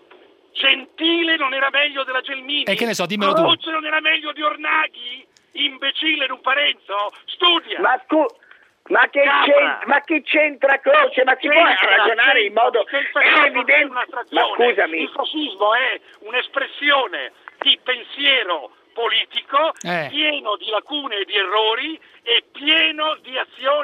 Gentile non era meglio della Gelmini? E che ne so, dimmelo tu. Croce non era meglio di Ornaghi? Imbecille d'un Parenzo? Studia! Ma tu... Ma che, Capra. c'entra, ma che c'entra Croce? Ma si può C'entra, ragionare in modo... c'entra, il È fascismo è evidente... un'astrazione. Ma scusami... Il fascismo è un'espressione di pensiero politico Eh. pieno di lacune e di errori e pieno di azioni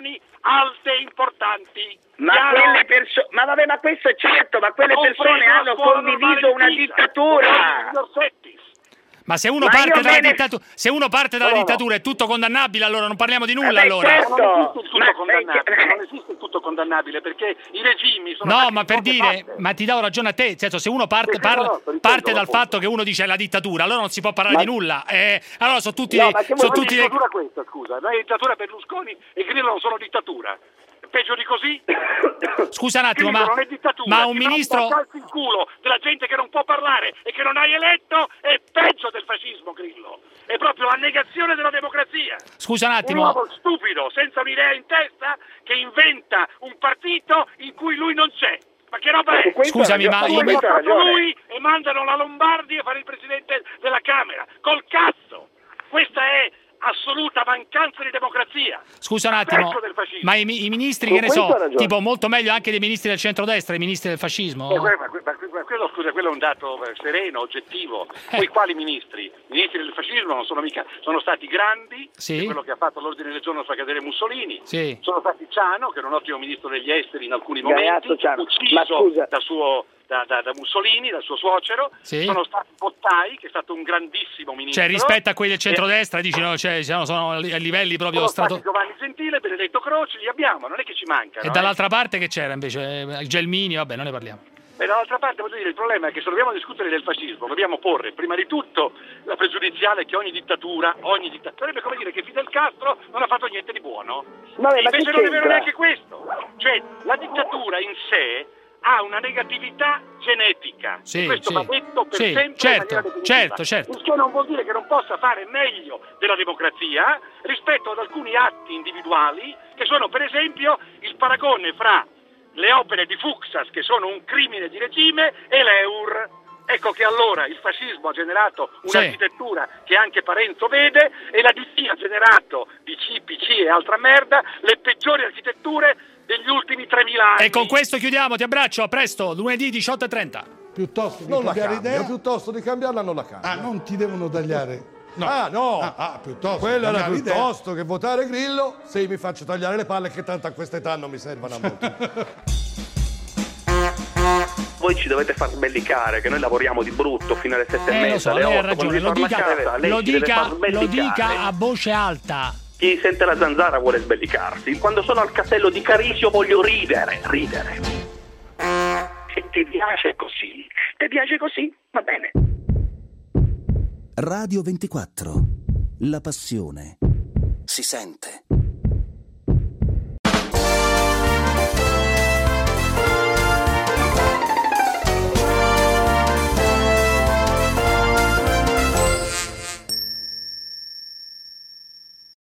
alte e importanti. Ma Chiaro? quelle persone, ma vabbè, ma questo è certo, ma quelle Compreso persone la hanno scuola condiviso normale una di vita, dittatura. con gli orsetti. Ma se uno Ma parte io dalla bene- dittatura, se uno parte dalla No, no. dittatura è tutto condannabile, allora non parliamo di nulla Eh beh, allora. certo. Non esiste il tutto Ma- condannabile, non esiste il tutto condannabile perché i regimi sono No, fatti ma di per cose dire, fatte. ma ti do ragione a te, nel senso se uno parte, Sì, sì, parla- no, no, sto dicendo, parte dal appunto. fatto che uno dice la dittatura, allora non si può parlare Ma- di nulla. Eh, allora sono tutti, No, ma che sono vuoi tutti dire dei- dittatura questa, scusa? Noi dittatura Berlusconi e Grillo non sono dittatura. Peggio di così? Scusa un attimo, Grillo ma, non è dittatura, ma un ti manda ministro... calci in culo della gente che non può parlare e che non hai eletto è peggio del fascismo, Grillo. È proprio la negazione della democrazia. Scusa un Un attimo, uomo stupido, senza un'idea in testa, che inventa un partito in cui lui non c'è. Ma che roba è? Scusami, ma Poi io- lo fanno lui e mandano la Lombardi a fare il presidente della Camera. Col cazzo! Questa è assoluta mancanza di democrazia. scusa un attimo, Peggio del fascismo. ma i, mi- i ministri Su che ne questo so, ha ragione. tipo molto meglio anche dei ministri del centrodestra, i ministri del fascismo? Eh, que- ma, que- ma que- ma quello, scusa, quello è un dato eh, sereno, oggettivo. Poi quali ministri? I ministri del fascismo non sono mica, sono stati Grandi, Sì. che è quello che ha fatto l'ordine del giorno fa cadere Mussolini. Sì. Sono stati Ciano, che era un ottimo ministro degli esteri in alcuni momenti, Galeazzo Ciano. ucciso Ma scusa. da, suo, da, da- da Mussolini, dal suo suocero. Sì. Sono stati Bottai, che è stato un grandissimo ministro. Cioè rispetto a quelli del E- centrodestra dici no, cioè, sono, sono a livelli proprio sono stati strato... Giovanni Gentile, Benedetto Croce, li abbiamo, non è che ci mancano. E eh. dall'altra parte che c'era invece? Eh, Gelmini, vabbè, non ne parliamo. E dall'altra parte voglio dire, il problema è che se dobbiamo discutere del fascismo dobbiamo porre prima di tutto la pregiudiziale che ogni dittatura, ogni dittatura, sarebbe come dire che Fidel Castro non ha fatto niente di buono. Vabbè, ma Invece che non è vero c'entra? neanche questo. Cioè, la dittatura in sé ha una negatività genetica. Sì, questo sì. va detto per Sì, sempre in certo, maniera definitiva. certo, certo. Il che non vuol dire che non possa fare meglio della democrazia rispetto ad alcuni atti individuali che sono per esempio il paragone fra le opere di Fuksas, che sono un crimine di regime, e l'Eur. Ecco che allora il fascismo ha generato un'architettura che anche Parenzo vede e la D C ha generato di C, P C e altra merda le peggiori architetture degli ultimi tremila anni. E con questo chiudiamo, ti abbraccio, a presto, lunedì diciotto e trenta. Piuttosto di Non la cambiare cambio, idea. piuttosto di cambiarla non la cambio. Ah, non ti devono tagliare. No. Ah, no! Ah, ah, piuttosto. Quella era cambiare idea. piuttosto che votare Grillo, se mi faccio tagliare le palle, che tanto a questa età non mi servono a molto. Voi ci dovete far sbellicare che noi lavoriamo di brutto fino alle sette e Eh, lo mezza, so, alle lei ha otto, quando ragione, vi lo torna a dica, casa, lei lo ci deve dica, far lo sbellicare. dica a voce alta. Chi sente la zanzara vuole sbellicarsi. Quando sono al castello di Carisio voglio ridere, ridere. Se ti piace così, ti piace così, va bene. Radio ventiquattro. La passione si sente.